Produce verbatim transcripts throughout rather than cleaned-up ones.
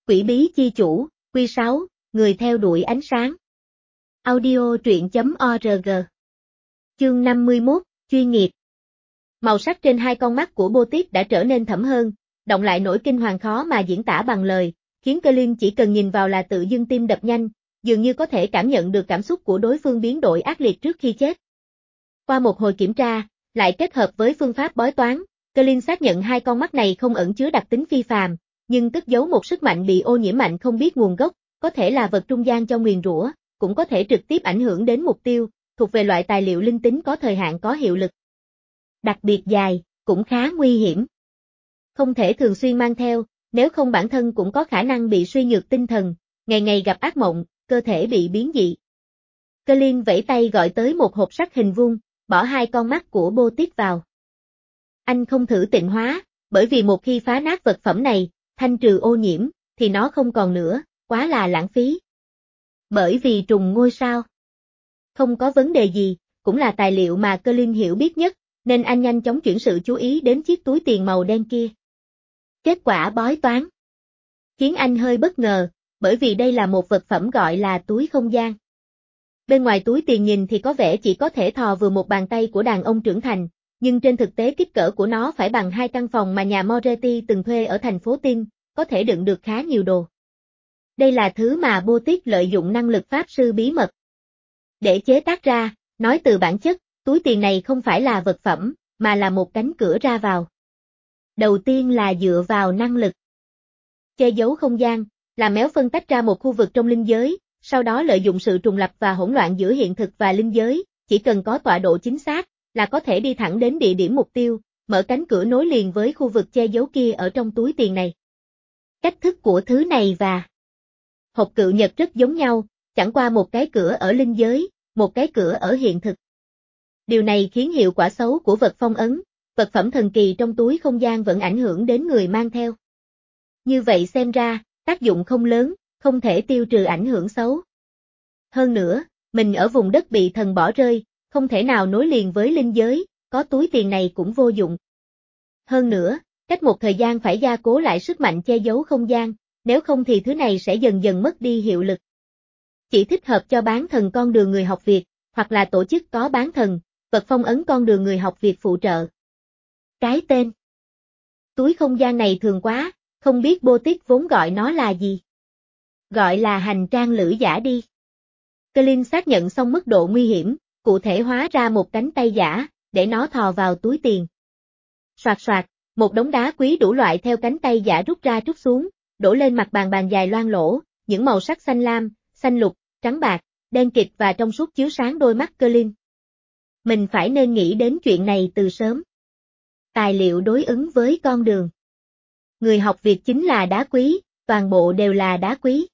Quỷ bí chi chủ, Quy sáu, người theo đuổi ánh sáng. Audio truyện chấm org. Chương năm mươi mốt, chuyên nghiệp. Màu sắc trên hai con mắt của Bô-tít đã trở nên thẫm hơn, động lại nỗi kinh hoàng khó mà diễn tả bằng lời, khiến Colin chỉ cần nhìn vào là tự dưng tim đập nhanh, dường như có thể cảm nhận được cảm xúc của đối phương biến đổi ác liệt trước khi chết. Qua một hồi kiểm tra, lại kết hợp với phương pháp bói toán, Colin xác nhận hai con mắt này không ẩn chứa đặc tính phi phàm, nhưng cất giấu một sức mạnh bị ô nhiễm mạnh không biết nguồn gốc, có thể là vật trung gian cho nguyền rủa, cũng có thể trực tiếp ảnh hưởng đến mục tiêu, thuộc về loại tài liệu linh tính có thời hạn có hiệu lực. Đặc biệt dài, cũng khá nguy hiểm. Không thể thường xuyên mang theo, nếu không bản thân cũng có khả năng bị suy nhược tinh thần, ngày ngày gặp ác mộng, cơ thể bị biến dị. Colin vẫy tay gọi tới một hộp sắt hình vuông, bỏ hai con mắt của Bô-tít vào. Anh không thử tịnh hóa, bởi vì một khi phá nát vật phẩm này, thanh trừ ô nhiễm, thì nó không còn nữa, quá là lãng phí. Bởi vì trùng ngôi sao. Không có vấn đề gì, cũng là tài liệu mà Colin hiểu biết nhất, nên anh nhanh chóng chuyển sự chú ý đến chiếc túi tiền màu đen kia. Kết quả bói toán khiến anh hơi bất ngờ, bởi vì đây là một vật phẩm gọi là túi không gian. Bên ngoài túi tiền nhìn thì có vẻ chỉ có thể thò vừa một bàn tay của đàn ông trưởng thành, nhưng trên thực tế kích cỡ của nó phải bằng hai căn phòng mà nhà Moretti từng thuê ở thành phố Tin, có thể đựng được khá nhiều đồ. Đây là thứ mà Bô-tít lợi dụng năng lực pháp sư bí mật để chế tác ra, nói từ bản chất, túi tiền này không phải là vật phẩm, mà là một cánh cửa ra vào. Đầu tiên là dựa vào năng lực che giấu không gian, làm méo phân tách ra một khu vực trong linh giới, sau đó lợi dụng sự trùng lập và hỗn loạn giữa hiện thực và linh giới, chỉ cần có tọa độ chính xác, là có thể đi thẳng đến địa điểm mục tiêu, mở cánh cửa nối liền với khu vực che giấu kia ở trong túi tiền này. Cách thức của thứ này và hộp cự nhật rất giống nhau, chẳng qua một cái cửa ở linh giới, một cái cửa ở hiện thực. Điều này khiến hiệu quả xấu của vật phong ấn, vật phẩm thần kỳ trong túi không gian vẫn ảnh hưởng đến người mang theo. Như vậy xem ra, tác dụng không lớn, không thể tiêu trừ ảnh hưởng xấu. Hơn nữa, mình ở vùng đất bị thần bỏ rơi, không thể nào nối liền với linh giới, có túi tiền này cũng vô dụng. Hơn nữa, cách một thời gian phải gia cố lại sức mạnh che giấu không gian, nếu không thì thứ này sẽ dần dần mất đi hiệu lực. Chỉ thích hợp cho bán thần con đường người học Việt, hoặc là tổ chức có bán thần, vật phong ấn con đường người học Việt phụ trợ. Cái tên túi không gian này thường quá, không biết Bô-tít vốn gọi nó là gì. Gọi là hành trang lữ giả đi. Colin xác nhận xong mức độ nguy hiểm, cụ thể hóa ra một cánh tay giả, để nó thò vào túi tiền. Soạt soạt, một đống đá quý đủ loại theo cánh tay giả rút ra trút xuống, đổ lên mặt bàn bàn dài loang lỗ, những màu sắc xanh lam, xanh lục, trắng bạc, đen kịt và trong suốt chiếu sáng đôi mắt Colin. Mình phải nên nghĩ đến chuyện này từ sớm. Tài liệu đối ứng với con đường người học Việt chính là đá quý, toàn bộ đều là đá quý.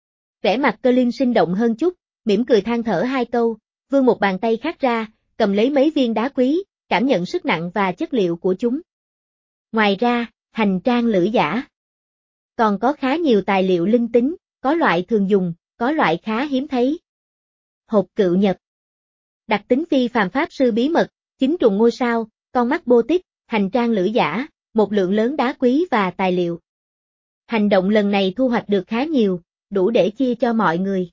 Vẻ mặt Colin sinh động hơn chút, mỉm cười than thở hai câu, vươn một bàn tay khác ra, cầm lấy mấy viên đá quý, cảm nhận sức nặng và chất liệu của chúng. Ngoài ra, hành trang lữ giả còn có khá nhiều tài liệu linh tính, có loại thường dùng, có loại khá hiếm thấy. Hộp cự nhật. Đặc tính phi phàm pháp sư bí mật, chính trùng ngôi sao, con mắt Bô-tít, hành trang lữ giả, một lượng lớn đá quý và tài liệu. Hành động lần này thu hoạch được khá nhiều, đủ để chia cho mọi người.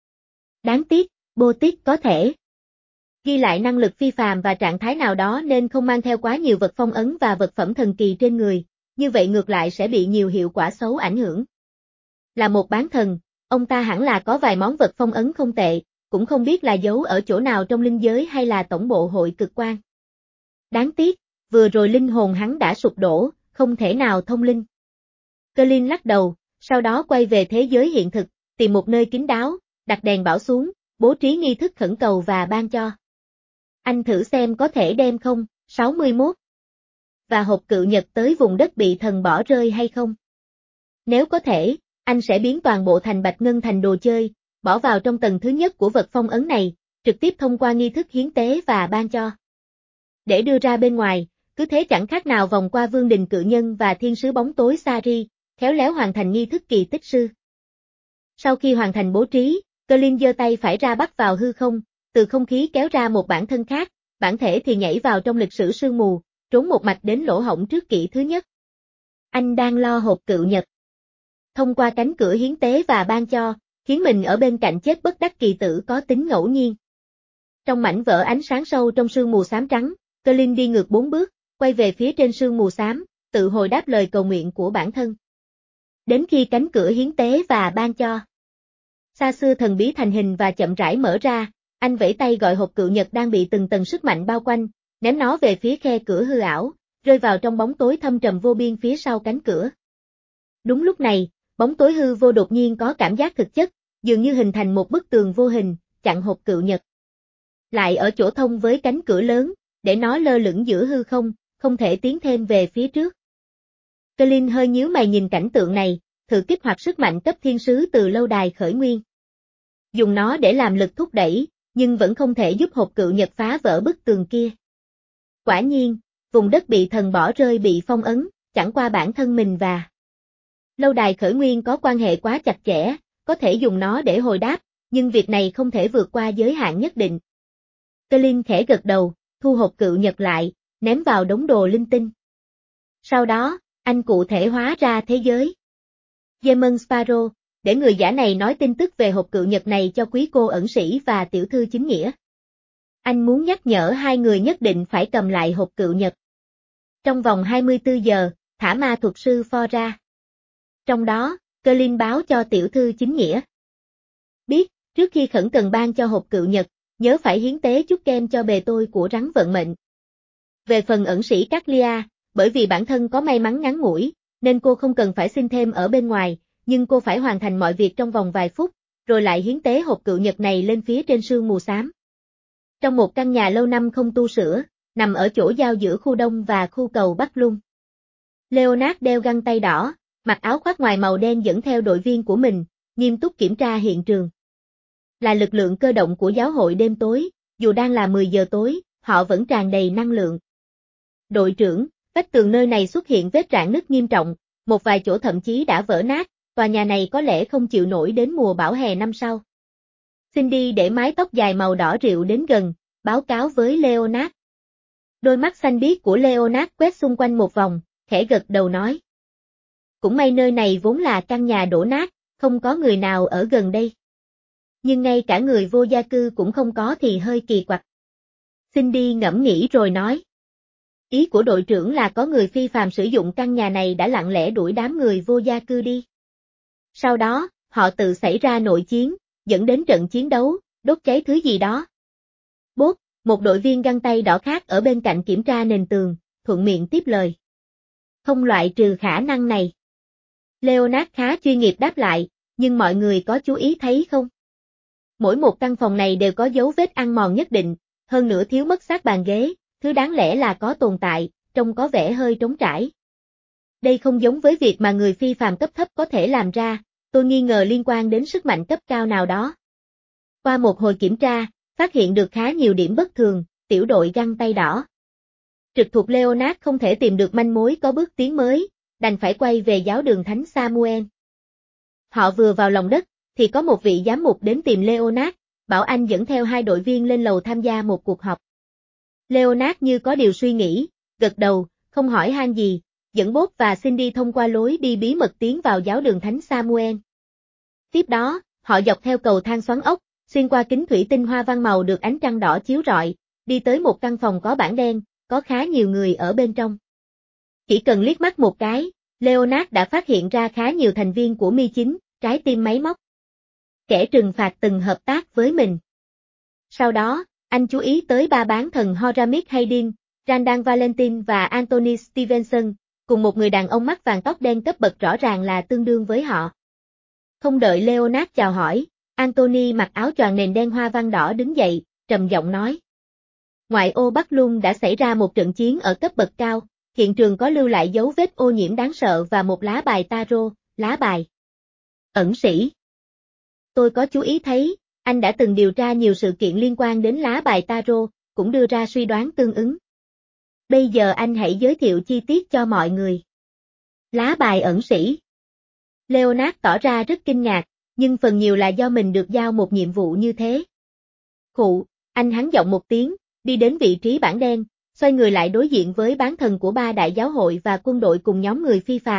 Đáng tiếc, Bô-tít có thể ghi lại năng lực phi phàm và trạng thái nào đó nên không mang theo quá nhiều vật phong ấn và vật phẩm thần kỳ trên người, như vậy ngược lại sẽ bị nhiều hiệu quả xấu ảnh hưởng. Là một bán thần, ông ta hẳn là có vài món vật phong ấn không tệ, cũng không biết là giấu ở chỗ nào trong linh giới hay là tổng bộ hội cực quan. Đáng tiếc, vừa rồi linh hồn hắn đã sụp đổ, không thể nào thông linh. Colin lắc đầu, sau đó quay về thế giới hiện thực, tìm một nơi kín đáo, đặt đèn bảo xuống, bố trí nghi thức khẩn cầu và ban cho. Anh thử xem có thể đem không, sáu mươi mốt. Và hộp cự nhật tới vùng đất bị thần bỏ rơi hay không? Nếu có thể, anh sẽ biến toàn bộ thành Bạch Ngân thành đồ chơi, bỏ vào trong tầng thứ nhất của vật phong ấn này, trực tiếp thông qua nghi thức hiến tế và ban cho. Để đưa ra bên ngoài, cứ thế chẳng khác nào vòng qua vương đình cự nhân và thiên sứ bóng tối Sari, khéo léo hoàn thành nghi thức kỳ tích sư. Sau khi hoàn thành bố trí, Colin giơ tay phải ra bắt vào hư không, từ không khí kéo ra một bản thân khác, bản thể thì nhảy vào trong lịch sử sương mù, trốn một mạch đến lỗ hổng trước kỷ thứ nhất. Anh đang lo hộp cự nhật. Thông qua cánh cửa hiến tế và ban cho, khiến mình ở bên cạnh chết bất đắc kỳ tử có tính ngẫu nhiên. Trong mảnh vỡ ánh sáng sâu trong sương mù xám trắng, Colin đi ngược bốn bước, quay về phía trên sương mù xám, tự hồi đáp lời cầu nguyện của bản thân. Đến khi cánh cửa hiến tế và ban cho xa xưa thần bí thành hình và chậm rãi mở ra, anh vẫy tay gọi hộp cựu nhật đang bị từng tầng sức mạnh bao quanh, ném nó về phía khe cửa hư ảo, rơi vào trong bóng tối thâm trầm vô biên phía sau cánh cửa. Đúng lúc này, bóng tối hư vô đột nhiên có cảm giác thực chất, dường như hình thành một bức tường vô hình, chặn hộp cựu nhật. Lại ở chỗ thông với cánh cửa lớn, để nó lơ lửng giữa hư không, không thể tiến thêm về phía trước. Colin hơi nhíu mày nhìn cảnh tượng này, thử kích hoạt sức mạnh cấp thiên sứ từ lâu đài khởi nguyên. Dùng nó để làm lực thúc đẩy, nhưng vẫn không thể giúp hộp cựu nhật phá vỡ bức tường kia. Quả nhiên, vùng đất bị thần bỏ rơi bị phong ấn, chẳng qua bản thân mình và lâu đài khởi nguyên có quan hệ quá chặt chẽ, có thể dùng nó để hồi đáp, nhưng việc này không thể vượt qua giới hạn nhất định. Colin khẽ gật đầu, thu hộp cựu nhật lại, ném vào đống đồ linh tinh. Sau đó, anh cụ thể hóa ra thế giới Demon Sparrow, để người giả này nói tin tức về hộp cựu nhật này cho quý cô ẩn sĩ và tiểu thư chính nghĩa. Anh muốn nhắc nhở hai người nhất định phải cầm lại hộp cựu nhật. Trong vòng hai mươi tư giờ, thả ma thuật sư For ra. Trong đó, Colin báo cho tiểu thư chính nghĩa. Biết, trước khi khẩn cần ban cho hộp cựu nhật, nhớ phải hiến tế chút kem cho bề tôi của rắn vận mệnh. Về phần ẩn sĩ Caglia, bởi vì bản thân có may mắn ngắn ngủi, nên cô không cần phải xin thêm ở bên ngoài, nhưng cô phải hoàn thành mọi việc trong vòng vài phút, rồi lại hiến tế hộp cựu nhật này lên phía trên sương mù xám. Trong một căn nhà lâu năm không tu sửa, nằm ở chỗ giao giữa khu Đông và khu cầu Bắc Lung. Leonard đeo găng tay đỏ, mặc áo khoác ngoài màu đen dẫn theo đội viên của mình, nghiêm túc kiểm tra hiện trường. Là lực lượng cơ động của giáo hội đêm tối, dù đang là mười giờ tối, họ vẫn tràn đầy năng lượng. Đội trưởng, vách tường nơi này xuất hiện vết rạn nứt nghiêm trọng, một vài chỗ thậm chí đã vỡ nát, tòa nhà này có lẽ không chịu nổi đến mùa bão hè năm sau. Cindy để mái tóc dài màu đỏ rượu đến gần, báo cáo với Leonard. Đôi mắt xanh biếc của Leonard quét xung quanh một vòng, khẽ gật đầu nói. Cũng may nơi này vốn là căn nhà đổ nát, không có người nào ở gần đây. Nhưng ngay cả người vô gia cư cũng không có thì hơi kỳ quặc. Cindy ngẫm nghĩ rồi nói. Ý của đội trưởng là có người phi phàm sử dụng căn nhà này đã lặng lẽ đuổi đám người vô gia cư đi. Sau đó, họ tự xảy ra nội chiến, dẫn đến trận chiến đấu, đốt cháy thứ gì đó. Bốp, một đội viên găng tay đỏ khác ở bên cạnh kiểm tra nền tường, thuận miệng tiếp lời. Không loại trừ khả năng này. Leonard khá chuyên nghiệp đáp lại, nhưng mọi người có chú ý thấy không? Mỗi một căn phòng này đều có dấu vết ăn mòn nhất định, hơn nữa thiếu mất xác bàn ghế, thứ đáng lẽ là có tồn tại, trông có vẻ hơi trống trải. Đây không giống với việc mà người phi phàm cấp thấp có thể làm ra, tôi nghi ngờ liên quan đến sức mạnh cấp cao nào đó. Qua một hồi kiểm tra, phát hiện được khá nhiều điểm bất thường, tiểu đội găng tay đỏ. Trực thuộc Leonard không thể tìm được manh mối có bước tiến mới, đành phải quay về giáo đường Thánh Samuel. Họ vừa vào lòng đất, thì có một vị giám mục đến tìm Leonard, bảo anh dẫn theo hai đội viên lên lầu tham gia một cuộc họp. Leonard như có điều suy nghĩ, gật đầu, không hỏi han gì, dẫn Bob và Cindy thông qua lối đi bí mật tiến vào giáo đường Thánh Samuel. Tiếp đó, họ dọc theo cầu thang xoắn ốc, xuyên qua kính thủy tinh hoa văn màu được ánh trăng đỏ chiếu rọi, đi tới một căn phòng có bảng đen, có khá nhiều người ở bên trong. Chỉ cần liếc mắt một cái, Leonard đã phát hiện ra khá nhiều thành viên của Mi chín, trái tim máy móc. Kẻ trừng phạt từng hợp tác với mình. Sau đó, anh chú ý tới ba bán thần Horamik Haydn, Randall Valentine và Anthony Stevenson, cùng một người đàn ông mắt vàng tóc đen cấp bậc rõ ràng là tương đương với họ. Không đợi Leonard chào hỏi, Anthony mặc áo choàng nền đen hoa văn đỏ đứng dậy, trầm giọng nói. Ngoại ô Bắc Lung đã xảy ra một trận chiến ở cấp bậc cao, hiện trường có lưu lại dấu vết ô nhiễm đáng sợ và một lá bài tarot, lá bài ẩn sĩ. Tôi có chú ý thấy, anh đã từng điều tra nhiều sự kiện liên quan đến lá bài tarot, cũng đưa ra suy đoán tương ứng. Bây giờ anh hãy giới thiệu chi tiết cho mọi người. Lá bài ẩn sĩ. Leonard tỏ ra rất kinh ngạc, nhưng phần nhiều là do mình được giao một nhiệm vụ như thế. Khụ, anh hắn giọng một tiếng, đi đến vị trí bảng đen, xoay người lại đối diện với bán thần của ba đại giáo hội và quân đội cùng nhóm người phi phàm,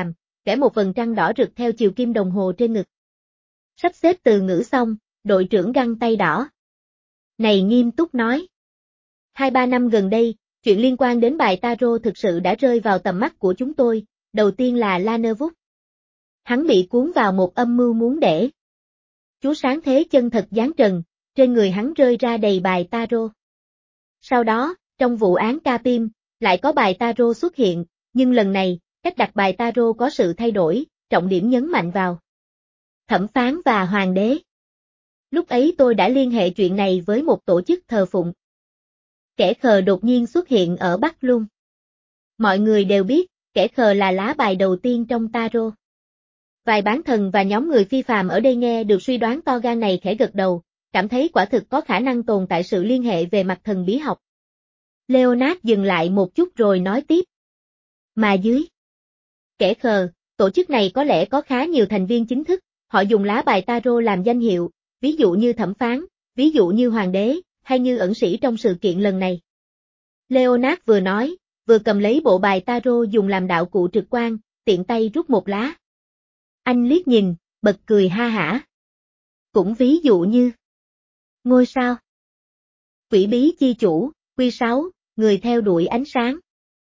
vẽ một vầng trăng đỏ rực theo chiều kim đồng hồ trên ngực. Sắp xếp từ ngữ xong, đội trưởng găng tay đỏ này nghiêm túc nói. Hai ba năm gần đây, chuyện liên quan đến bài tarot thực sự đã rơi vào tầm mắt của chúng tôi, đầu tiên là Lannerwood. Hắn bị cuốn vào một âm mưu muốn để Chúa sáng thế chân thật giáng trần, trên người hắn rơi ra đầy bài tarot. Sau đó, trong vụ án Capim, lại có bài tarot xuất hiện, nhưng lần này, cách đặt bài tarot có sự thay đổi, trọng điểm nhấn mạnh vào thẩm phán và hoàng đế. Lúc ấy tôi đã liên hệ chuyện này với một tổ chức thờ phụng. Kẻ khờ đột nhiên xuất hiện ở Bắc Lung. Mọi người đều biết, kẻ khờ là lá bài đầu tiên trong tarot. Vài bán thần và nhóm người phi phàm ở đây nghe được suy đoán to gan này khẽ gật đầu, cảm thấy quả thực có khả năng tồn tại sự liên hệ về mặt thần bí học. Leonard dừng lại một chút rồi nói tiếp. Mà dưới kẻ khờ, tổ chức này có lẽ có khá nhiều thành viên chính thức, họ dùng lá bài tarot làm danh hiệu, ví dụ như thẩm phán, ví dụ như hoàng đế, hay như ẩn sĩ trong sự kiện lần này. Leonard vừa nói, vừa cầm lấy bộ bài tarot dùng làm đạo cụ trực quan, tiện tay rút một lá. Anh liếc nhìn, bật cười ha hả. Cũng ví dụ như ngôi sao, quỷ bí chi chủ, quy sáu, người theo đuổi ánh sáng.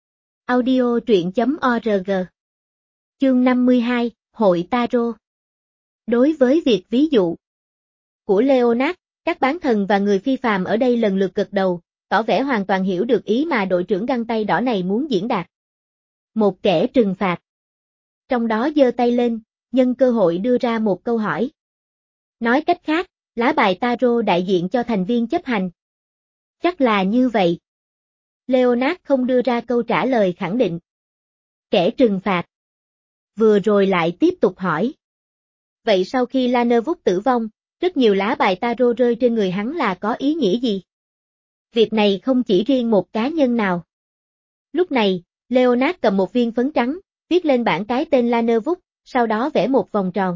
Audio truyện chấm org. Chương năm mươi hai, Hội Tarot. Đối với việc ví dụ của Leonard, các bán thần và người phi phàm ở đây lần lượt gật đầu, tỏ vẻ hoàn toàn hiểu được ý mà đội trưởng găng tay đỏ này muốn diễn đạt. Một kẻ trừng phạt. Trong đó giơ tay lên, nhân cơ hội đưa ra một câu hỏi. Nói cách khác, lá bài tarot đại diện cho thành viên chấp hành. Chắc là như vậy. Leonard không đưa ra câu trả lời khẳng định. Kẻ trừng phạt. Vừa rồi lại tiếp tục hỏi. Vậy sau khi Lannerwood tử vong, rất nhiều lá bài tarot rơi trên người hắn là có ý nghĩa gì? Việc này không chỉ riêng một cá nhân nào. Lúc này, Leonard cầm một viên phấn trắng, viết lên bảng cái tên Lannerwood, sau đó vẽ một vòng tròn.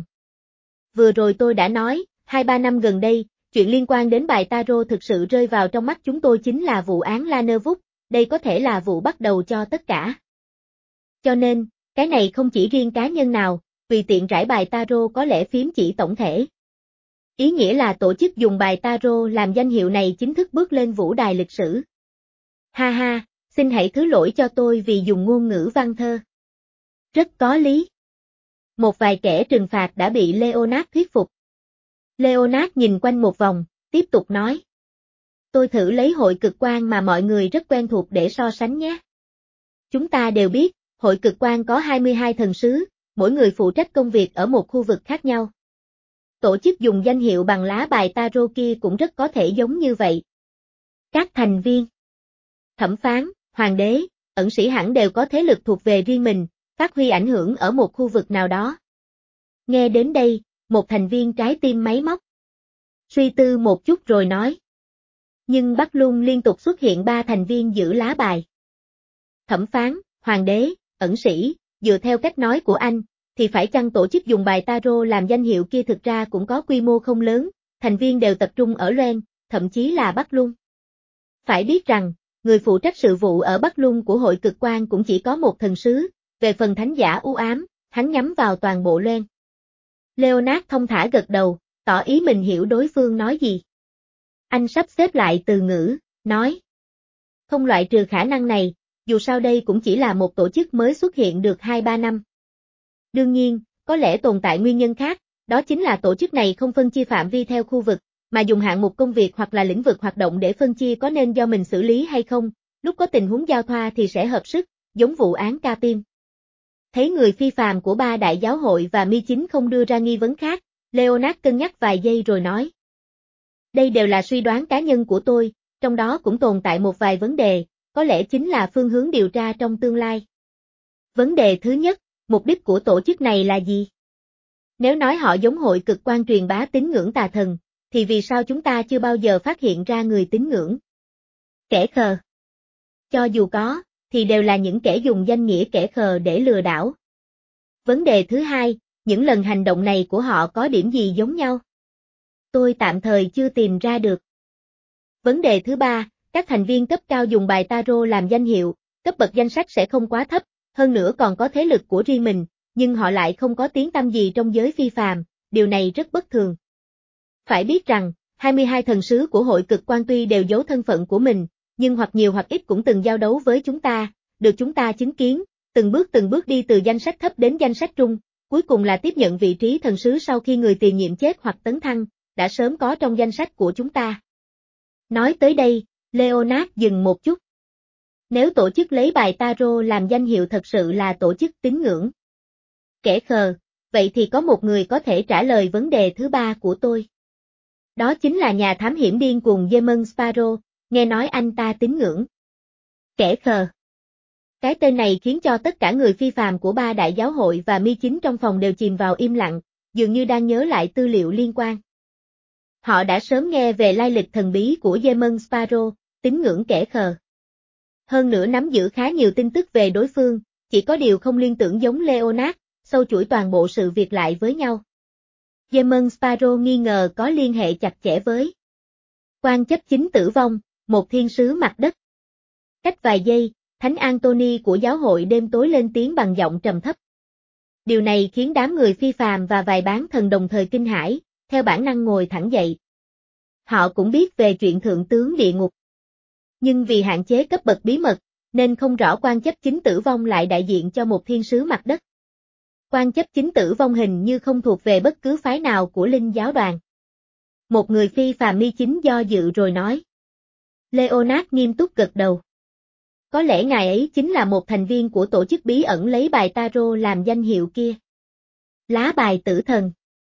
Vừa rồi tôi đã nói, hai ba năm gần đây, chuyện liên quan đến bài tarot thực sự rơi vào trong mắt chúng tôi chính là vụ án Lannerwood, đây có thể là vụ bắt đầu cho tất cả. Cho nên, cái này không chỉ riêng cá nhân nào, tùy tiện trải bài tarot có lẽ phím chỉ tổng thể. Ý nghĩa là tổ chức dùng bài tarot làm danh hiệu này chính thức bước lên vũ đài lịch sử. Ha ha, xin hãy thứ lỗi cho tôi vì dùng ngôn ngữ văn thơ. Rất có lý. Một vài kẻ trừng phạt đã bị Leonard thuyết phục. Leonard nhìn quanh một vòng, tiếp tục nói. Tôi thử lấy hội cực quang mà mọi người rất quen thuộc để so sánh nhé. Chúng ta đều biết, hội cực quang có hai mươi hai thần sứ, mỗi người phụ trách công việc ở một khu vực khác nhau. Tổ chức dùng danh hiệu bằng lá bài tarot kia cũng rất có thể giống như vậy. Các thành viên, thẩm phán, hoàng đế, ẩn sĩ hẳn đều có thế lực thuộc về riêng mình, phát huy ảnh hưởng ở một khu vực nào đó. Nghe đến đây, một thành viên trái tim máy móc. Suy tư một chút rồi nói. Nhưng Bắc Lung liên tục xuất hiện ba thành viên giữ lá bài. Thẩm phán, hoàng đế, ẩn sĩ, dựa theo cách nói của anh, thì phải chăng tổ chức dùng bài tarot làm danh hiệu kia thực ra cũng có quy mô không lớn, thành viên đều tập trung ở Loen, thậm chí là Bắc Lung. Phải biết rằng, người phụ trách sự vụ ở Bắc Lung của hội cực quang cũng chỉ có một thần sứ, về phần thánh giả u ám, hắn nhắm vào toàn bộ Loen. Leonard thông thả gật đầu, tỏ ý mình hiểu đối phương nói gì. Anh sắp xếp lại từ ngữ, nói. Không loại trừ khả năng này, dù sao đây cũng chỉ là một tổ chức mới xuất hiện được hai ba năm. Đương nhiên, có lẽ tồn tại nguyên nhân khác, đó chính là tổ chức này không phân chia phạm vi theo khu vực, mà dùng hạng mục công việc hoặc là lĩnh vực hoạt động để phân chia có nên do mình xử lý hay không, lúc có tình huống giao thoa thì sẽ hợp sức, giống vụ án Capim. Thấy người phi phàm của ba đại giáo hội và mi chính không đưa ra nghi vấn khác, Leonard cân nhắc vài giây rồi nói. Đây đều là suy đoán cá nhân của tôi, trong đó cũng tồn tại một vài vấn đề, có lẽ chính là phương hướng điều tra trong tương lai. Vấn đề thứ nhất, mục đích của tổ chức này là gì? Nếu nói họ giống hội cực quang truyền bá tín ngưỡng tà thần, thì vì sao chúng ta chưa bao giờ phát hiện ra người tín ngưỡng? Kẻ khờ. Cho dù có, thì đều là những kẻ dùng danh nghĩa kẻ khờ để lừa đảo. Vấn đề thứ hai, những lần hành động này của họ có điểm gì giống nhau? Tôi tạm thời chưa tìm ra được. Vấn đề thứ ba, các thành viên cấp cao dùng bài tarot làm danh hiệu, cấp bậc danh sách sẽ không quá thấp, hơn nữa còn có thế lực của riêng mình, nhưng họ lại không có tiếng tăm gì trong giới phi phàm, điều này rất bất thường. Phải biết rằng, hai mươi hai thần sứ của hội cực quan tuy đều giấu thân phận của mình, nhưng hoặc nhiều hoặc ít cũng từng giao đấu với chúng ta, được chúng ta chứng kiến, từng bước từng bước đi từ danh sách thấp đến danh sách trung, cuối cùng là tiếp nhận vị trí thần sứ sau khi người tiền nhiệm chết hoặc tấn thăng, đã sớm có trong danh sách của chúng ta. Nói tới đây, Leonard dừng một chút. Nếu tổ chức lấy bài tarot làm danh hiệu thật sự là tổ chức tín ngưỡng kẻ khờ, vậy thì có một người có thể trả lời vấn đề thứ ba của tôi. Đó chính là nhà thám hiểm điên cuồng Demon Sparrow, nghe nói anh ta tín ngưỡng kẻ khờ. Cái tên này khiến cho tất cả người phi phàm của ba đại giáo hội và mi chính trong phòng đều chìm vào im lặng, dường như đang nhớ lại tư liệu liên quan. Họ đã sớm nghe về lai lịch thần bí của Demon Sparrow, tín ngưỡng kẻ khờ. Hơn nữa nắm giữ khá nhiều tin tức về đối phương, chỉ có điều không liên tưởng giống Leonard, sâu chuỗi toàn bộ sự việc lại với nhau. Demon Sparrow nghi ngờ có liên hệ chặt chẽ với quan chấp chính tử vong, một thiên sứ mặt đất. Cách vài giây, Thánh Anthony của giáo hội đêm tối lên tiếng bằng giọng trầm thấp. Điều này khiến đám người phi phàm và vài bán thần đồng thời kinh hãi, theo bản năng ngồi thẳng dậy. Họ cũng biết về chuyện thượng tướng địa ngục. Nhưng vì hạn chế cấp bậc bí mật, nên không rõ quan chấp chính tử vong lại đại diện cho một thiên sứ mặt đất. Quan chấp chính tử vong hình như không thuộc về bất cứ phái nào của linh giáo đoàn. Một người phi phàm mi chính do dự rồi nói. Leonard nghiêm túc gật đầu. Có lẽ ngài ấy chính là một thành viên của tổ chức bí ẩn lấy bài tarot làm danh hiệu kia. Lá bài tử thần.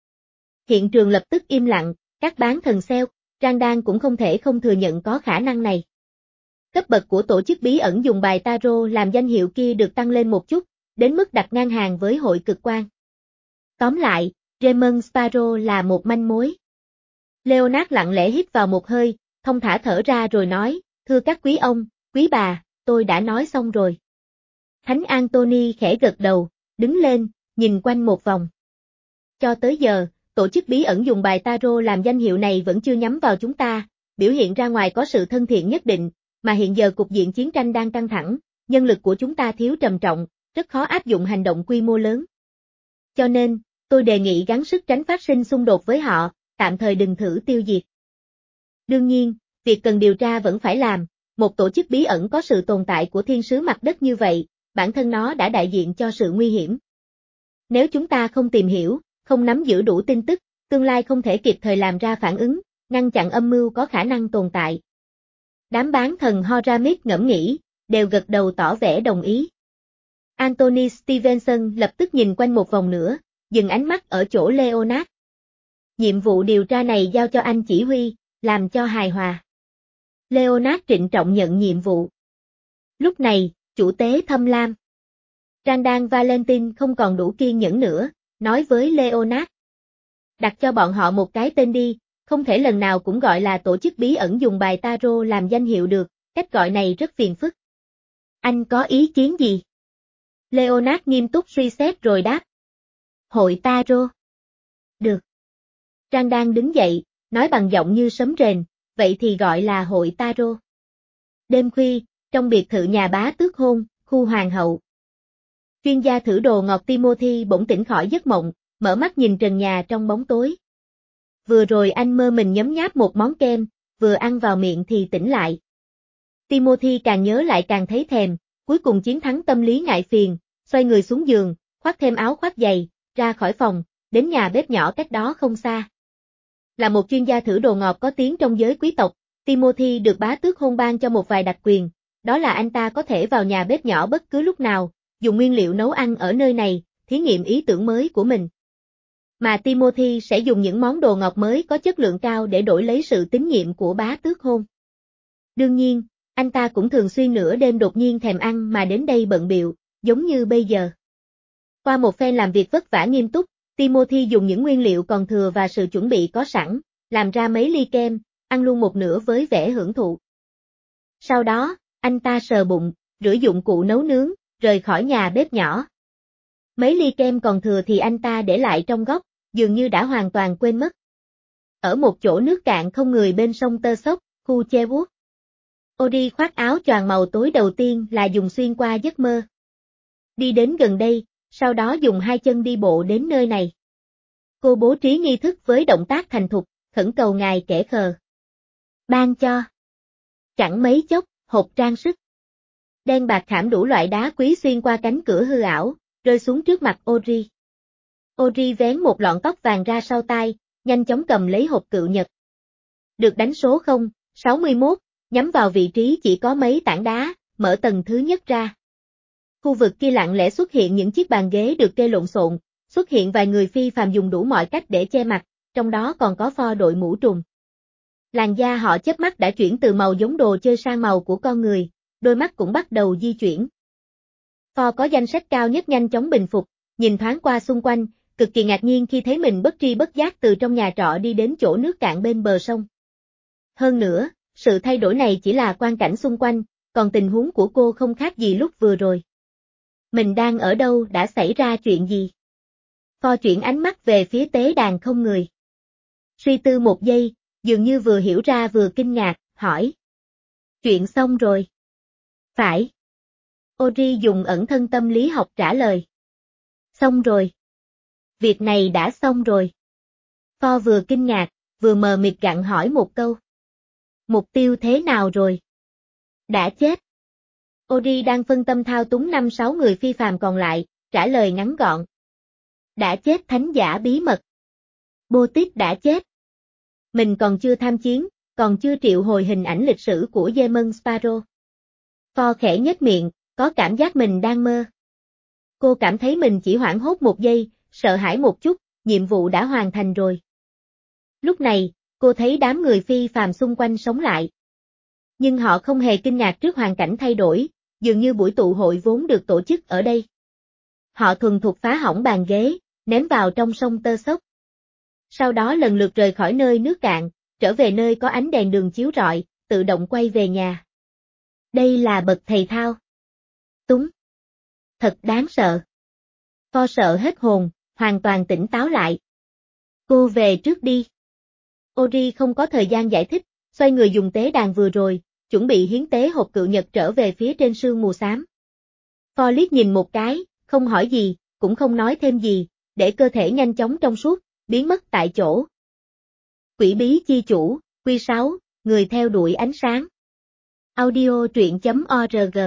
Hiện trường lập tức im lặng, các bán thần xeo, Randall cũng không thể không thừa nhận có khả năng này. Cấp bậc của tổ chức bí ẩn dùng bài tarot làm danh hiệu kia được tăng lên một chút, đến mức đặt ngang hàng với hội cực quan. Tóm lại, Demon Sparrow là một manh mối. Leonard lặng lẽ hít vào một hơi, thông thả thở ra rồi nói, thưa các quý ông, quý bà, tôi đã nói xong rồi. Thánh Anthony khẽ gật đầu, đứng lên, nhìn quanh một vòng. Cho tới giờ, tổ chức bí ẩn dùng bài tarot làm danh hiệu này vẫn chưa nhắm vào chúng ta, biểu hiện ra ngoài có sự thân thiện nhất định, mà hiện giờ cục diện chiến tranh đang căng thẳng, nhân lực của chúng ta thiếu trầm trọng, rất khó áp dụng hành động quy mô lớn. Cho nên, tôi đề nghị gắng sức tránh phát sinh xung đột với họ, tạm thời đừng thử tiêu diệt. Đương nhiên, việc cần điều tra vẫn phải làm, một tổ chức bí ẩn có sự tồn tại của thiên sứ mặt đất như vậy, bản thân nó đã đại diện cho sự nguy hiểm. Nếu chúng ta không tìm hiểu, không nắm giữ đủ tin tức, tương lai không thể kịp thời làm ra phản ứng, ngăn chặn âm mưu có khả năng tồn tại. Đám bán thần Horamid ngẫm nghĩ, đều gật đầu tỏ vẻ đồng ý. Anthony Stevenson lập tức nhìn quanh một vòng nữa, dừng ánh mắt ở chỗ Leonard. Nhiệm vụ điều tra này giao cho anh chỉ huy, làm cho hài hòa. Leonard trịnh trọng nhận nhiệm vụ. Lúc này, chủ tế Thâm Lam. Randall Valentine không còn đủ kiên nhẫn nữa, nói với Leonard. Đặt cho bọn họ một cái tên đi, không thể lần nào cũng gọi là tổ chức bí ẩn dùng bài tarot làm danh hiệu được, cách gọi này rất phiền phức. Anh có ý kiến gì? Leonard nghiêm túc suy xét rồi đáp. Hội tarot. Được. Randall đứng dậy, nói bằng giọng như sấm rền, vậy thì gọi là hội tarot. Đêm khuya, trong biệt thự nhà bá tước hôn, khu hoàng hậu. Chuyên gia thử đồ ngọt Timothy bỗng tỉnh khỏi giấc mộng, mở mắt nhìn trần nhà trong bóng tối. Vừa rồi anh mơ mình nhấm nháp một món kem, vừa ăn vào miệng thì tỉnh lại. Timothy càng nhớ lại càng thấy thèm, cuối cùng chiến thắng tâm lý ngại phiền, xoay người xuống giường, khoác thêm áo khoác dày, ra khỏi phòng, đến nhà bếp nhỏ cách đó không xa. Là một chuyên gia thử đồ ngọt có tiếng trong giới quý tộc, Timothy được bá tước hôn ban cho một vài đặc quyền, đó là anh ta có thể vào nhà bếp nhỏ bất cứ lúc nào, dùng nguyên liệu nấu ăn ở nơi này, thí nghiệm ý tưởng mới của mình. Mà Timothy sẽ dùng những món đồ ngọt mới có chất lượng cao để đổi lấy sự tín nhiệm của bá tước hôn. Đương nhiên, anh ta cũng thường xuyên nửa đêm đột nhiên thèm ăn mà đến đây bận bịu, giống như bây giờ. Qua một phen làm việc vất vả nghiêm túc, Timothy dùng những nguyên liệu còn thừa và sự chuẩn bị có sẵn, làm ra mấy ly kem, ăn luôn một nửa với vẻ hưởng thụ. Sau đó, anh ta sờ bụng, rửa dụng cụ nấu nướng, rời khỏi nhà bếp nhỏ. Mấy ly kem còn thừa thì anh ta để lại trong góc, dường như đã hoàn toàn quên mất. Ở một chỗ nước cạn không người bên sông Tơ Sốc, khu Chewood. Odi khoác áo choàng màu tối đầu tiên là dùng xuyên qua giấc mơ. Đi đến gần đây, sau đó dùng hai chân đi bộ đến nơi này. Cô bố trí nghi thức với động tác thành thục, khẩn cầu ngài kẻ khờ ban cho. Chẳng mấy chốc, hộp trang sức đen bạc khảm đủ loại đá quý xuyên qua cánh cửa hư ảo, rơi xuống trước mặt Ori. Ori vén một lọn tóc vàng ra sau tai, nhanh chóng cầm lấy hộp cựu nhật. Được đánh số không, sáu mươi mốt, nhắm vào vị trí chỉ có mấy tảng đá, mở tầng thứ nhất ra. Khu vực kia lặng lẽ xuất hiện những chiếc bàn ghế được kê lộn xộn, xuất hiện vài người phi phàm dùng đủ mọi cách để che mặt, trong đó còn có pho đội mũ trùm. Làn da họ chớp mắt đã chuyển từ màu giống đồ chơi sang màu của con người, đôi mắt cũng bắt đầu di chuyển. Pho có danh sách cao nhất nhanh chóng bình phục, nhìn thoáng qua xung quanh, cực kỳ ngạc nhiên khi thấy mình bất tri bất giác từ trong nhà trọ đi đến chỗ nước cạn bên bờ sông. Hơn nữa, sự thay đổi này chỉ là quang cảnh xung quanh, còn tình huống của cô không khác gì lúc vừa rồi. Mình đang ở đâu, đã xảy ra chuyện gì? Pho chuyển ánh mắt về phía tế đàn không người. Suy tư một giây, dường như vừa hiểu ra vừa kinh ngạc, hỏi. Chuyện xong rồi. Phải. Ori dùng ẩn thân tâm lý học trả lời. Xong rồi. Việc này đã xong rồi. Pho vừa kinh ngạc, vừa mờ mịt gặng hỏi một câu. Mục tiêu thế nào rồi? Đã chết. Ori đang phân tâm thao túng năm sáu người phi phàm còn lại, trả lời ngắn gọn. Đã chết thánh giả bí mật. Boutit đã chết. Mình còn chưa tham chiến, còn chưa triệu hồi hình ảnh lịch sử của Demon Sparrow. Pho khẽ nhếch miệng, có cảm giác mình đang mơ. Cô cảm thấy mình chỉ hoảng hốt một giây, sợ hãi một chút, nhiệm vụ đã hoàn thành rồi. Lúc này, cô thấy đám người phi phàm xung quanh sống lại. Nhưng họ không hề kinh ngạc trước hoàn cảnh thay đổi, dường như buổi tụ hội vốn được tổ chức ở đây. Họ thuần thục phá hỏng bàn ghế, ném vào trong sông tơ xốp. Sau đó lần lượt rời khỏi nơi nước cạn, trở về nơi có ánh đèn đường chiếu rọi, tự động quay về nhà. Đây là bậc thầy thao. Túng. Thật đáng sợ. Pho sợ hết hồn, hoàn toàn tỉnh táo lại. Cô về trước đi. Ori không có thời gian giải thích, xoay người dùng tế đàn vừa rồi, chuẩn bị hiến tế hộp cựu nhật trở về phía trên sương mù xám. Pho liếc nhìn một cái, không hỏi gì, cũng không nói thêm gì, để cơ thể nhanh chóng trong suốt, biến mất tại chỗ. Quỷ bí chi chủ, Quy sáu, người theo đuổi ánh sáng. Audio truyện chấm org.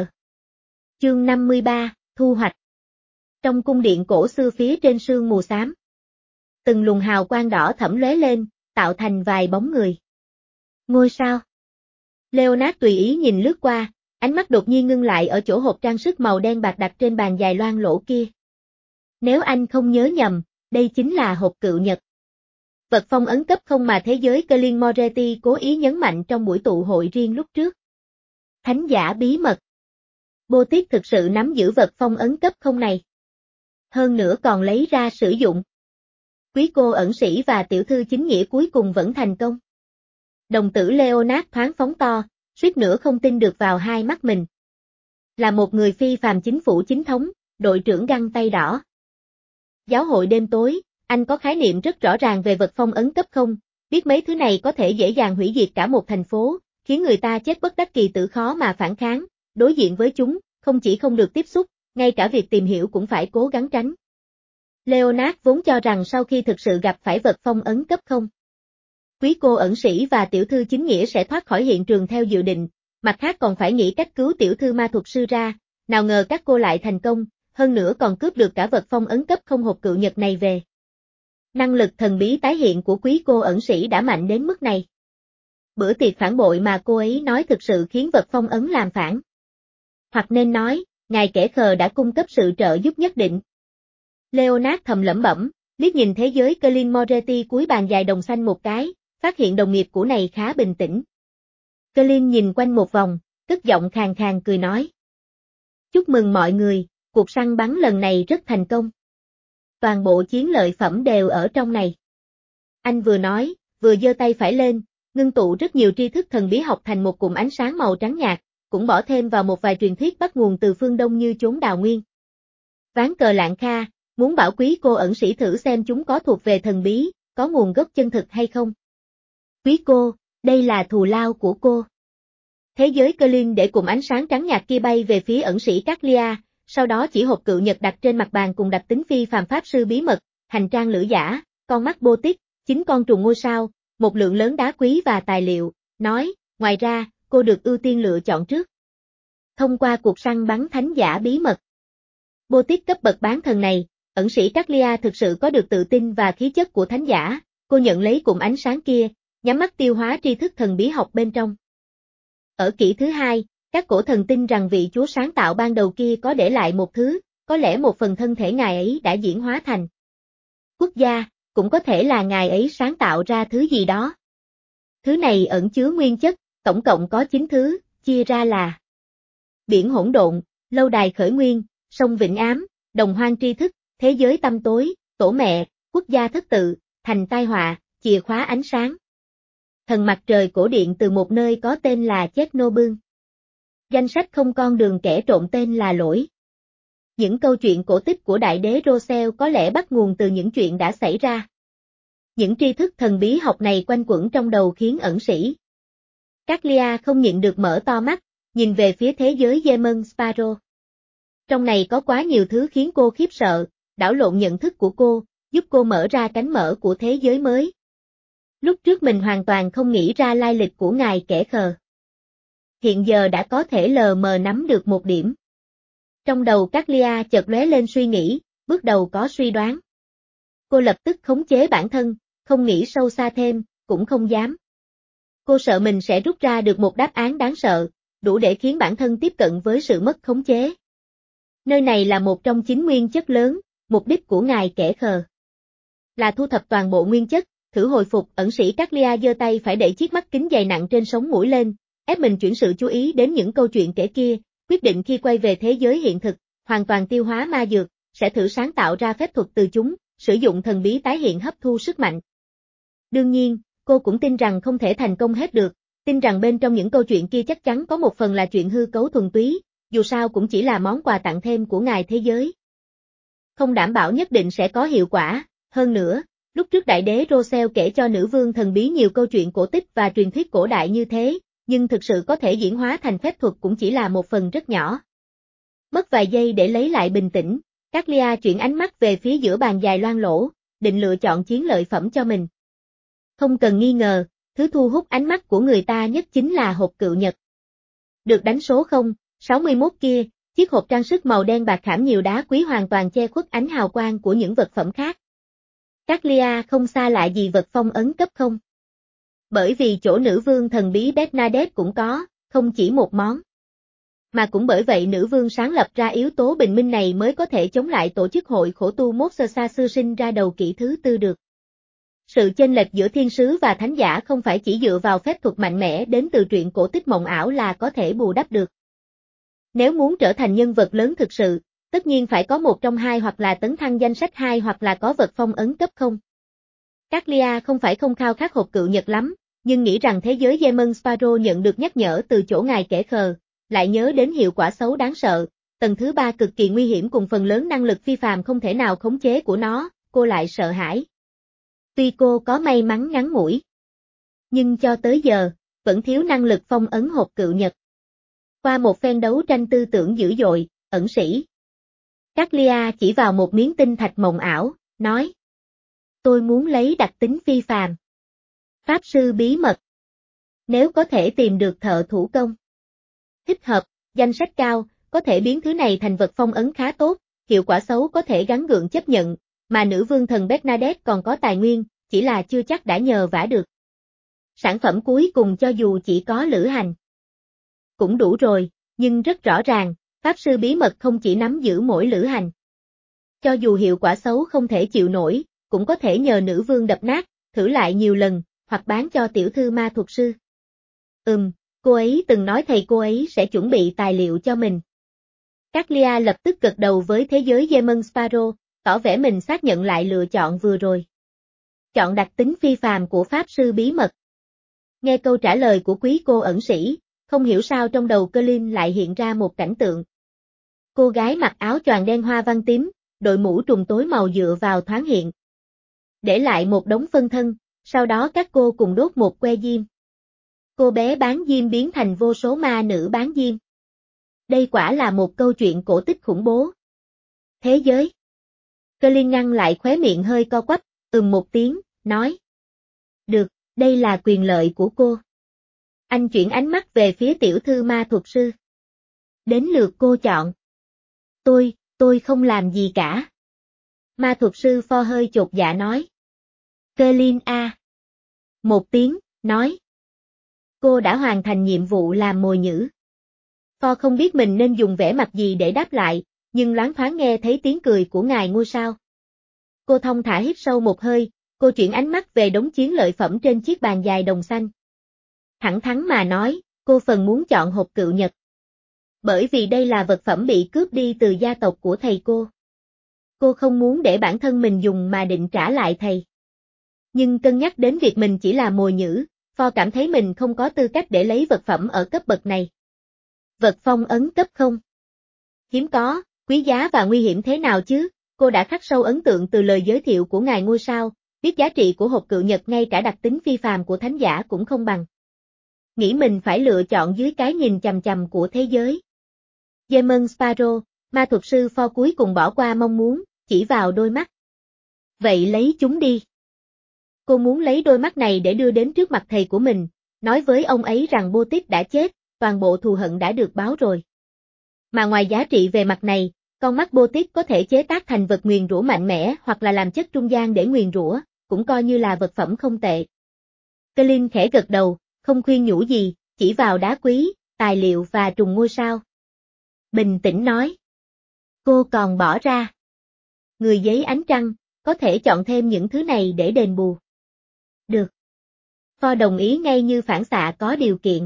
Chương năm mươi ba, thu hoạch. Trong cung điện cổ xưa phía trên sương mù xám. Từng luồng hào quang đỏ thẫm lóe lên, tạo thành vài bóng người. Ngôi sao. Leonard tùy ý nhìn lướt qua, ánh mắt đột nhiên ngưng lại ở chỗ hộp trang sức màu đen bạc đặt trên bàn dài loang lỗ kia. Nếu anh không nhớ nhầm, đây chính là hộp cựu nhật. Vật phong ấn cấp không mà thế giới Colin Moretti cố ý nhấn mạnh trong buổi tụ hội riêng lúc trước. Thánh giả bí mật. Boutit thực sự nắm giữ vật phong ấn cấp không này. Hơn nữa còn lấy ra sử dụng. Quý cô ẩn sĩ và tiểu thư chính nghĩa cuối cùng vẫn thành công. Đồng tử Leonard thoáng phóng to, suýt nữa không tin được vào hai mắt mình. Là một người phi phàm chính phủ chính thống, đội trưởng găng tay đỏ. Giáo hội đêm tối, anh có khái niệm rất rõ ràng về vật phong ấn cấp không, biết mấy thứ này có thể dễ dàng hủy diệt cả một thành phố, khiến người ta chết bất đắc kỳ tử khó mà phản kháng, đối diện với chúng, không chỉ không được tiếp xúc, ngay cả việc tìm hiểu cũng phải cố gắng tránh. Leonard vốn cho rằng sau khi thực sự gặp phải vật phong ấn cấp không, quý cô ẩn sĩ và tiểu thư chính nghĩa sẽ thoát khỏi hiện trường theo dự định, mặt khác còn phải nghĩ cách cứu tiểu thư ma thuật sư ra, nào ngờ các cô lại thành công, hơn nữa còn cướp được cả vật phong ấn cấp không hộp cựu nhật này về. Năng lực thần bí tái hiện của quý cô ẩn sĩ đã mạnh đến mức này. Bữa tiệc phản bội mà cô ấy nói thực sự khiến vật phong ấn làm phản. Hoặc nên nói, ngài kẻ khờ đã cung cấp sự trợ giúp nhất định. Leonard thầm lẩm bẩm, liếc nhìn thế giới Colin Moretti cuối bàn dài đồng xanh một cái, phát hiện đồng nghiệp của này khá bình tĩnh. Colin nhìn quanh một vòng, cất giọng khàn khàn cười nói. Chúc mừng mọi người, cuộc săn bắn lần này rất thành công. Toàn bộ chiến lợi phẩm đều ở trong này. Anh vừa nói, vừa giơ tay phải lên, ngưng tụ rất nhiều tri thức thần bí học thành một cụm ánh sáng màu trắng nhạt, cũng bỏ thêm vào một vài truyền thuyết bắt nguồn từ phương Đông như chốn đào nguyên. Ván cờ lạng kha, muốn bảo quý cô ẩn sĩ thử xem chúng có thuộc về thần bí, có nguồn gốc chân thực hay không. Quý cô, đây là thù lao của cô. Thế giới Colin để cụm ánh sáng trắng nhạt kia bay về phía ẩn sĩ Caglia, sau đó chỉ hộp cự nhật đặt trên mặt bàn cùng đặc tính phi phàm pháp sư bí mật, hành trang lữ giả, con mắt bô tích, chín con trùng ngôi sao, một lượng lớn đá quý và tài liệu, nói, ngoài ra, cô được ưu tiên lựa chọn trước. Thông qua cuộc săn bắn thánh giả bí mật. Bô tích cấp bậc bán thần này, ẩn sĩ Caglia thực sự có được tự tin và khí chất của thánh giả, cô nhận lấy cụm ánh sáng kia, nhắm mắt tiêu hóa tri thức thần bí học bên trong. Ở kỷ thứ hai, các cổ thần tin rằng vị chúa sáng tạo ban đầu kia có để lại một thứ, có lẽ một phần thân thể ngài ấy đã diễn hóa thành quốc gia, cũng có thể là ngài ấy sáng tạo ra thứ gì đó. Thứ này ẩn chứa nguyên chất, tổng cộng có chín thứ, chia ra là biển hỗn độn, lâu đài khởi nguyên, sông Vĩnh Ám, đồng hoang tri thức, thế giới tăm tối, tổ mẹ, quốc gia thất tự, thành tai họa, chìa khóa ánh sáng. Thần mặt trời cổ điện từ một nơi có tên là Chernobyl. Danh sách không con đường kẻ trộm tên là lỗi. Những câu chuyện cổ tích của đại đế Rosel có lẽ bắt nguồn từ những chuyện đã xảy ra. Những tri thức thần bí học này quanh quẩn trong đầu khiến ẩn sĩ Caglia không nhịn được mở to mắt, nhìn về phía thế giới Demon Sparrow. Trong này có quá nhiều thứ khiến cô khiếp sợ, đảo lộn nhận thức của cô, giúp cô mở ra cánh mở của thế giới mới. Lúc trước mình hoàn toàn không nghĩ ra lai lịch của ngài kẻ khờ. Hiện giờ đã có thể lờ mờ nắm được một điểm. Trong đầu Caglia chợt lóe lên suy nghĩ, bước đầu có suy đoán. Cô lập tức khống chế bản thân, không nghĩ sâu xa thêm, cũng không dám. Cô sợ mình sẽ rút ra được một đáp án đáng sợ, đủ để khiến bản thân tiếp cận với sự mất khống chế. Nơi này là một trong chín nguyên chất lớn, mục đích của ngài kẻ khờ là thu thập toàn bộ nguyên chất, thử hồi phục. Ẩn sĩ Caglia giơ tay phải đẩy chiếc mắt kính dày nặng trên sống mũi lên, ép mình chuyển sự chú ý đến những câu chuyện kể kia, quyết định khi quay về thế giới hiện thực, hoàn toàn tiêu hóa ma dược, sẽ thử sáng tạo ra phép thuật từ chúng, sử dụng thần bí tái hiện hấp thu sức mạnh. Đương nhiên, cô cũng tin rằng không thể thành công hết được, tin rằng bên trong những câu chuyện kia chắc chắn có một phần là chuyện hư cấu thuần túy, dù sao cũng chỉ là món quà tặng thêm của ngài thế giới. Không đảm bảo nhất định sẽ có hiệu quả, hơn nữa, lúc trước đại đế Rosel kể cho nữ vương thần bí nhiều câu chuyện cổ tích và truyền thuyết cổ đại như thế, nhưng thực sự có thể diễn hóa thành phép thuật cũng chỉ là một phần rất nhỏ. Mất vài giây để lấy lại bình tĩnh, Caglia chuyển ánh mắt về phía giữa bàn dài loang lỗ, định lựa chọn chiến lợi phẩm cho mình. Không cần nghi ngờ, thứ thu hút ánh mắt của người ta nhất chính là hộp cự nhật. Được đánh số không sáu mươi mốt kia, chiếc hộp trang sức màu đen bạc khảm nhiều đá quý hoàn toàn che khuất ánh hào quang của những vật phẩm khác. Caglia không xa lạ gì vật phong ấn cấp không. Bởi vì chỗ nữ vương thần bí Bernadette cũng có, không chỉ một món. Mà cũng bởi vậy nữ vương sáng lập ra yếu tố bình minh này mới có thể chống lại tổ chức hội khổ tu Moksasa sư sinh ra đầu kỷ thứ tư được. Sự chênh lệch giữa thiên sứ và thánh giả không phải chỉ dựa vào phép thuật mạnh mẽ đến từ truyện cổ tích mộng ảo là có thể bù đắp được. Nếu muốn trở thành nhân vật lớn thực sự, tất nhiên phải có một trong hai hoặc là tấn thăng danh sách hai hoặc là có vật phong ấn cấp không. Caglia không phải không khao khát hộp cự nhật lắm, nhưng nghĩ rằng thế giới Demon Sparrow nhận được nhắc nhở từ chỗ ngài kẻ khờ, lại nhớ đến hiệu quả xấu đáng sợ, tầng thứ ba cực kỳ nguy hiểm cùng phần lớn năng lực phi phàm không thể nào khống chế của nó, cô lại sợ hãi. Tuy cô có may mắn ngắn ngủi, nhưng cho tới giờ, vẫn thiếu năng lực phong ấn hộp cự nhật. Qua một phen đấu tranh tư tưởng dữ dội, ẩn sĩ Caglia chỉ vào một miếng tinh thạch mộng ảo, nói: Tôi muốn lấy đặc tính phi phàm. Pháp sư bí mật. Nếu có thể tìm được thợ thủ công thích hợp, danh sách cao, có thể biến thứ này thành vật phong ấn khá tốt, hiệu quả xấu có thể gắn gượng chấp nhận, mà nữ vương thần Bernadette còn có tài nguyên, chỉ là chưa chắc đã nhờ vả được. Sản phẩm cuối cùng cho dù chỉ có lữ hành cũng đủ rồi, nhưng rất rõ ràng, pháp sư bí mật không chỉ nắm giữ mỗi lữ hành. Cho dù hiệu quả xấu không thể chịu nổi, cũng có thể nhờ nữ vương đập nát, thử lại nhiều lần, hoặc bán cho tiểu thư ma thuật sư. Ừm, cô ấy từng nói thầy cô ấy sẽ chuẩn bị tài liệu cho mình. Caglia lập tức gật đầu với thế giới Demon Sparrow, tỏ vẻ mình xác nhận lại lựa chọn vừa rồi. Chọn đặc tính phi phàm của pháp sư bí mật. Nghe câu trả lời của quý cô ẩn sĩ, không hiểu sao trong đầu Colin lại hiện ra một cảnh tượng. Cô gái mặc áo choàng đen hoa văn tím, đội mũ trùm tối màu dựa vào thoáng hiện. Để lại một đống phân thân, sau đó các cô cùng đốt một que diêm. Cô bé bán diêm biến thành vô số ma nữ bán diêm. Đây quả là một câu chuyện cổ tích khủng bố. Thế giới. Colin ngăn lại khóe miệng hơi co quắp, ừm một tiếng, nói. Được, đây là quyền lợi của cô. Anh chuyển ánh mắt về phía tiểu thư ma thuật sư. Đến lượt cô chọn. Tôi, tôi không làm gì cả. Ma thuật sư Pho hơi chột dạ nói. Colin a. Một tiếng, nói. Cô đã hoàn thành nhiệm vụ làm mồi nhử. Pho không biết mình nên dùng vẻ mặt gì để đáp lại, nhưng loáng thoáng nghe thấy tiếng cười của ngài ngôi sao. Cô thong thả hít sâu một hơi, cô chuyển ánh mắt về đống chiến lợi phẩm trên chiếc bàn dài đồng xanh. Thẳng thắn mà nói, cô phần muốn chọn hộp cựu nhật. Bởi vì đây là vật phẩm bị cướp đi từ gia tộc của thầy cô. Cô không muốn để bản thân mình dùng mà định trả lại thầy. Nhưng cân nhắc đến việc mình chỉ là mồi nhử, Pho cảm thấy mình không có tư cách để lấy vật phẩm ở cấp bậc này. Vật phong ấn cấp không? Hiếm có, quý giá và nguy hiểm thế nào chứ? Cô đã khắc sâu ấn tượng từ lời giới thiệu của ngài ngôi sao, biết giá trị của hộp cựu nhật ngay cả đặc tính phi phàm của thánh giả cũng không bằng. Nghĩ mình phải lựa chọn dưới cái nhìn chằm chằm của thế giới. Demon Sparrow, ma thuật sư Pho cuối cùng bỏ qua mong muốn, chỉ vào đôi mắt. Vậy lấy chúng đi. Cô muốn lấy đôi mắt này để đưa đến trước mặt thầy của mình, nói với ông ấy rằng Botit đã chết, toàn bộ thù hận đã được báo rồi. Mà ngoài giá trị về mặt này, con mắt Botit có thể chế tác thành vật nguyền rủa mạnh mẽ hoặc là làm chất trung gian để nguyền rủa, cũng coi như là vật phẩm không tệ. Colin khẽ gật đầu, không khuyên nhủ gì, chỉ vào đá quý, tài liệu và trùng ngôi sao. Bình tĩnh nói. Cô còn bỏ ra. Người giấy ánh trăng, có thể chọn thêm những thứ này để đền bù. Được. Pho đồng ý ngay như phản xạ có điều kiện.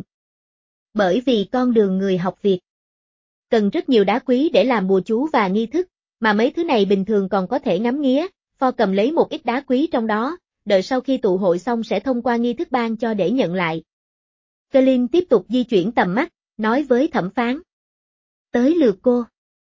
Bởi vì con đường người học Việt cần rất nhiều đá quý để làm bùa chú và nghi thức, mà mấy thứ này bình thường còn có thể ngắm nghía. Pho cầm lấy một ít đá quý trong đó, đợi sau khi tụ hội xong sẽ thông qua nghi thức ban cho để nhận lại. Colin tiếp tục di chuyển tầm mắt, nói với thẩm phán. Tới lượt cô.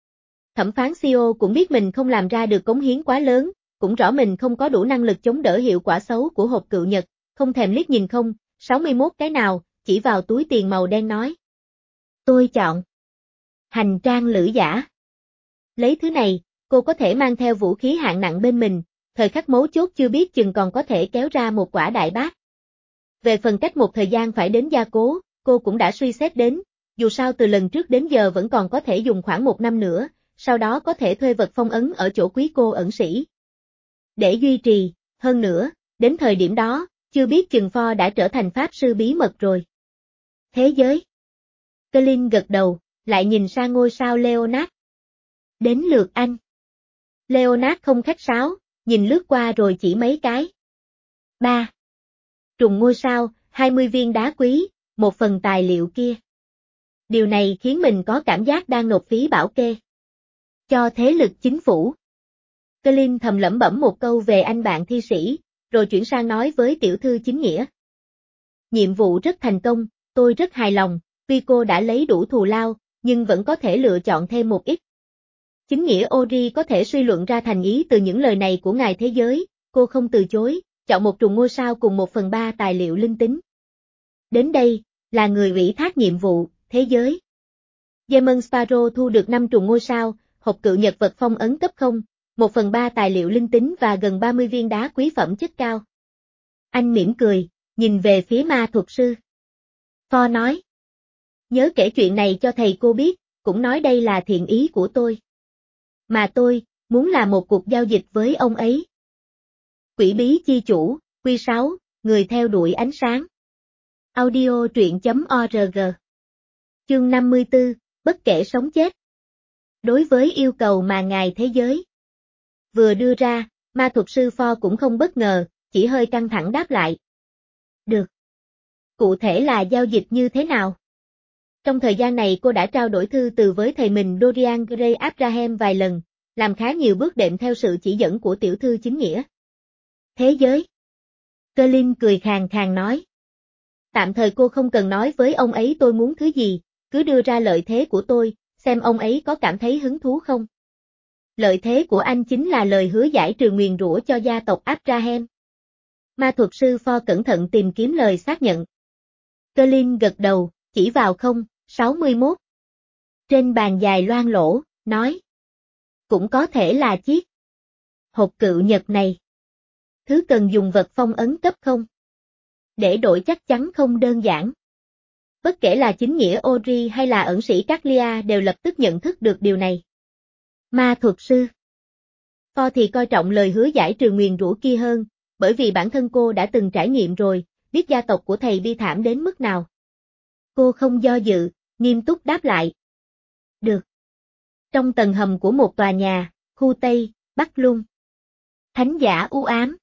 Thẩm phán Sio cũng biết mình không làm ra được cống hiến quá lớn, cũng rõ mình không có đủ năng lực chống đỡ hiệu quả xấu của hộp cựu nhật, không thèm liếc nhìn không, sáu mươi mốt cái nào, chỉ vào túi tiền màu đen nói. Tôi chọn. Hành trang lữ giả. Lấy thứ này, cô có thể mang theo vũ khí hạng nặng bên mình, thời khắc mấu chốt chưa biết chừng còn có thể kéo ra một quả đại bác. Về phần cách một thời gian phải đến gia cố, cô cũng đã suy xét đến, dù sao từ lần trước đến giờ vẫn còn có thể dùng khoảng một năm nữa, sau đó có thể thuê vật phong ấn ở chỗ quý cô ẩn sĩ. Để duy trì, hơn nữa, đến thời điểm đó, chưa biết chừng Pho đã trở thành pháp sư bí mật rồi. Thế giới. Colin gật đầu, lại nhìn sang ngôi sao Leonard. Đến lượt anh. Leonard không khách sáo, nhìn lướt qua rồi chỉ mấy cái. ba. Trùng ngôi sao, hai mươi viên đá quý, một phần tài liệu kia. Điều này khiến mình có cảm giác đang nộp phí bảo kê. Cho thế lực chính phủ. Colin thầm lẩm bẩm một câu về anh bạn thi sĩ, rồi chuyển sang nói với tiểu thư chính nghĩa. Nhiệm vụ rất thành công, tôi rất hài lòng, tuy cô đã lấy đủ thù lao, nhưng vẫn có thể lựa chọn thêm một ít. Chính nghĩa Ori có thể suy luận ra thành ý từ những lời này của ngài thế giới, cô không từ chối, chọn một trùng ngôi sao cùng một phần ba tài liệu linh tính. Đến đây, là người ủy thác nhiệm vụ, thế giới. Demon Sparrow thu được năm trùng ngôi sao, hộp cựu nhật vật phong ấn cấp không, một phần ba tài liệu linh tính và gần ba mươi viên đá quý phẩm chất cao. Anh mỉm cười, nhìn về phía ma thuật sư. Pho nói. Nhớ kể chuyện này cho thầy cô biết, cũng nói đây là thiện ý của tôi. Mà tôi, muốn làm một cuộc giao dịch với ông ấy. Quỷ bí chi chủ, Quy sáu, người theo đuổi ánh sáng. Audio truyện chấm org. Chương năm mươi tư, bất kể sống chết. Đối với yêu cầu mà ngài thế giới vừa đưa ra, ma thuật sư Pho cũng không bất ngờ, chỉ hơi căng thẳng đáp lại. Được. Cụ thể là giao dịch như thế nào? Trong thời gian này cô đã trao đổi thư từ với thầy mình Dorian Gray Abraham vài lần, làm khá nhiều bước đệm theo sự chỉ dẫn của tiểu thư chính nghĩa. Thế giới. Colin cười khàn khàn nói. Tạm thời cô không cần nói với ông ấy tôi muốn thứ gì, cứ đưa ra lợi thế của tôi, xem ông ấy có cảm thấy hứng thú không. Lợi thế của anh chính là lời hứa giải trừ nguyền rủa cho gia tộc Abraham. Ma thuật sư Pho cẩn thận tìm kiếm lời xác nhận. Colin gật đầu, chỉ vào không, sáu mươi mốt. Trên bàn dài loang lỗ, nói. Cũng có thể là chiếc hộp cựu nhật này. Thứ cần dùng vật phong ấn cấp không? Để đổi chắc chắn không đơn giản. Bất kể là chính nghĩa Ori hay là ẩn sĩ Caglia đều lập tức nhận thức được điều này. Ma thuật sư. Pho thì coi trọng lời hứa giải trừ nguyền rủa kia hơn, bởi vì bản thân cô đã từng trải nghiệm rồi, biết gia tộc của thầy bi thảm đến mức nào. Cô không do dự, nghiêm túc đáp lại. Được. Trong tầng hầm của một tòa nhà, khu Tây, Bắc Lung. Thánh giả u ám.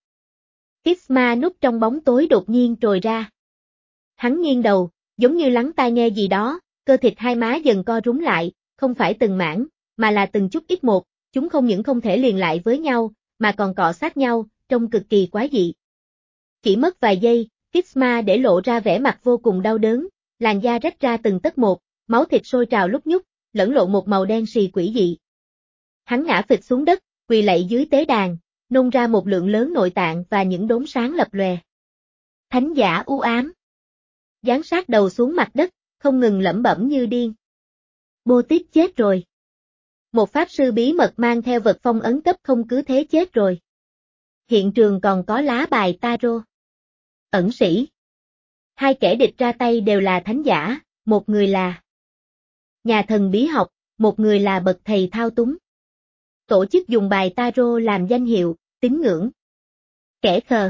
Kisma núp trong bóng tối đột nhiên trồi ra. Hắn nghiêng đầu, giống như lắng tai nghe gì đó, cơ thịt hai má dần co rúm lại, không phải từng mảng, mà là từng chút ít một, chúng không những không thể liền lại với nhau, mà còn cọ sát nhau, trông cực kỳ quái dị. Chỉ mất vài giây, Kisma để lộ ra vẻ mặt vô cùng đau đớn, làn da rách ra từng tấc một, máu thịt sôi trào lúc nhúc, lẫn lộn một màu đen xì quỷ dị. Hắn ngã phịch xuống đất, quỳ lạy dưới tế đàn, nôn ra một lượng lớn nội tạng và những đốm sáng lập lòe. Thánh giả u ám. Dán sát đầu xuống mặt đất, không ngừng lẩm bẩm như điên. Bô Tít chết rồi. Một pháp sư bí mật mang theo vật phong ấn cấp không cứ thế chết rồi. Hiện trường còn có lá bài tarot. Ẩn sĩ. Hai kẻ địch ra tay đều là thánh giả, một người là nhà thần bí học, một người là bậc thầy thao túng. Tổ chức dùng bài tarot làm danh hiệu, tín ngưỡng. Kẻ khờ.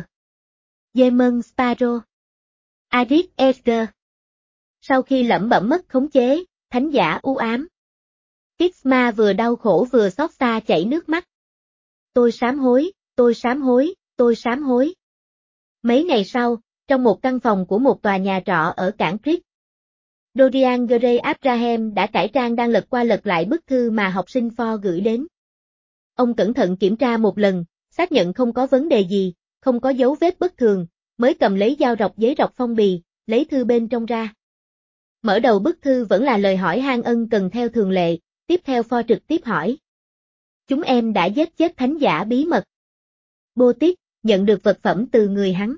Demon Sparrow. Arik Esger. Sau khi lẩm bẩm mất khống chế, thánh giả u ám. Kisma vừa đau khổ vừa xót xa chảy nước mắt. Tôi sám hối, tôi sám hối, tôi sám hối. Mấy ngày sau, trong một căn phòng của một tòa nhà trọ ở cảng Crete, Dorian Gray Abraham đã cải trang đang lật qua lật lại bức thư mà học sinh Ford gửi đến. Ông cẩn thận kiểm tra một lần, xác nhận không có vấn đề gì, không có dấu vết bất thường, mới cầm lấy dao rọc giấy rọc phong bì, lấy thư bên trong ra. Mở đầu bức thư vẫn là lời hỏi han ân cần theo thường lệ, tiếp theo Ford trực tiếp hỏi. Chúng em đã giết chết thánh giả bí mật. Bô Tít, nhận được vật phẩm từ người hắn.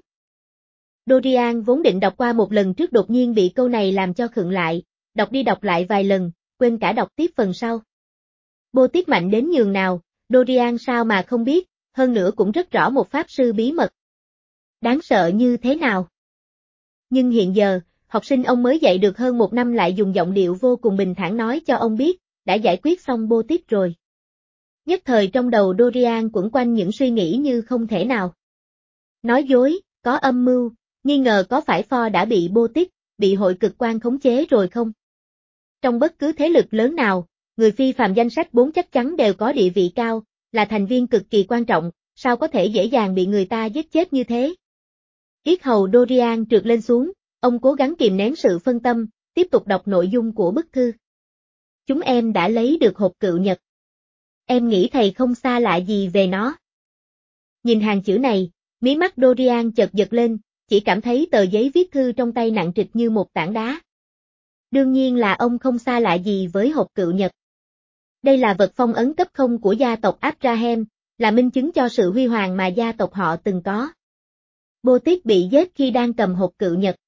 Dorian vốn định đọc qua một lần trước đột nhiên bị câu này làm cho khựng lại, đọc đi đọc lại vài lần, quên cả đọc tiếp phần sau. Bô Tít mạnh đến nhường nào, Dorian sao mà không biết, hơn nữa cũng rất rõ một pháp sư bí mật. Đáng sợ như thế nào. Nhưng hiện giờ, học sinh ông mới dạy được hơn một năm lại dùng giọng điệu vô cùng bình thản nói cho ông biết, đã giải quyết xong Bô Tít rồi. Nhất thời trong đầu Dorian quẩn quanh những suy nghĩ như không thể nào. Nói dối, có âm mưu, nghi ngờ có phải Ford đã bị Bô Tít, bị hội cực quan khống chế rồi không? Trong bất cứ thế lực lớn nào, người phi phàm danh sách bốn chắc chắn đều có địa vị cao, là thành viên cực kỳ quan trọng, sao có thể dễ dàng bị người ta giết chết như thế? Yết hầu Dorian trượt lên xuống, ông cố gắng kìm nén sự phân tâm, tiếp tục đọc nội dung của bức thư. Chúng em đã lấy được hộp cựu nhật. Em nghĩ thầy không xa lạ gì về nó. Nhìn hàng chữ này, mí mắt Dorian chợt giật lên, chỉ cảm thấy tờ giấy viết thư trong tay nặng trịch như một tảng đá. Đương nhiên là ông không xa lạ gì với hộp cựu nhật. Đây là vật phong ấn cấp không của gia tộc Abraham, là minh chứng cho sự huy hoàng mà gia tộc họ từng có. Bô Tít bị giết khi đang cầm hộp cựu nhật.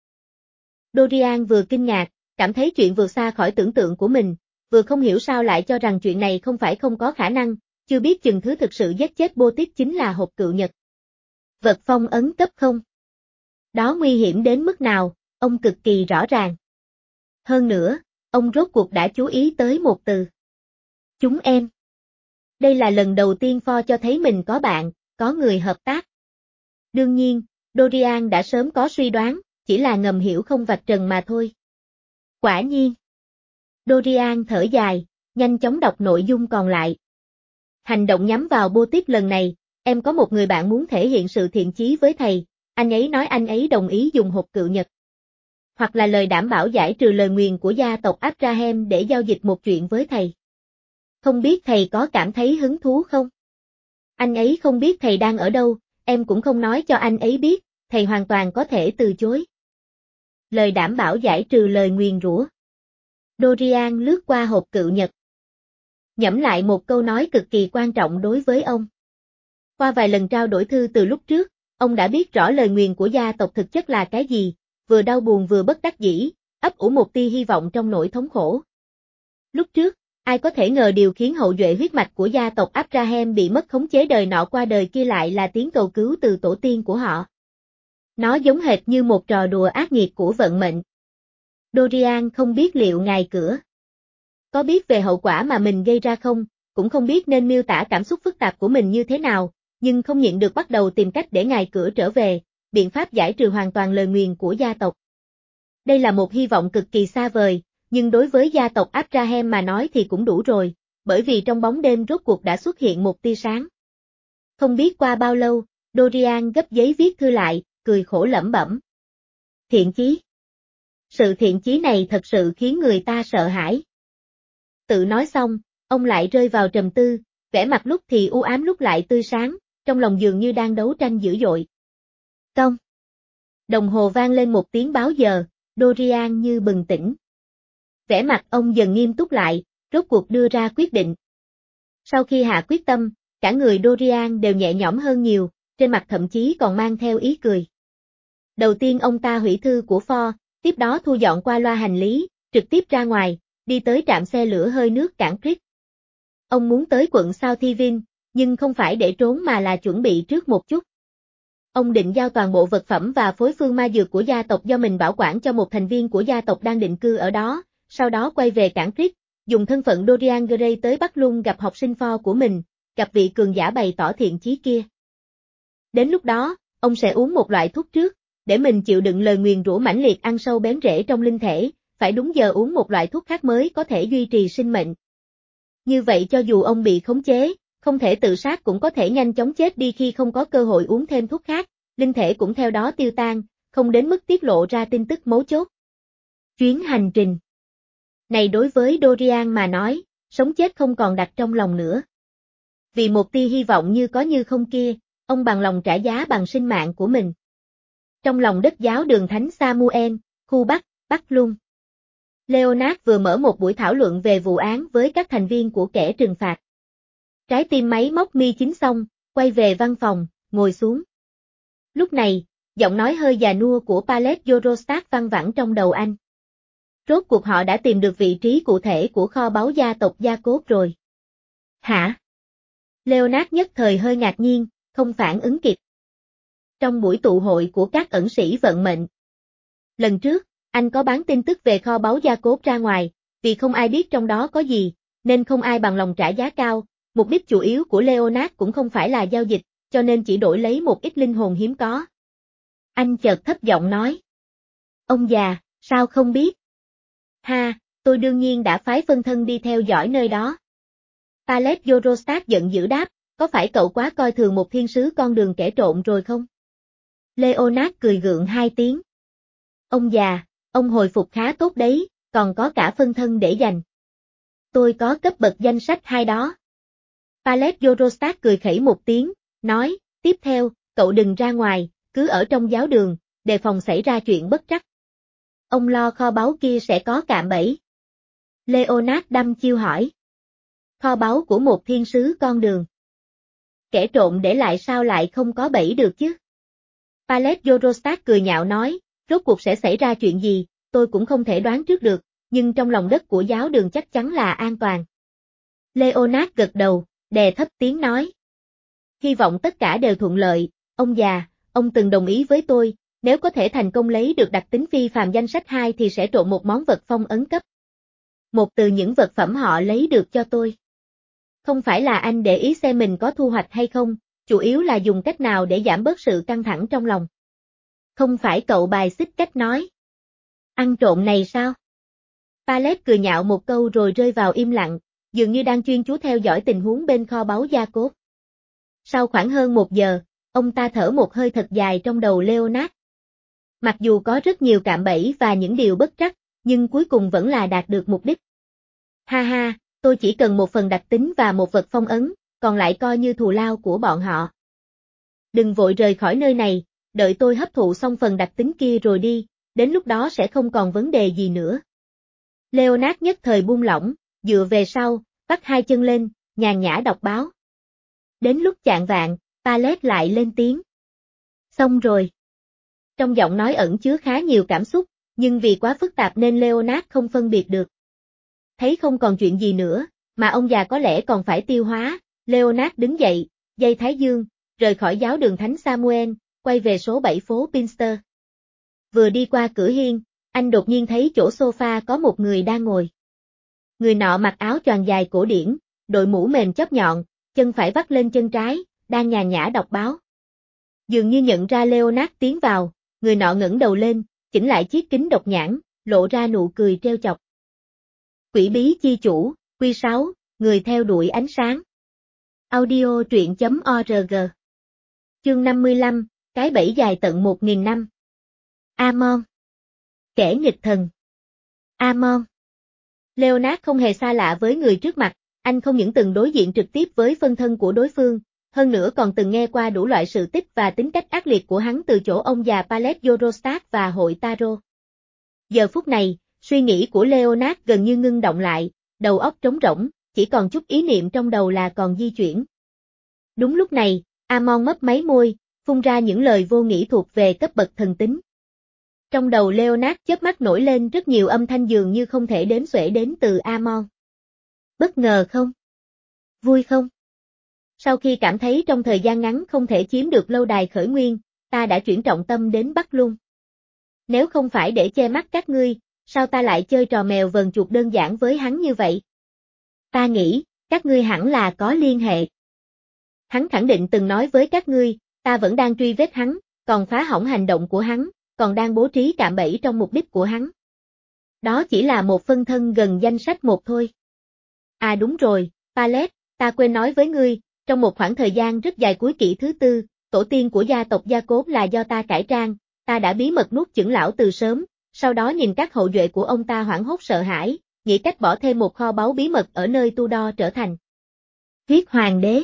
Dorian vừa kinh ngạc, cảm thấy chuyện vượt xa khỏi tưởng tượng của mình, vừa không hiểu sao lại cho rằng chuyện này không phải không có khả năng, chưa biết chừng thứ thực sự giết chết Bô Tít chính là hộp cựu nhật. Vật phong ấn cấp không. Đó nguy hiểm đến mức nào, ông cực kỳ rõ ràng. Hơn nữa, ông rốt cuộc đã chú ý tới một từ. Chúng em. Đây là lần đầu tiên Ford cho thấy mình có bạn, có người hợp tác. Đương nhiên, Dorian đã sớm có suy đoán, chỉ là ngầm hiểu không vạch trần mà thôi. Quả nhiên. Dorian thở dài, nhanh chóng đọc nội dung còn lại. Hành động nhắm vào Bô Tít lần này, em có một người bạn muốn thể hiện sự thiện chí với thầy, anh ấy nói anh ấy đồng ý dùng hộp cựu nhật. Hoặc là lời đảm bảo giải trừ lời nguyền của gia tộc Abraham để giao dịch một chuyện với thầy. Không biết thầy có cảm thấy hứng thú không? Anh ấy không biết thầy đang ở đâu, em cũng không nói cho anh ấy biết, thầy hoàn toàn có thể từ chối. Lời đảm bảo giải trừ lời nguyền rủa. Dorian lướt qua hộp cựu nhật. Nhẩm lại một câu nói cực kỳ quan trọng đối với ông. Qua vài lần trao đổi thư từ lúc trước, ông đã biết rõ lời nguyền của gia tộc thực chất là cái gì, vừa đau buồn vừa bất đắc dĩ, ấp ủ một tia hy vọng trong nỗi thống khổ. Lúc trước, ai có thể ngờ điều khiến hậu duệ huyết mạch của gia tộc Abraham bị mất khống chế đời nọ qua đời kia lại là tiếng cầu cứu từ tổ tiên của họ. Nó giống hệt như một trò đùa ác nghiệt của vận mệnh. Dorian không biết liệu ngài cửa có biết về hậu quả mà mình gây ra không, cũng không biết nên miêu tả cảm xúc phức tạp của mình như thế nào, nhưng không nhịn được bắt đầu tìm cách để ngài cửa trở về, biện pháp giải trừ hoàn toàn lời nguyền của gia tộc. Đây là một hy vọng cực kỳ xa vời, nhưng đối với gia tộc Abraham mà nói thì cũng đủ rồi, bởi vì trong bóng đêm rốt cuộc đã xuất hiện một tia sáng. Không biết qua bao lâu, Dorian gấp giấy viết thư lại, cười khổ lẩm bẩm. Thiện chí. Sự thiện chí này thật sự khiến người ta sợ hãi. Tự nói xong, ông lại rơi vào trầm tư, vẻ mặt lúc thì u ám lúc lại tươi sáng, trong lòng dường như đang đấu tranh dữ dội. Cong. Đồng hồ vang lên một tiếng báo giờ, Dorian như bừng tỉnh. Vẻ mặt ông dần nghiêm túc lại, rốt cuộc đưa ra quyết định. Sau khi hạ quyết tâm, cả người Dorian đều nhẹ nhõm hơn nhiều, trên mặt thậm chí còn mang theo ý cười. Đầu tiên ông ta hủy thư của Ford, tiếp đó thu dọn qua loa hành lý, trực tiếp ra ngoài, đi tới trạm xe lửa hơi nước cảng Creek. Ông muốn tới quận Southville, nhưng không phải để trốn mà là chuẩn bị trước một chút. Ông định giao toàn bộ vật phẩm và phối phương ma dược của gia tộc do mình bảo quản cho một thành viên của gia tộc đang định cư ở đó, sau đó quay về cảng Creek, dùng thân phận Dorian Gray tới Bắc Lung gặp học sinh Ford của mình, gặp vị cường giả bày tỏ thiện chí kia. Đến lúc đó, ông sẽ uống một loại thuốc trước, để mình chịu đựng lời nguyền rủa mãnh liệt ăn sâu bén rễ trong linh thể, phải đúng giờ uống một loại thuốc khác mới có thể duy trì sinh mệnh. Như vậy cho dù ông bị khống chế, không thể tự sát cũng có thể nhanh chóng chết đi khi không có cơ hội uống thêm thuốc khác, linh thể cũng theo đó tiêu tan, không đến mức tiết lộ ra tin tức mấu chốt. Chuyến hành trình này đối với Dorian mà nói, sống chết không còn đặt trong lòng nữa. Vì một tia hy vọng như có như không kia, ông bằng lòng trả giá bằng sinh mạng của mình. Trong lòng đất giáo đường Thánh Samuel, khu Bắc, Bắc Lung. Leonard vừa mở một buổi thảo luận về vụ án với các thành viên của kẻ trừng phạt. Trái tim máy móc mi chín xong, quay về văn phòng, ngồi xuống. Lúc này, giọng nói hơi già nua của Pallet Eurostat văng vẳng trong đầu anh. Rốt cuộc họ đã tìm được vị trí cụ thể của kho báu gia tộc Jacob rồi. Hả? Leonard nhất thời hơi ngạc nhiên, không phản ứng kịp. Trong buổi tụ hội của các ẩn sĩ vận mệnh. Lần trước, anh có bán tin tức về kho báu Jacob ra ngoài, vì không ai biết trong đó có gì, nên không ai bằng lòng trả giá cao, mục đích chủ yếu của Leonard cũng không phải là giao dịch, cho nên chỉ đổi lấy một ít linh hồn hiếm có. Anh chợt thấp giọng nói. Ông già, sao không biết? Ha, tôi đương nhiên đã phái phân thân đi theo dõi nơi đó. Pallet Eurostat giận dữ đáp, có phải cậu quá coi thường một thiên sứ con đường kẻ trộm rồi không? Leonard cười gượng hai tiếng. Ông già, ông hồi phục khá tốt đấy, còn có cả phân thân để dành. Tôi có cấp bậc danh sách hai đó. Pallet Eurostat cười khẩy một tiếng, nói, tiếp theo, cậu đừng ra ngoài, cứ ở trong giáo đường, đề phòng xảy ra chuyện bất trắc. Ông lo kho báu kia sẽ có cạm bẫy. Leonard đăm chiêu hỏi. Kho báu của một thiên sứ con đường. Kẻ trộm để lại sao lại không có bẫy được chứ? Pallet Eurostat cười nhạo nói, rốt cuộc sẽ xảy ra chuyện gì, tôi cũng không thể đoán trước được, nhưng trong lòng đất của giáo đường chắc chắn là an toàn. Leonard gật đầu, đè thấp tiếng nói. Hy vọng tất cả đều thuận lợi, ông già, ông từng đồng ý với tôi, nếu có thể thành công lấy được đặc tính phi phàm danh sách hai thì sẽ trộn một món vật phong ấn cấp. Một từ những vật phẩm họ lấy được cho tôi. Không phải là anh để ý xem mình có thu hoạch hay không, chủ yếu là dùng cách nào để giảm bớt sự căng thẳng trong lòng. Không phải cậu bài xích cách nói. Ăn trộm này sao? Pallet cười nhạo một câu rồi rơi vào im lặng, dường như đang chuyên chú theo dõi tình huống bên kho báu Jacob. Sau khoảng hơn một giờ, ông ta thở một hơi thật dài trong đầu Leonard. Mặc dù có rất nhiều cạm bẫy và những điều bất trắc, nhưng cuối cùng vẫn là đạt được mục đích. Ha ha, tôi chỉ cần một phần đặc tính và một vật phong ấn, còn lại coi như thù lao của bọn họ. Đừng vội rời khỏi nơi này, đợi tôi hấp thụ xong phần đặc tính kia rồi đi, đến lúc đó sẽ không còn vấn đề gì nữa. Leonard nhất thời buông lỏng, dựa về sau, bắt hai chân lên, nhàn nhã đọc báo. Đến lúc chạng vạng, Pallet lại lên tiếng. Xong rồi. Trong giọng nói ẩn chứa khá nhiều cảm xúc, nhưng vì quá phức tạp nên Leonard không phân biệt được. Thấy không còn chuyện gì nữa, mà ông già có lẽ còn phải tiêu hóa, Leonard đứng dậy, dây thái dương, rời khỏi giáo đường Thánh Samuel, quay về số bảy phố Pinster. Vừa đi qua cửa hiên, anh đột nhiên thấy chỗ sofa có một người đang ngồi. Người nọ mặc áo choàng dài cổ điển, đội mũ mềm chóp nhọn, chân phải vắt lên chân trái, đang nhàn nhã đọc báo. Dường như nhận ra Leonard tiến vào, người nọ ngẩng đầu lên, chỉnh lại chiếc kính độc nhãn, lộ ra nụ cười trêu chọc. Quỷ bí chi chủ, Quy sáu, người theo đuổi ánh sáng. Audio truyện chấm org. Chương năm mươi lăm, cái bẫy dài tận một nghìn năm. Amon. Kẻ nghịch thần. Amon. Leonard không hề xa lạ với người trước mặt, anh không những từng đối diện trực tiếp với phân thân của đối phương, hơn nữa còn từng nghe qua đủ loại sự tích và tính cách ác liệt của hắn từ chỗ ông già Pallet Yorostat và hội Tarot. Giờ phút này, suy nghĩ của Leonard gần như ngưng động lại, đầu óc trống rỗng, chỉ còn chút ý niệm trong đầu là còn di chuyển. Đúng lúc này, Amon mấp máy môi, phun ra những lời vô nghĩa thuộc về cấp bậc thần tính. Trong đầu Leonard chớp mắt nổi lên rất nhiều âm thanh dường như không thể đếm xuể đến từ Amon. Bất ngờ không? Vui không? Sau khi cảm thấy trong thời gian ngắn không thể chiếm được lâu đài khởi nguyên, ta đã chuyển trọng tâm đến Bắc Luân. Nếu không phải để che mắt các ngươi, sao ta lại chơi trò mèo vờn chuột đơn giản với hắn như vậy? Ta nghĩ, các ngươi hẳn là có liên hệ. Hắn khẳng định từng nói với các ngươi, ta vẫn đang truy vết hắn, còn phá hỏng hành động của hắn, còn đang bố trí cạm bẫy trong mục đích của hắn. Đó chỉ là một phân thân gần danh sách một thôi. À đúng rồi, Pallet, ta quên nói với ngươi, trong một khoảng thời gian rất dài cuối kỷ thứ tư, tổ tiên của gia tộc Gia Cốp là do ta cải trang, ta đã bí mật nuốt chửng lão từ sớm, sau đó nhìn các hậu duệ của ông ta hoảng hốt sợ hãi, nghĩ cách bỏ thêm một kho báu bí mật ở nơi Tudor trở thành huyết hoàng đế.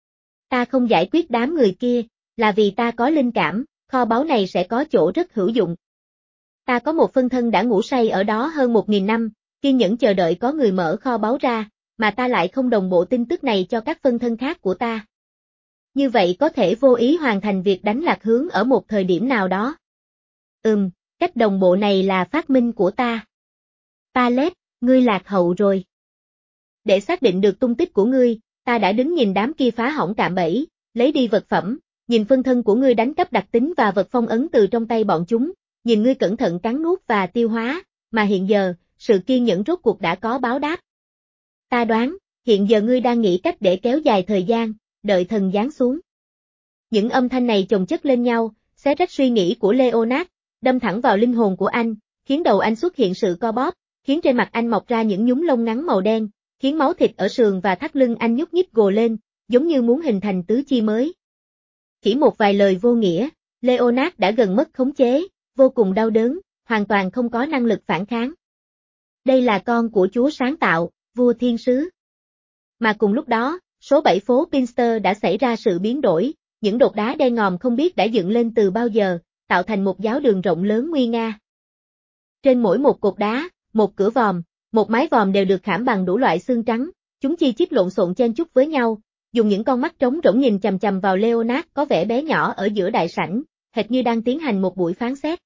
Ta không giải quyết đám người kia, là vì ta có linh cảm, kho báu này sẽ có chỗ rất hữu dụng. Ta có một phân thân đã ngủ say ở đó hơn một nghìn năm, kiên nhẫn chờ đợi có người mở kho báu ra, mà ta lại không đồng bộ tin tức này cho các phân thân khác của ta. Như vậy có thể vô ý hoàn thành việc đánh lạc hướng ở một thời điểm nào đó. Ừm, cách đồng bộ này là phát minh của ta. Pallet, ngươi lạc hậu rồi. Để xác định được tung tích của ngươi, ta đã đứng nhìn đám kia phá hỏng cạm bẫy, lấy đi vật phẩm, nhìn phân thân của ngươi đánh cắp đặc tính và vật phong ấn từ trong tay bọn chúng, nhìn ngươi cẩn thận cắn nuốt và tiêu hóa, mà hiện giờ, sự kiên nhẫn rốt cuộc đã có báo đáp. Ta đoán, hiện giờ ngươi đang nghĩ cách để kéo dài thời gian, đợi thần giáng xuống. Những âm thanh này chồng chất lên nhau, xé rách suy nghĩ của Leonard, đâm thẳng vào linh hồn của anh, khiến đầu anh xuất hiện sự co bóp, khiến trên mặt anh mọc ra những nhúm lông ngắn màu đen, khiến máu thịt ở sườn và thắt lưng anh nhúc nhích gồ lên, giống như muốn hình thành tứ chi mới. Chỉ một vài lời vô nghĩa, Leonard đã gần mất khống chế, vô cùng đau đớn, hoàn toàn không có năng lực phản kháng. Đây là con của Chúa sáng tạo, vua thiên sứ. Mà cùng lúc đó, số bảy phố Pinster đã xảy ra sự biến đổi, những đột đá đen ngòm không biết đã dựng lên từ bao giờ, tạo thành một giáo đường rộng lớn nguy nga. Trên mỗi một cột đá, một cửa vòm, một mái vòm đều được khảm bằng đủ loại xương trắng, chúng chi chít lộn xộn chen chúc với nhau, dùng những con mắt trống rỗng nhìn chằm chằm vào Leonard có vẻ bé nhỏ ở giữa đại sảnh, hệt như đang tiến hành một buổi phán xét.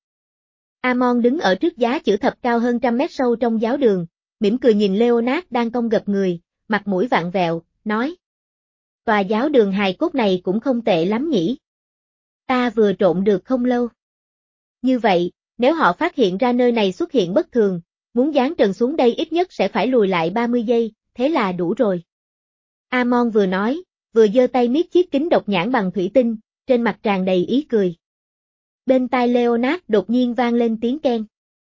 Amon đứng ở trước giá chữ thập cao hơn trăm mét sâu trong giáo đường, mỉm cười nhìn Leonard đang cong gập người, mặt mũi vặn vẹo, nói. Tòa giáo đường hài cốt này cũng không tệ lắm nhỉ. Ta vừa trộn được không lâu. Như vậy, nếu họ phát hiện ra nơi này xuất hiện bất thường, muốn giáng trần xuống đây ít nhất sẽ phải lùi lại ba mươi giây, thế là đủ rồi. Amon vừa nói, vừa giơ tay miết chiếc kính độc nhãn bằng thủy tinh, trên mặt tràn đầy ý cười. Bên tai Leonard đột nhiên vang lên tiếng keng.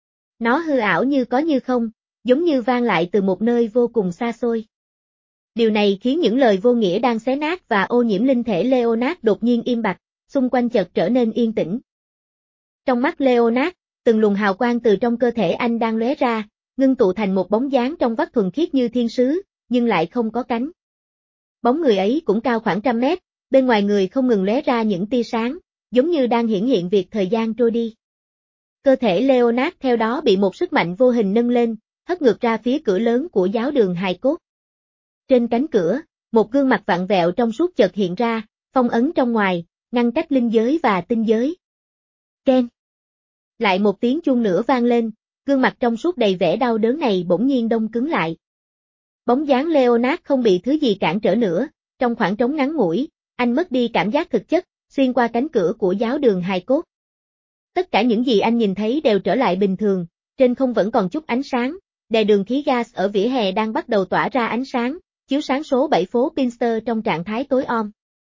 Nó hư ảo như có như không, giống như vang lại từ một nơi vô cùng xa xôi. Điều này khiến những lời vô nghĩa đang xé nát và ô nhiễm linh thể Leonard đột nhiên im bặt, xung quanh chợt trở nên yên tĩnh. Trong mắt Leonard, từng luồng hào quang từ trong cơ thể anh đang lóe ra, ngưng tụ thành một bóng dáng trong vắt thuần khiết như thiên sứ, nhưng lại không có cánh. Bóng người ấy cũng cao khoảng trăm mét, bên ngoài người không ngừng lóe ra những tia sáng, giống như đang hiển hiện việc thời gian trôi đi. Cơ thể Leonard theo đó bị một sức mạnh vô hình nâng lên, hất ngược ra phía cửa lớn của giáo đường hài cốt. Trên cánh cửa, một gương mặt vặn vẹo trong suốt chợt hiện ra, phong ấn trong ngoài, ngăn cách linh giới và tinh giới. Ken. Lại một tiếng chuông nữa vang lên, gương mặt trong suốt đầy vẻ đau đớn này bỗng nhiên đông cứng lại. Bóng dáng Leonard không bị thứ gì cản trở nữa, trong khoảng trống ngắn ngủi, anh mất đi cảm giác thực chất, xuyên qua cánh cửa của giáo đường hài cốt. Tất cả những gì anh nhìn thấy đều trở lại bình thường, trên không vẫn còn chút ánh sáng, đèn đường khí gas ở vỉa hè đang bắt đầu tỏa ra ánh sáng, chiếu sáng số bảy phố Pinster trong trạng thái tối om.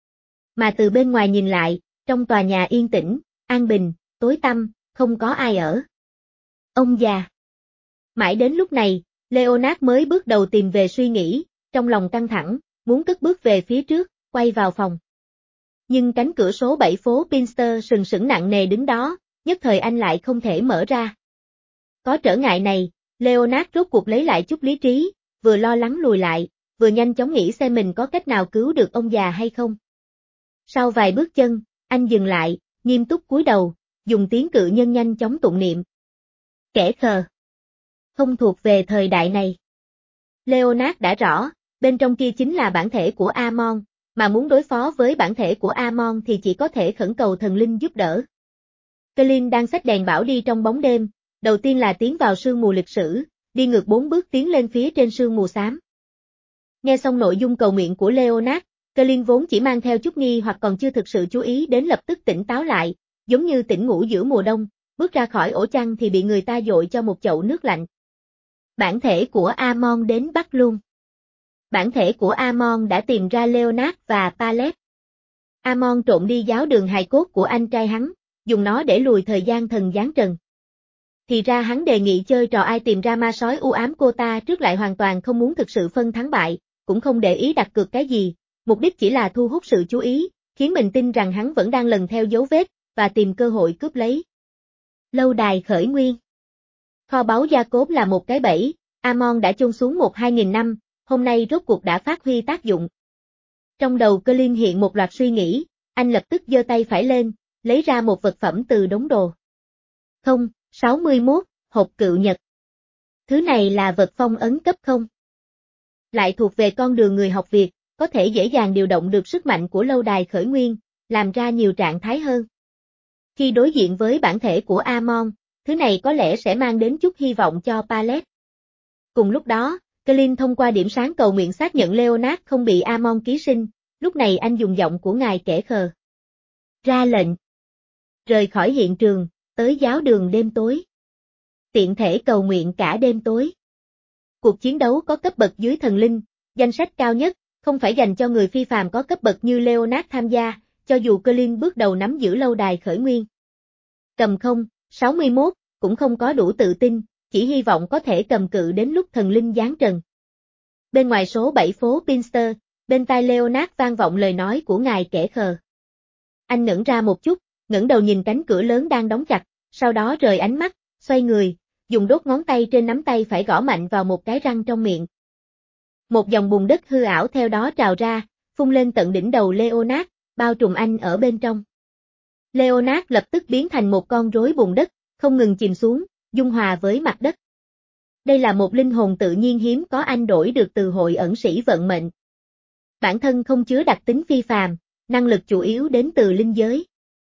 Mà từ bên ngoài nhìn lại, trong tòa nhà yên tĩnh, an bình, tối tăm, không có ai ở. Ông già. Mãi đến lúc này, Leonard mới bước đầu tìm về suy nghĩ, trong lòng căng thẳng, muốn cất bước về phía trước, quay vào phòng. Nhưng cánh cửa số bảy phố Pinster sừng sững nặng nề đứng đó, nhất thời anh lại không thể mở ra. Có trở ngại này, Leonard rốt cuộc lấy lại chút lý trí, vừa lo lắng lùi lại, vừa nhanh chóng nghĩ xem mình có cách nào cứu được ông già hay không. Sau vài bước chân, anh dừng lại, nghiêm túc cúi đầu, dùng tiếng cự nhân nhanh chóng tụng niệm. Kẻ khờ. Không thuộc về thời đại này. Leonard đã rõ, bên trong kia chính là bản thể của Amon, mà muốn đối phó với bản thể của Amon thì chỉ có thể khẩn cầu thần linh giúp đỡ. Colin đang xách đèn bảo đi trong bóng đêm, đầu tiên là tiến vào sương mù lịch sử, đi ngược bốn bước tiến lên phía trên sương mù xám. Nghe xong nội dung cầu nguyện của Leonard, Colin vốn chỉ mang theo chút nghi hoặc còn chưa thực sự chú ý đến lập tức tỉnh táo lại, giống như tỉnh ngủ giữa mùa đông, bước ra khỏi ổ chăn thì bị người ta dội cho một chậu nước lạnh. Bản thể của Amon đến Bắc Luân. Bản thể của Amon đã tìm ra Leonard và Pallet. Amon trộn đi giáo đường hài cốt của anh trai hắn, dùng nó để lùi thời gian thần giáng trần. Thì ra hắn đề nghị chơi trò ai tìm ra ma sói u ám cô ta trước lại hoàn toàn không muốn thực sự phân thắng bại, cũng không để ý đặt cược cái gì, mục đích chỉ là thu hút sự chú ý, khiến mình tin rằng hắn vẫn đang lần theo dấu vết, và tìm cơ hội cướp lấy. Lâu đài khởi nguyên. Kho báu gia cốp là một cái bẫy, Amon đã chôn xuống một hai nghìn năm, hôm nay rốt cuộc đã phát huy tác dụng. Trong đầu Colin hiện một loạt suy nghĩ, anh lập tức giơ tay phải lên, lấy ra một vật phẩm từ đống đồ. Không, sáu mươi mốt, hộp cựu nhật. Thứ này là vật phong ấn cấp không. Lại thuộc về con đường người học Việt, có thể dễ dàng điều động được sức mạnh của lâu đài khởi nguyên, làm ra nhiều trạng thái hơn. Khi đối diện với bản thể của Amon, thứ này có lẽ sẽ mang đến chút hy vọng cho Pallet. Cùng lúc đó, Colin thông qua điểm sáng cầu nguyện xác nhận Leonard không bị Amon ký sinh, lúc này anh dùng giọng của ngài kẻ khờ. Ra lệnh. Rời khỏi hiện trường, tới giáo đường đêm tối. Tiện thể cầu nguyện cả đêm tối. Cuộc chiến đấu có cấp bậc dưới thần linh, danh sách cao nhất, không phải dành cho người phi phàm có cấp bậc như Leonard tham gia, cho dù Colin bước đầu nắm giữ lâu đài khởi nguyên. Cầm không, sáu mươi mốt, cũng không có đủ tự tin, chỉ hy vọng có thể cầm cự đến lúc thần linh giáng trần. Bên ngoài số bảy phố Pinster, bên tai Leonard vang vọng lời nói của ngài kẻ khờ. Anh ngẩn ra một chút, ngẩng đầu nhìn cánh cửa lớn đang đóng chặt, sau đó rời ánh mắt, xoay người, dùng đốt ngón tay trên nắm tay phải gõ mạnh vào một cái răng trong miệng. Một dòng bùn đất hư ảo theo đó trào ra, phun lên tận đỉnh đầu Leonard, bao trùm anh ở bên trong. Leonard lập tức biến thành một con rối bùn đất, không ngừng chìm xuống, dung hòa với mặt đất. Đây là một linh hồn tự nhiên hiếm có anh đổi được từ hội ẩn sĩ vận mệnh. Bản thân không chứa đặc tính phi phàm, năng lực chủ yếu đến từ linh giới.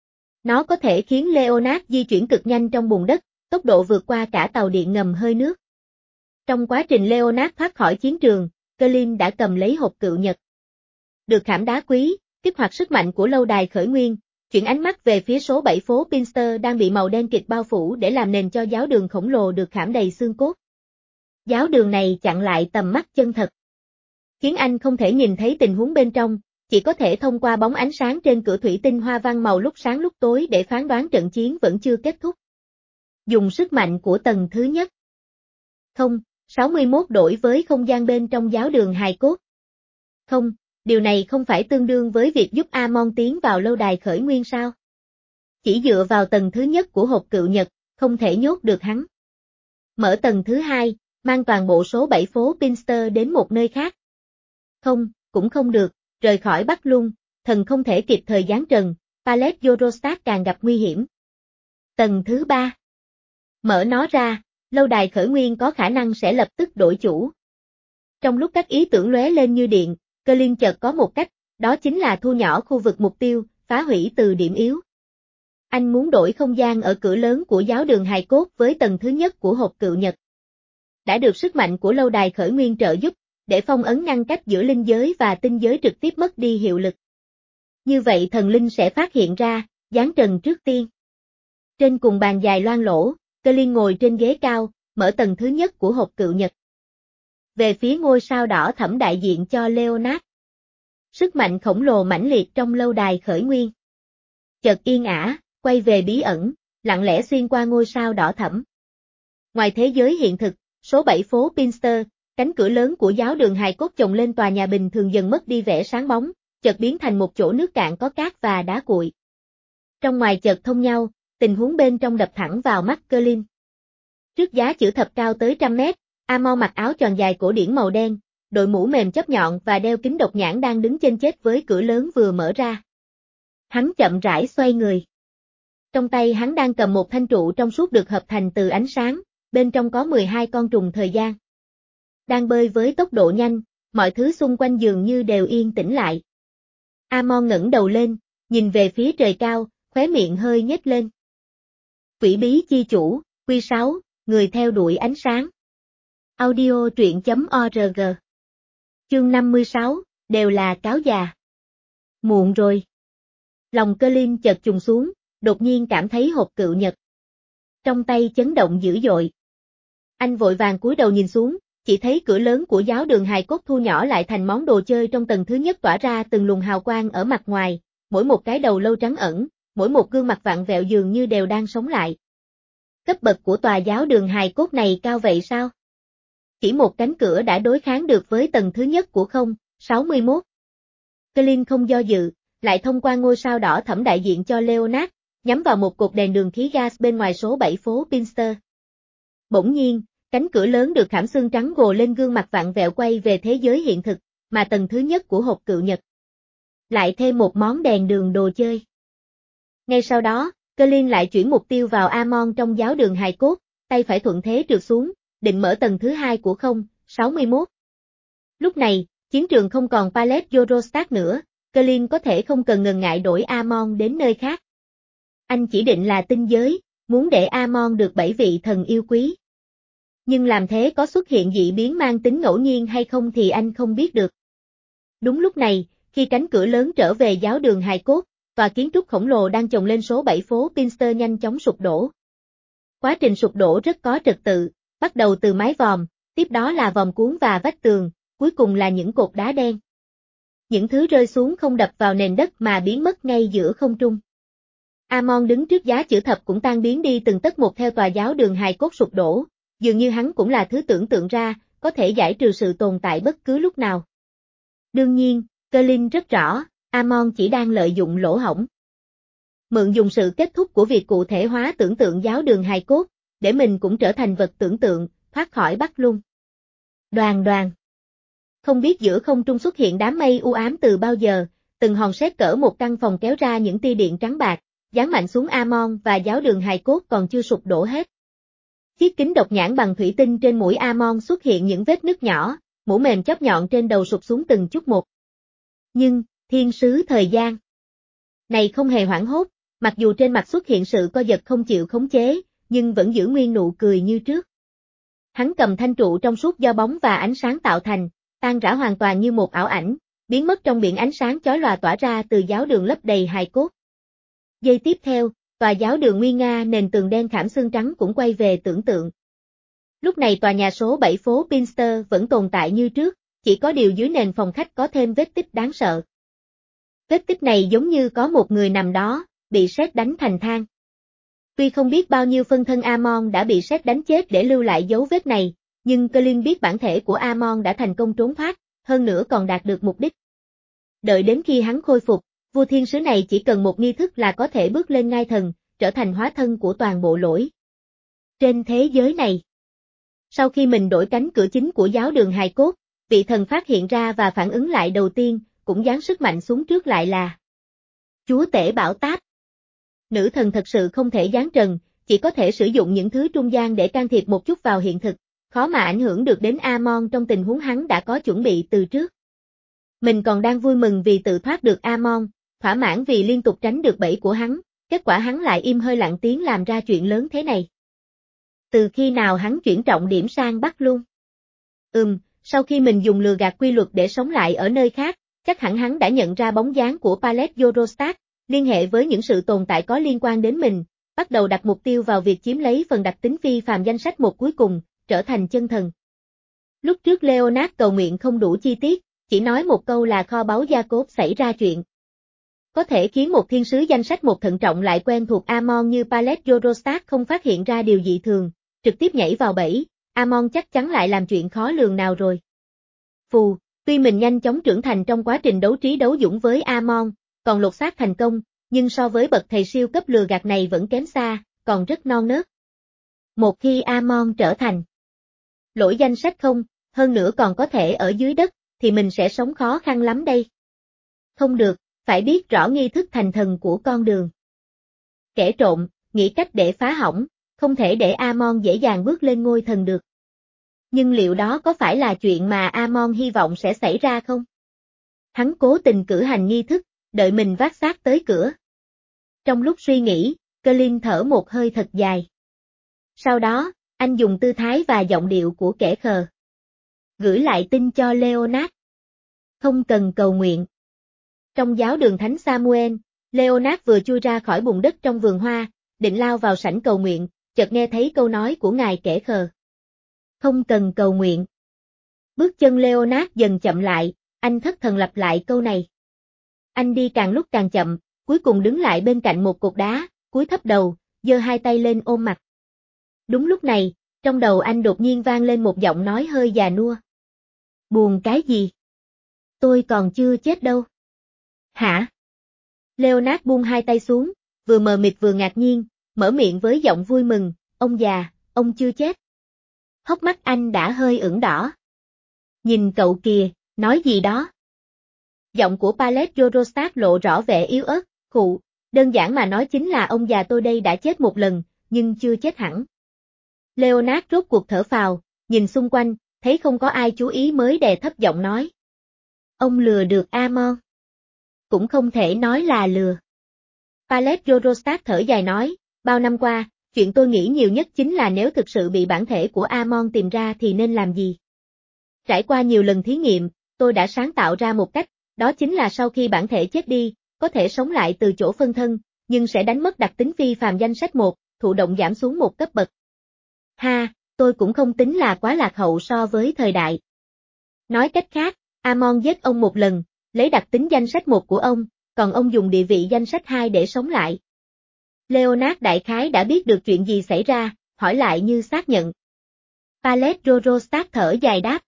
Nó có thể khiến Leonard di chuyển cực nhanh trong bùn đất, tốc độ vượt qua cả tàu điện ngầm hơi nước. Trong quá trình Leonard thoát khỏi chiến trường, Colin đã cầm lấy hộp cựu nhật. Được khảm đá quý, kích hoạt sức mạnh của lâu đài khởi nguyên, chuyển ánh mắt về phía số bảy phố Pinster đang bị màu đen kịt bao phủ để làm nền cho giáo đường khổng lồ được khảm đầy xương cốt. Giáo đường này chặn lại tầm mắt chân thật, khiến anh không thể nhìn thấy tình huống bên trong, chỉ có thể thông qua bóng ánh sáng trên cửa thủy tinh hoa văn màu lúc sáng lúc tối để phán đoán trận chiến vẫn chưa kết thúc. Dùng sức mạnh của tầng thứ nhất. Không, sáu mươi mốt đổi với không gian bên trong giáo đường hài cốt. Không, điều này không phải tương đương với việc giúp Amon tiến vào lâu đài khởi nguyên sao? Chỉ dựa vào tầng thứ nhất của hộp cựu nhật, không thể nhốt được hắn. Mở tầng thứ hai, mang toàn bộ số bảy phố Pinster đến một nơi khác. Không, cũng không được, rời khỏi Bắc Luân, thần không thể kịp thời giáng trần, Pallet Eurostat càng gặp nguy hiểm. Tầng thứ ba. Mở nó ra, lâu đài khởi nguyên có khả năng sẽ lập tức đổi chủ. Trong lúc các ý tưởng lóe lên như điện, Colin chợt có một cách, đó chính là thu nhỏ khu vực mục tiêu, phá hủy từ điểm yếu. Anh muốn đổi không gian ở cửa lớn của giáo đường hài cốt với tầng thứ nhất của hộp cựu nhật. Đã được sức mạnh của lâu đài khởi nguyên trợ giúp, để phong ấn ngăn cách giữa linh giới và tinh giới trực tiếp mất đi hiệu lực. Như vậy thần linh sẽ phát hiện ra, giáng trần trước tiên. Trên cùng bàn dài loang lỗ, Colin ngồi trên ghế cao, mở tầng thứ nhất của hộp cựu nhật. Về phía ngôi sao đỏ thẫm đại diện cho Leonard. Sức mạnh khổng lồ mãnh liệt trong lâu đài khởi nguyên. Chợt yên ả, quay về bí ẩn, lặng lẽ xuyên qua ngôi sao đỏ thẫm. Ngoài thế giới hiện thực, số bảy phố Pinster, cánh cửa lớn của giáo đường hài cốt chồng lên tòa nhà bình thường dần mất đi vẻ sáng bóng, chợt biến thành một chỗ nước cạn có cát và đá cuội. Trong ngoài chợt thông nhau, tình huống bên trong đập thẳng vào mắt Colin. Trước giá chữ thập cao tới trăm mét, Amon mặc áo tròn dài cổ điển màu đen, đội mũ mềm chóp nhọn và đeo kính độc nhãn đang đứng chênh chết với cửa lớn vừa mở ra. Hắn chậm rãi xoay người. Trong tay hắn đang cầm một thanh trụ trong suốt được hợp thành từ ánh sáng, bên trong có mười hai con trùng thời gian. Đang bơi với tốc độ nhanh, mọi thứ xung quanh dường như đều yên tĩnh lại. Amon ngẩng đầu lên, nhìn về phía trời cao, khóe miệng hơi nhếch lên. Quỷ bí chi chủ, Quy sáu, người theo đuổi ánh sáng. Audio truyện chấm org. Chương năm mươi sáu, đều là cáo già. Muộn rồi. Lòng Colin chợt trùng xuống, đột nhiên cảm thấy hộp cựu nhật. Trong tay chấn động dữ dội. Anh vội vàng cúi đầu nhìn xuống, chỉ thấy cửa lớn của giáo đường hài cốt thu nhỏ lại thành món đồ chơi trong tầng thứ nhất tỏa ra từng luồng hào quang ở mặt ngoài, mỗi một cái đầu lâu trắng ẩn, mỗi một gương mặt vặn vẹo dường như đều đang sống lại. Cấp bậc của tòa giáo đường hài cốt này cao vậy sao? Chỉ một cánh cửa đã đối kháng được với tầng thứ nhất của không, sáu mươi mốt. Colin không do dự, lại thông qua ngôi sao đỏ thẫm đại diện cho Leonard, nhắm vào một cột đèn đường khí gas bên ngoài số bảy phố Pinster. Bỗng nhiên, cánh cửa lớn được khảm xương trắng gồ lên gương mặt vặn vẹo quay về thế giới hiện thực, mà tầng thứ nhất của hộp cựu nhật. Lại thêm một món đèn đường đồ chơi. Ngay sau đó, Colin lại chuyển mục tiêu vào Amon trong giáo đường hài cốt, tay phải thuận thế trượt xuống, định mở tầng thứ hai của không, sáu mươi mốt. Lúc này, chiến trường không còn Palette Eurostat nữa, Colin có thể không cần ngần ngại đổi Amon đến nơi khác. Anh chỉ định là tinh giới, muốn để Amon được bảy vị thần yêu quý. Nhưng làm thế có xuất hiện dị biến mang tính ngẫu nhiên hay không thì anh không biết được. Đúng lúc này, khi cánh cửa lớn trở về giáo đường hài cốt, tòa kiến trúc khổng lồ đang chồng lên số bảy phố Pinster nhanh chóng sụp đổ. Quá trình sụp đổ rất có trật tự, bắt đầu từ mái vòm, tiếp đó là vòm cuốn và vách tường, cuối cùng là những cột đá đen. Những thứ rơi xuống không đập vào nền đất mà biến mất ngay giữa không trung. Amon đứng trước giá chữ thập cũng tan biến đi từng tấc một theo tòa giáo đường hài cốt sụp đổ, dường như hắn cũng là thứ tưởng tượng ra, có thể giải trừ sự tồn tại bất cứ lúc nào. Đương nhiên, Colin rất rõ, Amon chỉ đang lợi dụng lỗ hổng. Mượn dùng sự kết thúc của việc cụ thể hóa tưởng tượng giáo đường hài cốt, để mình cũng trở thành vật tưởng tượng, thoát khỏi Bắc Luân. Đoàn đoàn. Không biết giữa không trung xuất hiện đám mây u ám từ bao giờ, từng hòn sét cỡ một căn phòng kéo ra những tia điện trắng bạc, giáng mạnh xuống Amon và giáo đường hài cốt còn chưa sụp đổ hết. Chiếc kính độc nhãn bằng thủy tinh trên mũi Amon xuất hiện những vết nứt nhỏ, mũ mềm chóp nhọn trên đầu sụp xuống từng chút một. Nhưng, thiên sứ thời gian này không hề hoảng hốt, mặc dù trên mặt xuất hiện sự co giật không chịu khống chế, nhưng vẫn giữ nguyên nụ cười như trước. Hắn cầm thanh trụ trong suốt do bóng và ánh sáng tạo thành, tan rã hoàn toàn như một ảo ảnh, biến mất trong biển ánh sáng chói lòa tỏa ra từ giáo đường lấp đầy hài cốt. Giây tiếp theo, tòa giáo đường nguy nga nền tường đen khảm xương trắng cũng quay về tưởng tượng. Lúc này tòa nhà số bảy phố Pinster vẫn tồn tại như trước, chỉ có điều dưới nền phòng khách có thêm vết tích đáng sợ. Vết tích này giống như có một người nằm đó, bị sét đánh thành than. Tuy không biết bao nhiêu phân thân Amon đã bị sét đánh chết để lưu lại dấu vết này, nhưng Colin biết bản thể của Amon đã thành công trốn thoát, hơn nữa còn đạt được mục đích. Đợi đến khi hắn khôi phục, vua thiên sứ này chỉ cần một nghi thức là có thể bước lên ngai thần, trở thành hóa thân của toàn bộ lỗi. Trên thế giới này, sau khi mình đổi cánh cửa chính của giáo đường hài cốt, vị thần phát hiện ra và phản ứng lại đầu tiên, cũng giáng sức mạnh xuống trước lại là Chúa tể Bảo Táp. Nữ thần thật sự không thể giáng trần, chỉ có thể sử dụng những thứ trung gian để can thiệp một chút vào hiện thực, khó mà ảnh hưởng được đến Amon trong tình huống hắn đã có chuẩn bị từ trước. Mình còn đang vui mừng vì tự thoát được Amon, thỏa mãn vì liên tục tránh được bẫy của hắn, kết quả hắn lại im hơi lặng tiếng làm ra chuyện lớn thế này. Từ khi nào hắn chuyển trọng điểm sang Bắc luôn? Ừm, sau khi mình dùng lừa gạt quy luật để sống lại ở nơi khác, chắc hẳn hắn đã nhận ra bóng dáng của Pallet Eurostat, liên hệ với những sự tồn tại có liên quan đến mình, bắt đầu đặt mục tiêu vào việc chiếm lấy phần đặc tính phi phàm danh sách một cuối cùng, trở thành chân thần. Lúc trước Leonard cầu nguyện không đủ chi tiết, chỉ nói một câu là kho báu Jacob xảy ra chuyện. Có thể khiến một thiên sứ danh sách một thận trọng lại quen thuộc Amon như Pallet Eurostat không phát hiện ra điều dị thường, trực tiếp nhảy vào bẫy, Amon chắc chắn lại làm chuyện khó lường nào rồi. Phù, tuy mình nhanh chóng trưởng thành trong quá trình đấu trí đấu dũng với Amon, còn lột xác thành công, nhưng so với bậc thầy siêu cấp lừa gạt này vẫn kém xa, còn rất non nớt. Một khi Amon trở thành lỗi danh sách không, hơn nữa còn có thể ở dưới đất, thì mình sẽ sống khó khăn lắm đây. Không được, phải biết rõ nghi thức thành thần của con đường. Kẻ trộm, nghĩ cách để phá hỏng, không thể để Amon dễ dàng bước lên ngôi thần được. Nhưng liệu đó có phải là chuyện mà Amon hy vọng sẽ xảy ra không? Hắn cố tình cử hành nghi thức, đợi mình vác xác tới cửa. Trong lúc suy nghĩ, Colin thở một hơi thật dài. Sau đó, anh dùng tư thái và giọng điệu của kẻ khờ. Gửi lại tin cho Leonard. Không cần cầu nguyện. Trong giáo đường Thánh Samuel, Leonard vừa chui ra khỏi bùn đất trong vườn hoa, định lao vào sảnh cầu nguyện, chợt nghe thấy câu nói của ngài kẻ khờ. Không cần cầu nguyện. Bước chân Leonard dần chậm lại, anh thất thần lặp lại câu này. Anh đi càng lúc càng chậm, cuối cùng đứng lại bên cạnh một cột đá, cúi thấp đầu, giơ hai tay lên ôm mặt. Đúng lúc này, trong đầu anh đột nhiên vang lên một giọng nói hơi già nua. Buồn cái gì? Tôi còn chưa chết đâu. Hả? Leonard buông hai tay xuống, vừa mờ mịt vừa ngạc nhiên, mở miệng với giọng vui mừng, ông già, ông chưa chết. Hốc mắt anh đã hơi ửng đỏ. Nhìn cậu kìa, nói gì đó. Giọng của Pallet Eurostat lộ rõ vẻ yếu ớt, khụ, đơn giản mà nói chính là ông già tôi đây đã chết một lần, nhưng chưa chết hẳn. Leonard rốt cuộc thở phào, nhìn xung quanh, thấy không có ai chú ý mới đè thấp giọng nói. Ông lừa được Amon. Cũng không thể nói là lừa. Pallet Eurostat thở dài nói, bao năm qua, chuyện tôi nghĩ nhiều nhất chính là nếu thực sự bị bản thể của Amon tìm ra thì nên làm gì. Trải qua nhiều lần thí nghiệm, tôi đã sáng tạo ra một cách, đó chính là sau khi bản thể chết đi, có thể sống lại từ chỗ phân thân, nhưng sẽ đánh mất đặc tính phi phàm danh sách một, thụ động giảm xuống một cấp bậc. Ha, tôi cũng không tính là quá lạc hậu so với thời đại. Nói cách khác, Amon giết ông một lần, lấy đặc tính danh sách một của ông, còn ông dùng địa vị danh sách hai để sống lại. Leonard đại khái đã biết được chuyện gì xảy ra, hỏi lại như xác nhận. Pallet Eurostat thở dài đáp.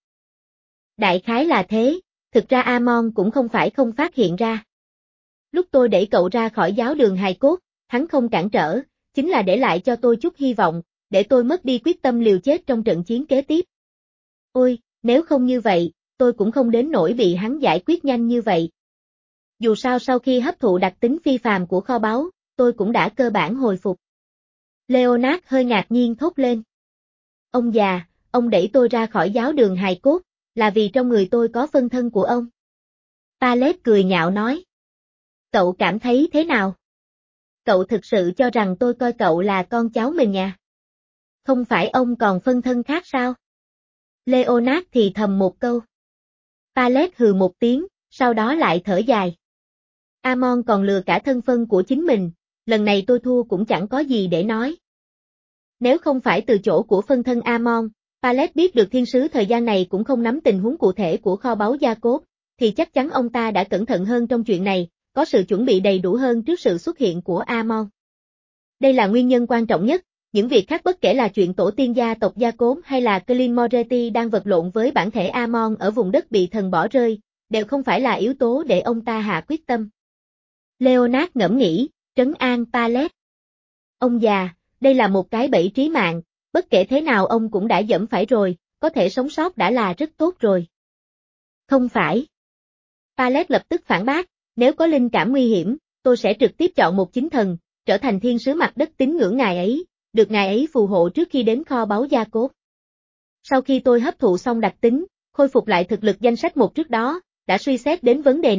Đại khái là thế, thực ra Amon cũng không phải không phát hiện ra. Lúc tôi đẩy cậu ra khỏi giáo đường hài cốt, hắn không cản trở, chính là để lại cho tôi chút hy vọng, để tôi mất đi quyết tâm liều chết trong trận chiến kế tiếp. Ôi, nếu không như vậy, tôi cũng không đến nỗi bị hắn giải quyết nhanh như vậy. Dù sao sau khi hấp thụ đặc tính phi phàm của kho báu, tôi cũng đã cơ bản hồi phục. Leonard hơi ngạc nhiên thốt lên. Ông già, ông đẩy tôi ra khỏi giáo đường hài cốt, là vì trong người tôi có phân thân của ông. Pallet cười nhạo nói. Cậu cảm thấy thế nào? Cậu thực sự cho rằng tôi coi cậu là con cháu mình à? Không phải ông còn phân thân khác sao? Leonard thì thầm một câu. Pallet hừ một tiếng, sau đó lại thở dài. Amon còn lừa cả thân phân của chính mình, lần này tôi thua cũng chẳng có gì để nói. Nếu không phải từ chỗ của phân thân Amon, Pallet biết được thiên sứ thời gian này cũng không nắm tình huống cụ thể của kho báu Jacob, thì chắc chắn ông ta đã cẩn thận hơn trong chuyện này, có sự chuẩn bị đầy đủ hơn trước sự xuất hiện của Amon. Đây là nguyên nhân quan trọng nhất, những việc khác bất kể là chuyện tổ tiên gia tộc Jacob hay là Colin Moretti đang vật lộn với bản thể Amon ở vùng đất bị thần bỏ rơi, đều không phải là yếu tố để ông ta hạ quyết tâm. Leonard ngẫm nghĩ, trấn an Pallet. Ông già, đây là một cái bẫy trí mạng, bất kể thế nào ông cũng đã dẫm phải rồi, có thể sống sót đã là rất tốt rồi. Không phải. Pallet lập tức phản bác, nếu có linh cảm nguy hiểm, tôi sẽ trực tiếp chọn một chính thần, trở thành thiên sứ mặt đất tín ngưỡng ngài ấy, được ngài ấy phù hộ trước khi đến kho báu Jacob. Sau khi tôi hấp thụ xong đặc tính, khôi phục lại thực lực danh sách một trước đó, đã suy xét đến vấn đề này,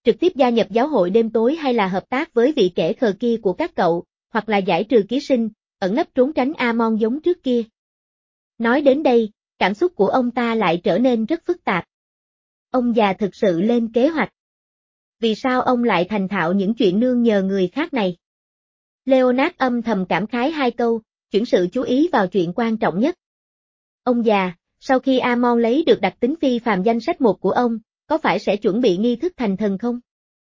trực tiếp gia nhập giáo hội đêm tối hay là hợp tác với vị kẻ khờ kia của các cậu, hoặc là giải trừ ký sinh, ẩn nấp trốn tránh Amon giống trước kia. Nói đến đây, cảm xúc của ông ta lại trở nên rất phức tạp. Ông già thực sự lên kế hoạch. Vì sao ông lại thành thạo những chuyện nương nhờ người khác này? Leonard âm thầm cảm khái hai câu, chuyển sự chú ý vào chuyện quan trọng nhất. Ông già, sau khi Amon lấy được đặc tính phi phàm danh sách một của ông, có phải sẽ chuẩn bị nghi thức thành thần không?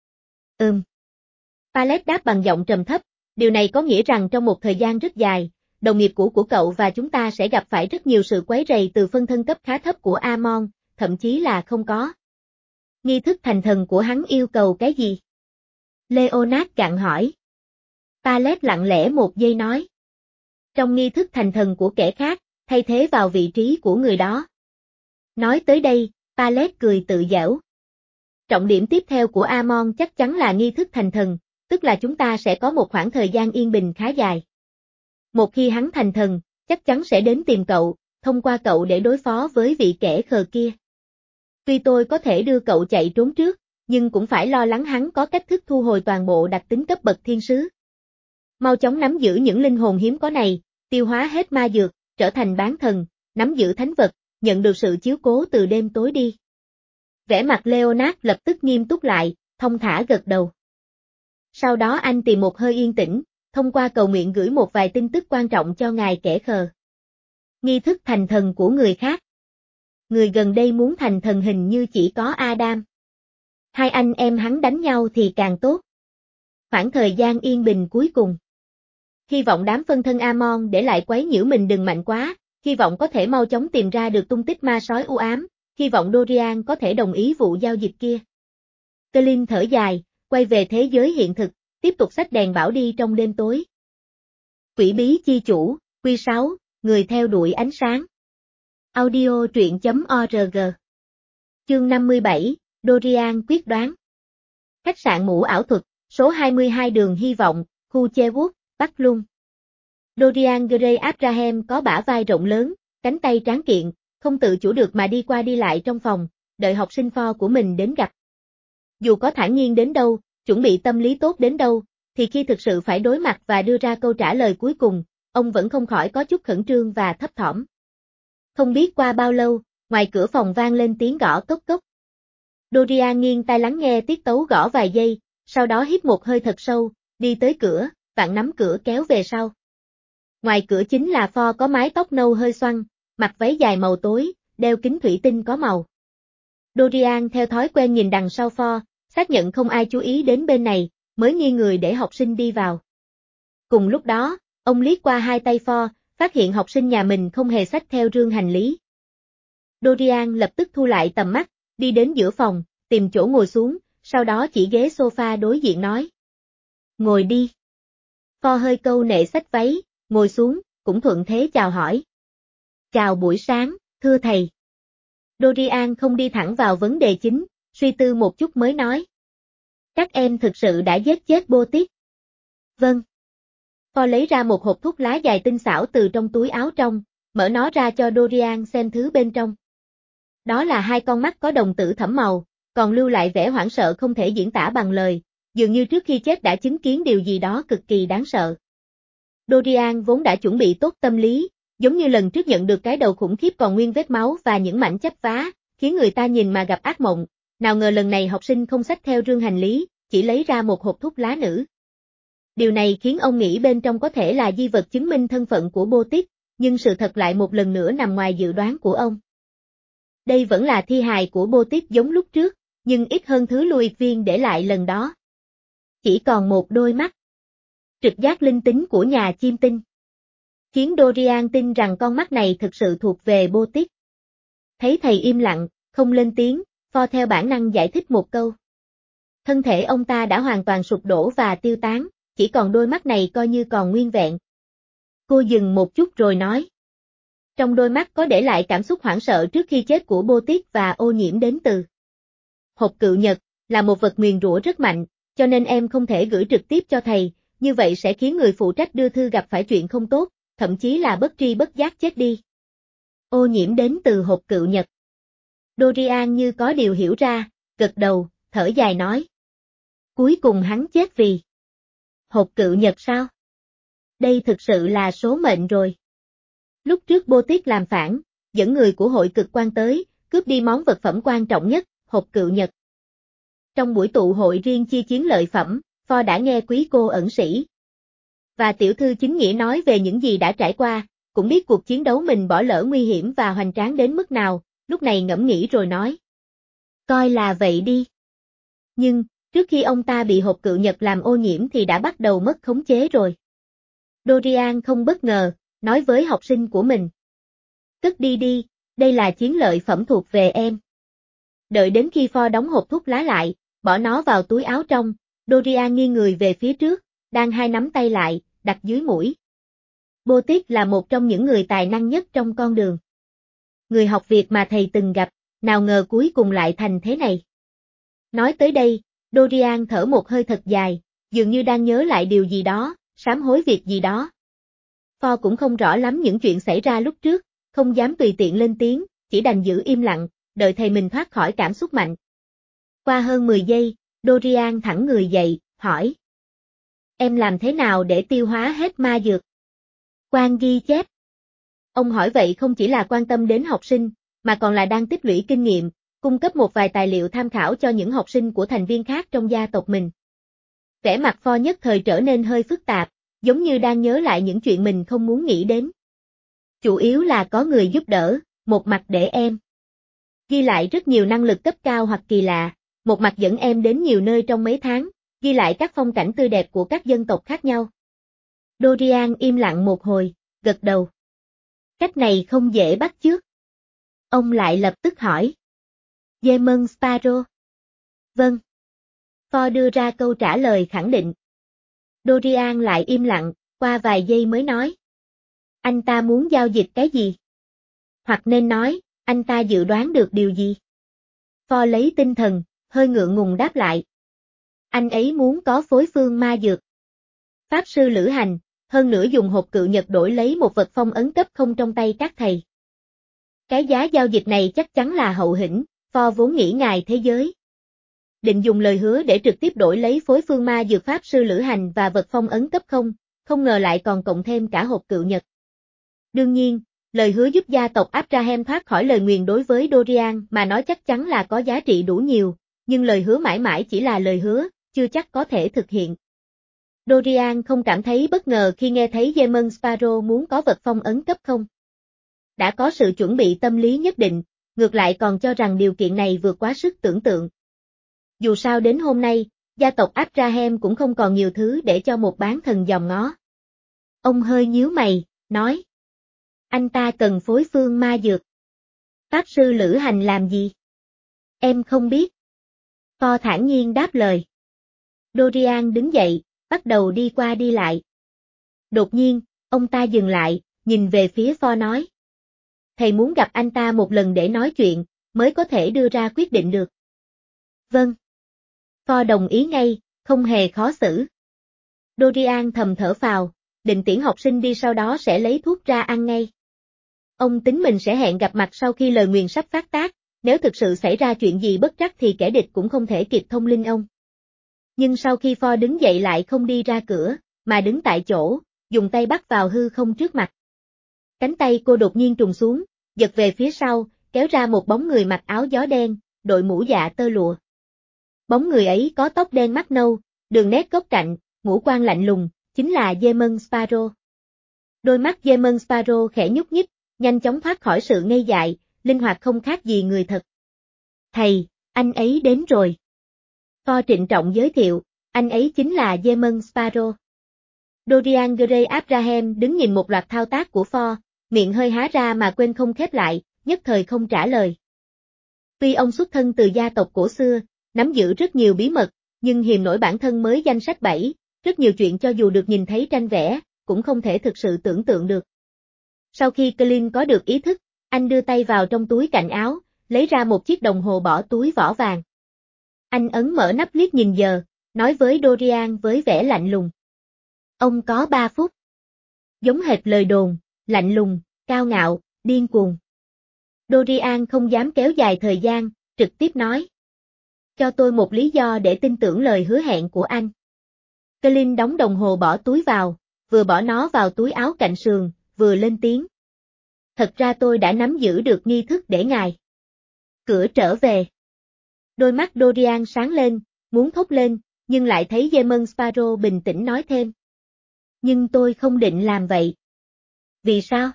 Ừm. Pallet đáp bằng giọng trầm thấp, điều này có nghĩa rằng trong một thời gian rất dài, đồng nghiệp cũ của cậu và chúng ta sẽ gặp phải rất nhiều sự quấy rầy từ phân thân cấp khá thấp của Amon, thậm chí là không có. Nghi thức thành thần của hắn yêu cầu cái gì? Leonard gặng hỏi. Pallet lặng lẽ một giây nói. Trong nghi thức thành thần của kẻ khác, thay thế vào vị trí của người đó. Nói tới đây, Pallet cười tự giễu. Trọng điểm tiếp theo của Amon chắc chắn là nghi thức thành thần, tức là chúng ta sẽ có một khoảng thời gian yên bình khá dài. Một khi hắn thành thần, chắc chắn sẽ đến tìm cậu, thông qua cậu để đối phó với vị kẻ khờ kia. Tuy tôi có thể đưa cậu chạy trốn trước, nhưng cũng phải lo lắng hắn có cách thức thu hồi toàn bộ đặc tính cấp bậc thiên sứ. Mau chóng nắm giữ những linh hồn hiếm có này, tiêu hóa hết ma dược, trở thành bán thần, nắm giữ thánh vật, nhận được sự chiếu cố từ đêm tối đi. Vẻ mặt Leonard lập tức nghiêm túc lại, thông thả gật đầu. Sau đó anh tìm một hơi yên tĩnh, thông qua cầu nguyện gửi một vài tin tức quan trọng cho ngài kẻ khờ. Nghi thức thành thần của người khác. Người gần đây muốn thành thần hình như chỉ có Adam. Hai anh em hắn đánh nhau thì càng tốt. Khoảng thời gian yên bình cuối cùng. Hy vọng đám phân thân Amon để lại quấy nhiễu mình đừng mạnh quá, hy vọng có thể mau chóng tìm ra được tung tích ma sói u ám, hy vọng Dorian có thể đồng ý vụ giao dịch kia. Colin thở dài, quay về thế giới hiện thực, tiếp tục xách đèn bảo đi trong đêm tối. Quỷ bí chi chủ, Quy sáu, người theo đuổi ánh sáng. Audio truyện.org. Chương năm mươi bảy, Dorian quyết đoán. Khách sạn mũ ảo thuật, số hai mươi hai đường Hy vọng, khu Chewood, Bắc Lung. Dorian Gray Abraham có bả vai rộng lớn, cánh tay tráng kiện, không tự chủ được mà đi qua đi lại trong phòng, đợi học sinh pho của mình đến gặp. Dù có thản nhiên đến đâu, chuẩn bị tâm lý tốt đến đâu, thì khi thực sự phải đối mặt và đưa ra câu trả lời cuối cùng, ông vẫn không khỏi có chút khẩn trương và thấp thỏm. Không biết qua bao lâu, ngoài cửa phòng vang lên tiếng gõ cốc cốc. Dorian nghiêng tai lắng nghe tiết tấu gõ vài giây, sau đó hít một hơi thật sâu, đi tới cửa, vặn nắm cửa kéo về sau. Ngoài cửa chính là pho có mái tóc nâu hơi xoăn, mặc váy dài màu tối, đeo kính thủy tinh có màu. Dorian theo thói quen nhìn đằng sau pho, xác nhận không ai chú ý đến bên này, mới nghiêng người để học sinh đi vào. Cùng lúc đó, ông liếc qua hai tay pho, phát hiện học sinh nhà mình không hề xách theo rương hành lý. Dorian lập tức thu lại tầm mắt, đi đến giữa phòng, tìm chỗ ngồi xuống, sau đó chỉ ghế sofa đối diện nói. Ngồi đi. Pho hơi câu nệ xách váy, ngồi xuống, cũng thuận thế chào hỏi. Chào buổi sáng, thưa thầy. Dorian không đi thẳng vào vấn đề chính, suy tư một chút mới nói. Các em thực sự đã giết chết Botit. Vâng. Pho lấy ra một hộp thuốc lá dài tinh xảo từ trong túi áo trong, mở nó ra cho Dorian xem thứ bên trong. Đó là hai con mắt có đồng tử thẫm màu, còn lưu lại vẻ hoảng sợ không thể diễn tả bằng lời, dường như trước khi chết đã chứng kiến điều gì đó cực kỳ đáng sợ. Dorian vốn đã chuẩn bị tốt tâm lý, giống như lần trước nhận được cái đầu khủng khiếp còn nguyên vết máu và những mảnh chấp vá, khiến người ta nhìn mà gặp ác mộng, nào ngờ lần này học sinh không xách theo rương hành lý, chỉ lấy ra một hộp thuốc lá nữ. Điều này khiến ông nghĩ bên trong có thể là di vật chứng minh thân phận của Botit, nhưng sự thật lại một lần nữa nằm ngoài dự đoán của ông. Đây vẫn là thi hài của Botit giống lúc trước, nhưng ít hơn thứ Louis Viên để lại lần đó. Chỉ còn một đôi mắt. Trực giác linh tính của nhà chiêm tinh. Khiến Dorian tin rằng con mắt này thực sự thuộc về Botit. Thấy thầy im lặng, không lên tiếng, pho theo bản năng giải thích một câu. Thân thể ông ta đã hoàn toàn sụp đổ và tiêu tán, chỉ còn đôi mắt này coi như còn nguyên vẹn. Cô dừng một chút rồi nói. Trong đôi mắt có để lại cảm xúc hoảng sợ trước khi chết của Botit và ô nhiễm đến từ. Hộp cựu nhật, là một vật nguyền rủa rất mạnh, cho nên em không thể gửi trực tiếp cho thầy, như vậy sẽ khiến người phụ trách đưa thư gặp phải chuyện không tốt, thậm chí là bất tri bất giác chết đi. Ô nhiễm đến từ hộp cựu nhật. Dorian như có điều hiểu ra, gật đầu, thở dài nói. Cuối cùng hắn chết vì hộp cự nhật sao? Đây thực sự là số mệnh rồi. Lúc trước Bô Tiết làm phản, dẫn người của hội cực quan tới, cướp đi món vật phẩm quan trọng nhất, hộp cự nhật. Trong buổi tụ hội riêng chia chiến lợi phẩm, Pho đã nghe quý cô ẩn sĩ và tiểu thư chính nghĩa nói về những gì đã trải qua, cũng biết cuộc chiến đấu mình bỏ lỡ nguy hiểm và hoành tráng đến mức nào, lúc này ngẫm nghĩ rồi nói. Coi là vậy đi. Nhưng, trước khi ông ta bị hộp cự nhật làm ô nhiễm thì đã bắt đầu mất khống chế rồi. Dorian không bất ngờ, nói với học sinh của mình. Cất đi đi, đây là chiến lợi phẩm thuộc về em. Đợi đến khi Pho đóng hộp thuốc lá lại, bỏ nó vào túi áo trong, Dorian nghiêng người về phía trước, đang hai nắm tay lại, đặt dưới mũi. Bô Tiết là một trong những người tài năng nhất trong con đường. Người học việc mà thầy từng gặp, nào ngờ cuối cùng lại thành thế này. Nói tới đây, Dorian thở một hơi thật dài, dường như đang nhớ lại điều gì đó, sám hối việc gì đó. Pho cũng không rõ lắm những chuyện xảy ra lúc trước, không dám tùy tiện lên tiếng, chỉ đành giữ im lặng, đợi thầy mình thoát khỏi cảm xúc mạnh. Qua hơn mười giây, Dorian thẳng người dậy, hỏi. Em làm thế nào để tiêu hóa hết ma dược? Quan ghi chép. Ông hỏi vậy không chỉ là quan tâm đến học sinh, mà còn là đang tích lũy kinh nghiệm, cung cấp một vài tài liệu tham khảo cho những học sinh của thành viên khác trong gia tộc mình. Vẻ mặt Pho nhất thời trở nên hơi phức tạp, giống như đang nhớ lại những chuyện mình không muốn nghĩ đến. Chủ yếu là có người giúp đỡ, một mặt để em ghi lại rất nhiều năng lực cấp cao hoặc kỳ lạ, một mặt dẫn em đến nhiều nơi trong mấy tháng, ghi lại các phong cảnh tươi đẹp của các dân tộc khác nhau. Dorian im lặng một hồi, gật đầu. Cách này không dễ bắt chước. Ông lại lập tức hỏi. Demon Sparrow. Vâng. Pho đưa ra câu trả lời khẳng định. Dorian lại im lặng, qua vài giây mới nói. Anh ta muốn giao dịch cái gì? Hoặc nên nói, anh ta dự đoán được điều gì? Pho lấy tinh thần, hơi ngượng ngùng đáp lại. Anh ấy muốn có phối phương ma dược. Pháp sư lữ hành, hơn nữa dùng hộp cự nhật đổi lấy một vật phong ấn cấp không trong tay các thầy. Cái giá giao dịch này chắc chắn là hậu hĩnh, Pho vốn nghĩ ngài thế giới. Định dùng lời hứa để trực tiếp đổi lấy phối phương ma dược pháp sư lữ hành và vật phong ấn cấp không, không ngờ lại còn cộng thêm cả hộp cự nhật. Đương nhiên, lời hứa giúp gia tộc Abraham thoát khỏi lời nguyền đối với Dorian mà nói chắc chắn là có giá trị đủ nhiều, nhưng lời hứa mãi mãi chỉ là lời hứa, chưa chắc có thể thực hiện. Dorian không cảm thấy bất ngờ khi nghe thấy Demon Sparrow muốn có vật phong ấn cấp không. Đã có sự chuẩn bị tâm lý nhất định, ngược lại còn cho rằng điều kiện này vượt quá sức tưởng tượng. Dù sao đến hôm nay, gia tộc Abraham cũng không còn nhiều thứ để cho một bán thần dòm ngó. Ông hơi nhíu mày, nói. Anh ta cần phối phương ma dược. Pháp sư lữ hành làm gì? Em không biết. Pho thản nhiên đáp lời. Dorian đứng dậy, bắt đầu đi qua đi lại. Đột nhiên, ông ta dừng lại, nhìn về phía Pho nói. Thầy muốn gặp anh ta một lần để nói chuyện, mới có thể đưa ra quyết định được. Vâng. Pho đồng ý ngay, không hề khó xử. Dorian thầm thở phào, định tiễn học sinh đi sau đó sẽ lấy thuốc ra ăn ngay. Ông tính mình sẽ hẹn gặp mặt sau khi lời nguyền sắp phát tác, nếu thực sự xảy ra chuyện gì bất trắc thì kẻ địch cũng không thể kịp thông linh ông. Nhưng sau khi Pho đứng dậy lại không đi ra cửa, mà đứng tại chỗ, dùng tay bắt vào hư không trước mặt. Cánh tay cô đột nhiên trùng xuống, giật về phía sau, kéo ra một bóng người mặc áo gió đen, đội mũ dạ tơ lụa. Bóng người ấy có tóc đen mắt nâu, đường nét góc cạnh, ngũ quan lạnh lùng, chính là Demon Sparrow. Đôi mắt Demon Sparrow khẽ nhúc nhích, nhanh chóng thoát khỏi sự ngây dại, linh hoạt không khác gì người thật. Thầy, anh ấy đến rồi. Pho trịnh trọng giới thiệu, anh ấy chính là Demon Sparrow. Dorian Gray Abraham đứng nhìn một loạt thao tác của Pho, miệng hơi há ra mà quên không khép lại, nhất thời không trả lời. Tuy ông xuất thân từ gia tộc cổ xưa, nắm giữ rất nhiều bí mật, nhưng hiềm nổi bản thân mới danh sách bảy, rất nhiều chuyện cho dù được nhìn thấy tranh vẽ, cũng không thể thực sự tưởng tượng được. Sau khi Clint có được ý thức, anh đưa tay vào trong túi cạnh áo, lấy ra một chiếc đồng hồ bỏ túi vỏ vàng. Anh ấn mở nắp liếc nhìn giờ, nói với Dorian với vẻ lạnh lùng. Ông có ba phút. Giống hệt lời đồn, lạnh lùng, cao ngạo, điên cuồng. Dorian không dám kéo dài thời gian, trực tiếp nói. cho tôi một lý do để tin tưởng lời hứa hẹn của anh. Colin đóng đồng hồ bỏ túi vào, vừa bỏ nó vào túi áo cạnh sườn, vừa lên tiếng. Thật ra tôi đã nắm giữ được nghi thức để ngài cửa trở về. Đôi mắt Dorian sáng lên, muốn thốt lên, nhưng lại thấy Demon Sparrow bình tĩnh nói thêm. Nhưng tôi không định làm vậy. Vì sao?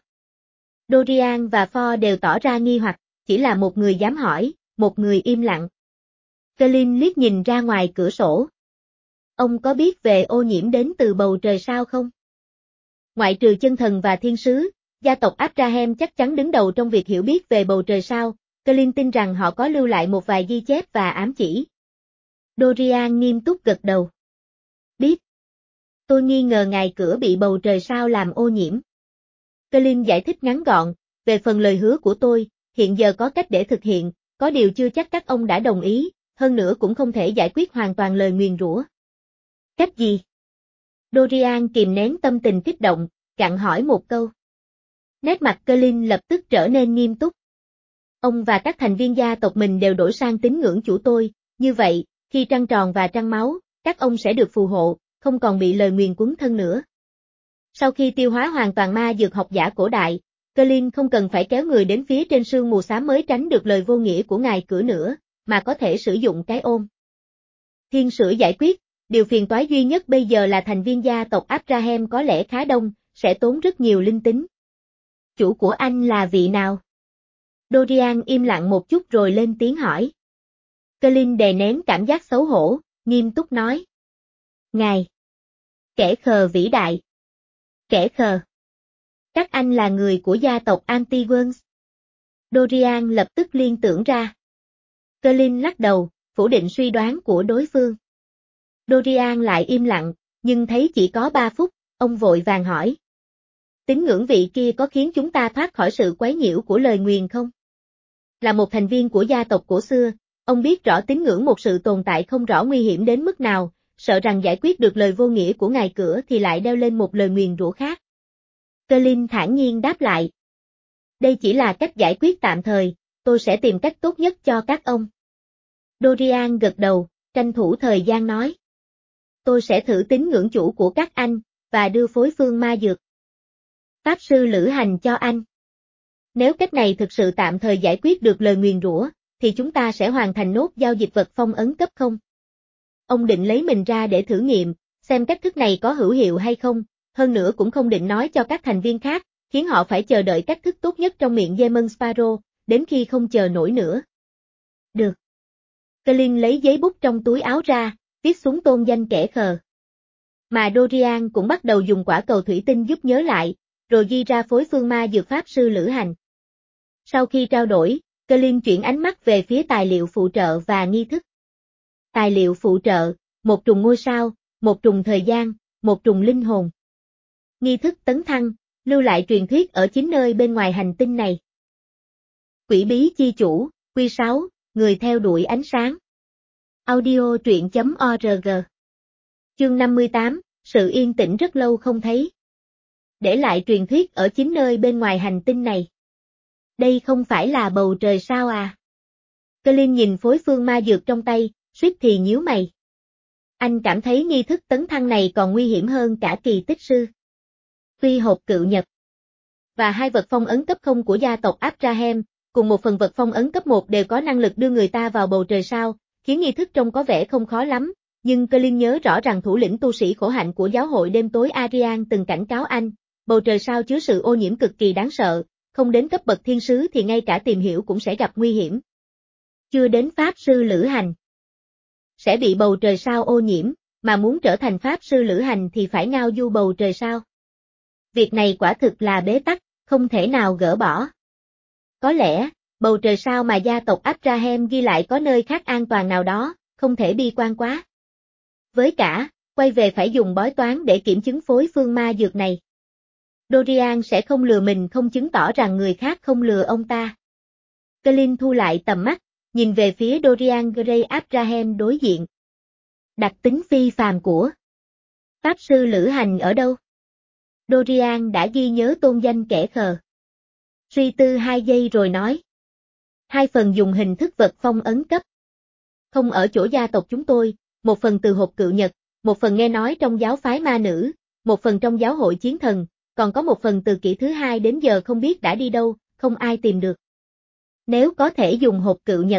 Dorian và Ford đều tỏ ra nghi hoặc, chỉ là một người dám hỏi, một người im lặng. Colin liếc nhìn ra ngoài cửa sổ. Ông có biết về ô nhiễm đến từ bầu trời sao không? Ngoại trừ chân thần và thiên sứ, gia tộc Abraham chắc chắn đứng đầu trong việc hiểu biết về bầu trời sao. Colin tin rằng họ có lưu lại một vài ghi chép và ám chỉ. Dorian nghiêm túc gật đầu. Biết. Tôi nghi ngờ ngài cửa bị bầu trời sao làm ô nhiễm. Colin giải thích ngắn gọn, về phần lời hứa của tôi, hiện giờ có cách để thực hiện, có điều chưa chắc các ông đã đồng ý, hơn nữa cũng không thể giải quyết hoàn toàn lời nguyền rủa. Cách gì? Dorian kìm nén tâm tình kích động, gặng hỏi một câu. Nét mặt Colin lập tức trở nên nghiêm túc. Ông và các thành viên gia tộc mình đều đổi sang tín ngưỡng chủ tôi, như vậy, khi trăng tròn và trăng máu, các ông sẽ được phù hộ, không còn bị lời nguyền quấn thân nữa. Sau khi tiêu hóa hoàn toàn ma dược học giả cổ đại, Colin không cần phải kéo người đến phía trên sương mù xám mới tránh được lời vô nghĩa của ngài cửa nữa, mà có thể sử dụng cái ôm thiên sửa giải quyết. Điều phiền toái duy nhất bây giờ là thành viên gia tộc Abraham có lẽ khá đông, sẽ tốn rất nhiều linh tính. Chủ của anh là vị nào? Dorian im lặng một chút rồi lên tiếng hỏi. Colin đè nén cảm giác xấu hổ, nghiêm túc nói. Ngài. Kẻ khờ vĩ đại. Kẻ khờ. Các anh là người của gia tộc Antigones. Dorian lập tức liên tưởng ra. Colin lắc đầu, phủ định suy đoán của đối phương. Dorian lại im lặng, nhưng thấy chỉ có ba phút, ông vội vàng hỏi. Tín ngưỡng vị kia có khiến chúng ta thoát khỏi sự quấy nhiễu của lời nguyền không? Là một thành viên của gia tộc cổ xưa, ông biết rõ tín ngưỡng một sự tồn tại không rõ nguy hiểm đến mức nào, sợ rằng giải quyết được lời vô nghĩa của ngài cửa thì lại đeo lên một lời nguyền rủa khác. Colin thản nhiên đáp lại. Đây chỉ là cách giải quyết tạm thời, tôi sẽ tìm cách tốt nhất cho các ông. Dorian gật đầu, tranh thủ thời gian nói. Tôi sẽ thử tín ngưỡng chủ của các anh, và đưa phối phương ma dược Pháp sư lữ hành cho anh. Nếu cách này thực sự tạm thời giải quyết được lời nguyền rủa, thì chúng ta sẽ hoàn thành nốt giao dịch vật phong ấn cấp không? Ông định lấy mình ra để thử nghiệm, xem cách thức này có hữu hiệu hay không, hơn nữa cũng không định nói cho các thành viên khác, khiến họ phải chờ đợi cách thức tốt nhất trong miệng Demon Sparrow, đến khi không chờ nổi nữa. Được. Colin lấy giấy bút trong túi áo ra, viết xuống tôn danh kẻ khờ. Mà Dorian cũng bắt đầu dùng quả cầu thủy tinh giúp nhớ lại, rồi ghi ra phối phương ma dược pháp sư lữ hành. Sau khi trao đổi, Colin chuyển ánh mắt về phía tài liệu phụ trợ và nghi thức. Tài liệu phụ trợ, một trùng ngôi sao, một trùng thời gian, một trùng linh hồn. Nghi thức tấn thăng, lưu lại truyền thuyết ở chín nơi bên ngoài hành tinh này. Quỷ bí chi chủ, Quy sáu, người theo đuổi ánh sáng. Audio truyện chấm org. Chương năm mươi tám, sự yên tĩnh rất lâu không thấy. Để lại truyền thuyết ở chín nơi bên ngoài hành tinh này. Đây không phải là bầu trời sao à? Colin nhìn phối phương ma dược trong tay, suýt thì nhíu mày. Anh cảm thấy nghi thức tấn thăng này còn nguy hiểm hơn cả kỳ tích sư. Phi hộp cựu nhật và hai vật phong ấn cấp không của gia tộc Abraham, cùng một phần vật phong ấn cấp một đều có năng lực đưa người ta vào bầu trời sao, khiến nghi thức trông có vẻ không khó lắm, nhưng Colin nhớ rõ rằng thủ lĩnh tu sĩ khổ hạnh của giáo hội đêm tối Arian từng cảnh cáo anh, bầu trời sao chứa sự ô nhiễm cực kỳ đáng sợ, không đến cấp bậc thiên sứ thì ngay cả tìm hiểu cũng sẽ gặp nguy hiểm. Chưa đến pháp sư lữ hành sẽ bị bầu trời sao ô nhiễm, mà muốn trở thành pháp sư lữ hành thì phải ngao du bầu trời sao. Việc này quả thực là bế tắc, không thể nào gỡ bỏ. Có lẽ, bầu trời sao mà gia tộc Abraham ghi lại có nơi khác an toàn nào đó, không thể bi quan quá. Với cả, quay về phải dùng bói toán để kiểm chứng phối phương ma dược này. Dorian sẽ không lừa mình không chứng tỏ rằng người khác không lừa ông ta. Colin thu lại tầm mắt, nhìn về phía Dorian Gray Abraham đối diện. Đặc tính phi phàm của pháp sư lữ hành ở đâu? Dorian đã ghi nhớ tôn danh kẻ khờ. Suy tư hai giây rồi nói. Hai phần dùng hình thức vật phong ấn cấp không ở chỗ gia tộc chúng tôi, một phần từ hộp cựu nhật, một phần nghe nói trong giáo phái ma nữ, một phần trong giáo hội chiến thần, còn có một phần từ kỷ thứ hai đến giờ không biết đã đi đâu, không ai tìm được. Nếu có thể dùng hộp cựu nhật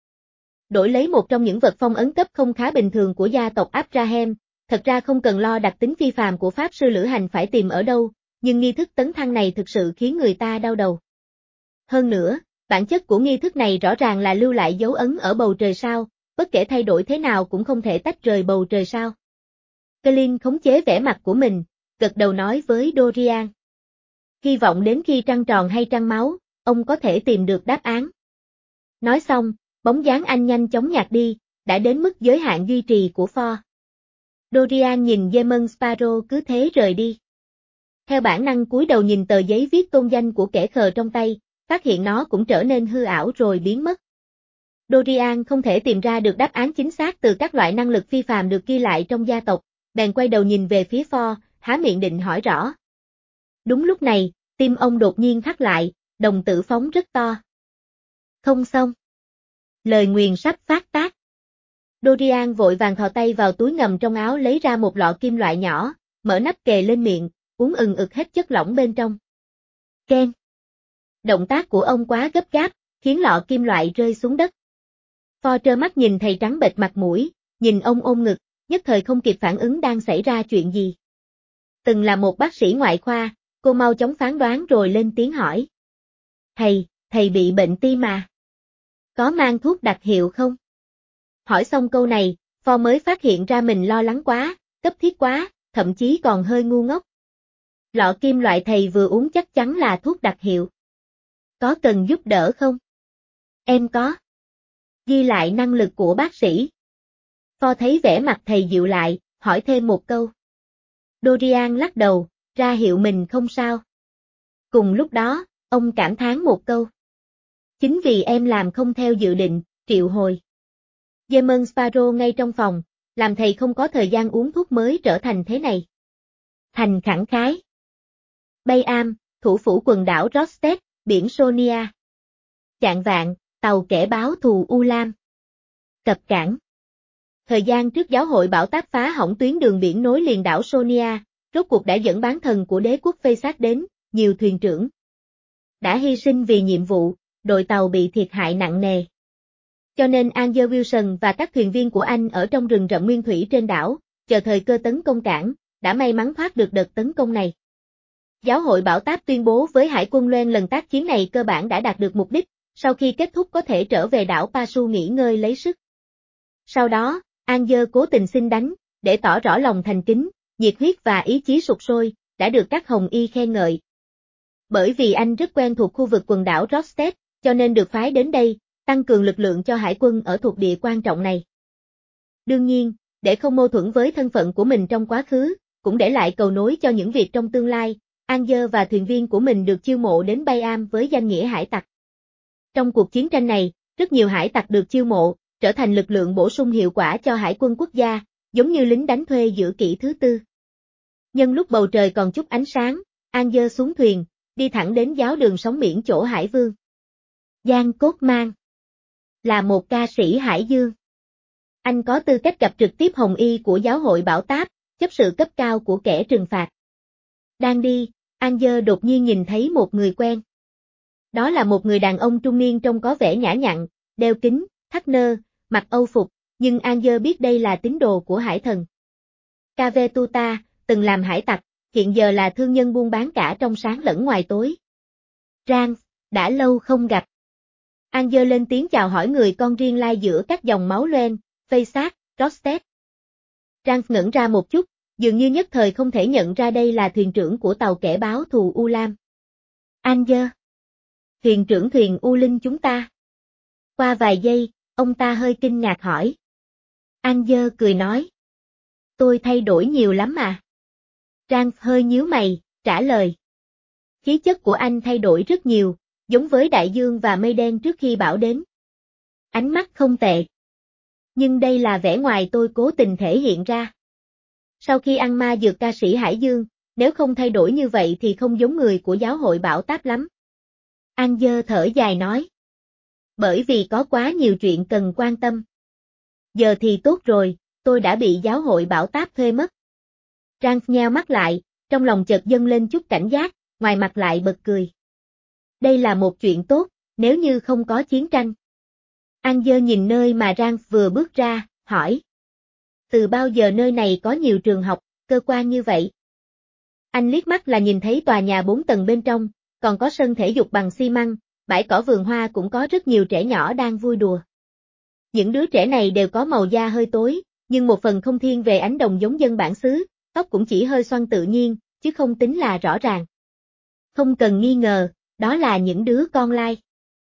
đổi lấy một trong những vật phong ấn cấp không khá bình thường của gia tộc Abraham, thật ra không cần lo đặc tính phi phàm của pháp sư lữ hành phải tìm ở đâu, nhưng nghi thức tấn thăng này thực sự khiến người ta đau đầu. Hơn nữa, bản chất của nghi thức này rõ ràng là lưu lại dấu ấn ở bầu trời sao, bất kể thay đổi thế nào cũng không thể tách rời bầu trời sao. Colin khống chế vẻ mặt của mình, gật đầu nói với Dorian. Hy vọng đến khi trăng tròn hay trăng máu, ông có thể tìm được đáp án. Nói xong, bóng dáng anh nhanh chóng nhạt đi, đã đến mức giới hạn duy trì của Ford. Dorian nhìn Demon Sparrow cứ thế rời đi. Theo bản năng cúi đầu nhìn tờ giấy viết tôn danh của kẻ khờ trong tay, phát hiện nó cũng trở nên hư ảo rồi biến mất. Dorian không thể tìm ra được đáp án chính xác từ các loại năng lực phi phàm được ghi lại trong gia tộc, bèn quay đầu nhìn về phía Ford, há miệng định hỏi rõ. Đúng lúc này, tim ông đột nhiên thắt lại, đồng tử phóng rất to. Không xong. Lời nguyền sắp phát tác. Dorian vội vàng thò tay vào túi ngầm trong áo lấy ra một lọ kim loại nhỏ, mở nắp kề lên miệng, uống ừng ực hết chất lỏng bên trong. Ken. Động tác của ông quá gấp gáp, khiến lọ kim loại rơi xuống đất. Ford trơ mắt nhìn thầy trắng bệch mặt mũi, nhìn ông ôm ngực, nhất thời không kịp phản ứng đang xảy ra chuyện gì. Từng là một bác sĩ ngoại khoa, cô mau chóng phán đoán rồi lên tiếng hỏi. Thầy, thầy bị bệnh tim à? Có mang thuốc đặc hiệu không? Hỏi xong câu này, Ford mới phát hiện ra mình lo lắng quá, cấp thiết quá, thậm chí còn hơi ngu ngốc. Lọ kim loại thầy vừa uống chắc chắn là thuốc đặc hiệu. Có cần giúp đỡ không? Em có. Ghi lại năng lực của bác sĩ. Ford thấy vẻ mặt thầy dịu lại, hỏi thêm một câu. Dorian lắc đầu, ra hiệu mình không sao. Cùng lúc đó, ông cảm thán một câu. Chính vì em làm không theo dự định, triệu hồi. Demon Sparrow ngay trong phòng, làm thầy không có thời gian uống thuốc mới trở thành thế này. Thành khẳng khái. Bayam, thủ phủ quần đảo Rostet, biển Sonia. Chạng vạn, tàu kẻ báo thù U Lam. Cập cảng. Thời gian trước giáo hội bảo tác phá hỏng tuyến đường biển nối liền đảo Sonia, rốt cuộc đã dẫn bán thần của đế quốc Phê Sát đến, nhiều thuyền trưởng đã hy sinh vì nhiệm vụ, đội tàu bị thiệt hại nặng nề. Cho nên Angel Wilson và các thuyền viên của anh ở trong rừng rậm nguyên thủy trên đảo, chờ thời cơ tấn công cảng, đã may mắn thoát được đợt tấn công này. Giáo hội Bảo Táp tuyên bố với Hải quân Loen lần tác chiến này cơ bản đã đạt được mục đích, sau khi kết thúc có thể trở về đảo Pasu nghỉ ngơi lấy sức. Sau đó, Angel cố tình xin đánh, để tỏ rõ lòng thành kính, nhiệt huyết và ý chí sục sôi, đã được các hồng y khen ngợi. Bởi vì anh rất quen thuộc khu vực quần đảo Rostet, cho nên được phái đến đây, tăng cường lực lượng cho hải quân ở thuộc địa quan trọng này. Đương nhiên, để không mâu thuẫn với thân phận của mình trong quá khứ, cũng để lại cầu nối cho những việc trong tương lai, Angel và thuyền viên của mình được chiêu mộ đến Bayam với danh nghĩa hải tặc. Trong cuộc chiến tranh này, rất nhiều hải tặc được chiêu mộ, trở thành lực lượng bổ sung hiệu quả cho hải quân quốc gia, giống như lính đánh thuê giữa kỷ thứ tư. Nhân lúc bầu trời còn chút ánh sáng, Angel xuống thuyền, đi thẳng đến giáo đường sóng biển chỗ Hải Vương. Giang Cốt Mang là một ca sĩ hải dương. Anh có tư cách gặp trực tiếp hồng y của giáo hội Bảo Táp, chấp sự cấp cao của kẻ trừng phạt. Đang đi, Angel đột nhiên nhìn thấy một người quen. Đó là một người đàn ông trung niên trông có vẻ nhã nhặn, đeo kính, thắt nơ, mặc âu phục, nhưng Angel biết đây là tín đồ của hải thần. Kavetuta, từng làm hải tặc, hiện giờ là thương nhân buôn bán cả trong sáng lẫn ngoài tối. Rang, đã lâu không gặp. Angel lên tiếng chào hỏi người con riêng lai giữa các dòng máu Loen, Phê Sát, Rostet. Rang ngẩn ra một chút, dường như nhất thời không thể nhận ra đây là thuyền trưởng của tàu kẻ báo thù U Lam. Angel. Thuyền trưởng thuyền U Linh chúng ta. Qua vài giây, ông ta hơi kinh ngạc hỏi. Angel cười nói. Tôi thay đổi nhiều lắm mà. Rang hơi nhíu mày, trả lời. Khí chất của anh thay đổi rất nhiều, giống với đại dương và mây đen trước khi bão đến. Ánh mắt không tệ. Nhưng đây là vẻ ngoài tôi cố tình thể hiện ra. Sau khi ăn ma dược ca sĩ Hải Dương, nếu không thay đổi như vậy thì không giống người của giáo hội Bảo Táp lắm. Angel thở dài nói. Bởi vì có quá nhiều chuyện cần quan tâm. Giờ thì tốt rồi, tôi đã bị giáo hội bảo táp thuê mất. Ralph nheo mắt lại, trong lòng chợt dâng lên chút cảnh giác, ngoài mặt lại bật cười. Đây là một chuyện tốt, nếu như không có chiến tranh. Angel nhìn nơi mà Ralph vừa bước ra, hỏi. Từ bao giờ nơi này có nhiều trường học, cơ quan như vậy? Anh liếc mắt là nhìn thấy tòa nhà bốn tầng bên trong, còn có sân thể dục bằng xi măng, bãi cỏ vườn hoa cũng có rất nhiều trẻ nhỏ đang vui đùa. Những đứa trẻ này đều có màu da hơi tối, nhưng một phần không thiên về ánh đồng giống dân bản xứ, tóc cũng chỉ hơi xoăn tự nhiên, chứ không tính là rõ ràng. Không cần nghi ngờ, đó là những đứa con lai.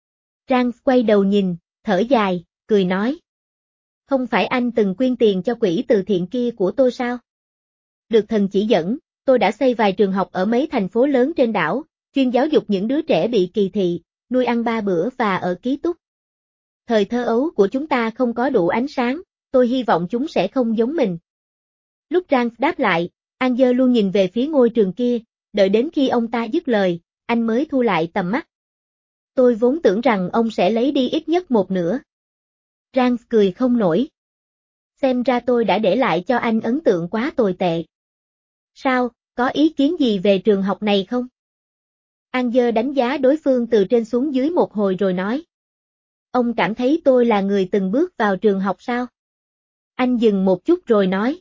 Ralph quay đầu nhìn, thở dài, cười nói. Không phải anh từng quyên tiền cho quỹ từ thiện kia của tôi sao? Được thần chỉ dẫn, tôi đã xây vài trường học ở mấy thành phố lớn trên đảo, chuyên giáo dục những đứa trẻ bị kỳ thị, nuôi ăn ba bữa và ở ký túc. Thời thơ ấu của chúng ta không có đủ ánh sáng, tôi hy vọng chúng sẽ không giống mình. Lúc Ralph đáp lại, Angel luôn nhìn về phía ngôi trường kia, đợi đến khi ông ta dứt lời, anh mới thu lại tầm mắt. Tôi vốn tưởng rằng ông sẽ lấy đi ít nhất một nửa. Ralph cười không nổi. Xem ra tôi đã để lại cho anh ấn tượng quá tồi tệ. Sao, có ý kiến gì về trường học này không? Angel đánh giá đối phương từ trên xuống dưới một hồi rồi nói. Ông cảm thấy tôi là người từng bước vào trường học sao? Anh dừng một chút rồi nói.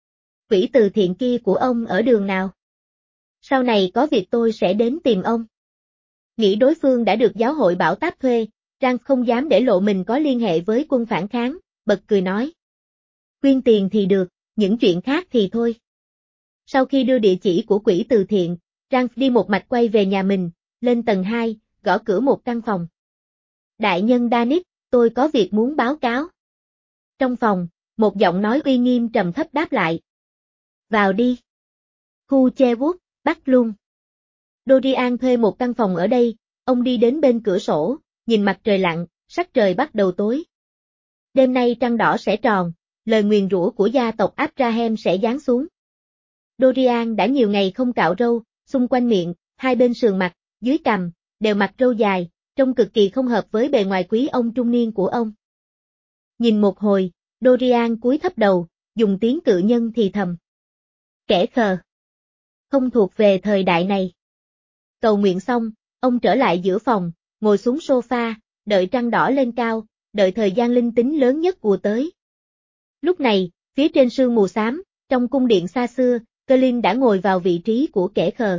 Quỹ từ thiện kia của ông ở đường nào? Sau này có việc tôi sẽ đến tìm ông. Nghĩ đối phương đã được giáo hội bảo táp thuê, Ralph không dám để lộ mình có liên hệ với quân phản kháng, bật cười nói. Quyên tiền thì được, những chuyện khác thì thôi. Sau khi đưa địa chỉ của quỹ từ thiện, Ralph đi một mạch quay về nhà mình, lên tầng hai, gõ cửa một căn phòng. Đại nhân Danis, tôi có việc muốn báo cáo. Trong phòng, một giọng nói uy nghiêm trầm thấp đáp lại. Vào đi. Khu Cherwood, Bắc Luôn. Dorian thuê một căn phòng ở đây, ông đi đến bên cửa sổ, nhìn mặt trời lặn, sắc trời bắt đầu tối. Đêm nay trăng đỏ sẽ tròn, lời nguyền rủa của gia tộc Abraham sẽ giáng xuống. Dorian đã nhiều ngày không cạo râu, xung quanh miệng, hai bên sườn mặt, dưới cằm, đều mặc râu dài, trông cực kỳ không hợp với bề ngoài quý ông trung niên của ông. Nhìn một hồi, Dorian cúi thấp đầu, dùng tiếng cự nhân thì thầm. Kẻ khờ. Không thuộc về thời đại này. Cầu nguyện xong, ông trở lại giữa phòng, ngồi xuống sofa, đợi trăng đỏ lên cao, đợi thời gian linh tính lớn nhất ùa tới. Lúc này, phía trên sương mù xám, trong cung điện xa xưa, Colin đã ngồi vào vị trí của kẻ khờ.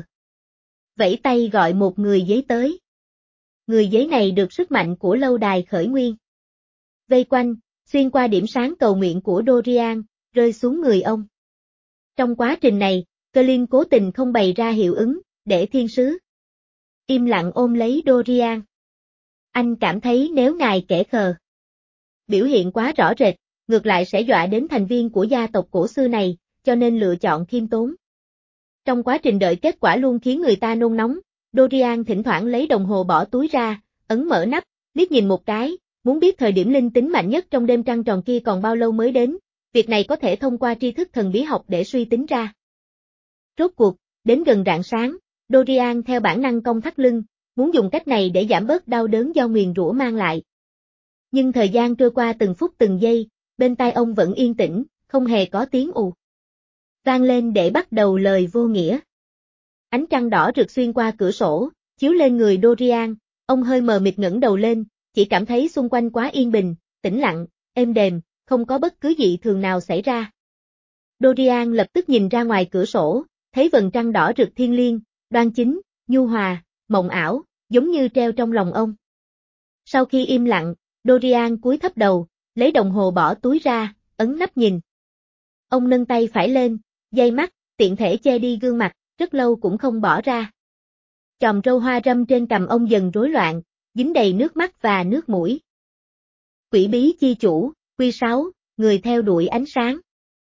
Vẫy tay gọi một người giấy tới. Người giấy này được sức mạnh của lâu đài khởi nguyên. Vây quanh, xuyên qua điểm sáng cầu nguyện của Dorian, rơi xuống người ông. Trong quá trình này, Colin cố tình không bày ra hiệu ứng, để thiên sứ im lặng ôm lấy Dorian. Anh cảm thấy nếu ngài kẻ khờ biểu hiện quá rõ rệt, ngược lại sẽ dọa đến thành viên của gia tộc cổ xưa này, cho nên lựa chọn khiêm tốn. Trong quá trình đợi kết quả luôn khiến người ta nôn nóng, Dorian thỉnh thoảng lấy đồng hồ bỏ túi ra, ấn mở nắp, liếc nhìn một cái, muốn biết thời điểm linh tính mạnh nhất trong đêm trăng tròn kia còn bao lâu mới đến, việc này có thể thông qua tri thức thần bí học để suy tính ra. Rốt cuộc, đến gần rạng sáng, Dorian theo bản năng cong thắt lưng, muốn dùng cách này để giảm bớt đau đớn do nguyền rủa mang lại. Nhưng thời gian trôi qua từng phút từng giây, bên tai ông vẫn yên tĩnh, không hề có tiếng ù vang lên để bắt đầu lời vô nghĩa. Ánh trăng đỏ rực xuyên qua cửa sổ, chiếu lên người Dorian, ông hơi mờ mịt ngẩng đầu lên, chỉ cảm thấy xung quanh quá yên bình, tĩnh lặng, êm đềm, không có bất cứ dị thường nào xảy ra. Dorian lập tức nhìn ra ngoài cửa sổ, thấy vầng trăng đỏ rực thiêng liêng, đoan chính, nhu hòa, mộng ảo, giống như treo trong lòng ông. Sau khi im lặng, Dorian cúi thấp đầu, lấy đồng hồ bỏ túi ra, ấn nắp nhìn. Ông nâng tay phải lên, dây mắt, tiện thể che đi gương mặt, rất lâu cũng không bỏ ra. Chòm râu hoa râm trên cằm ông dần rối loạn, dính đầy nước mắt và nước mũi. Quỷ bí chi chủ, quy sáu, người theo đuổi ánh sáng.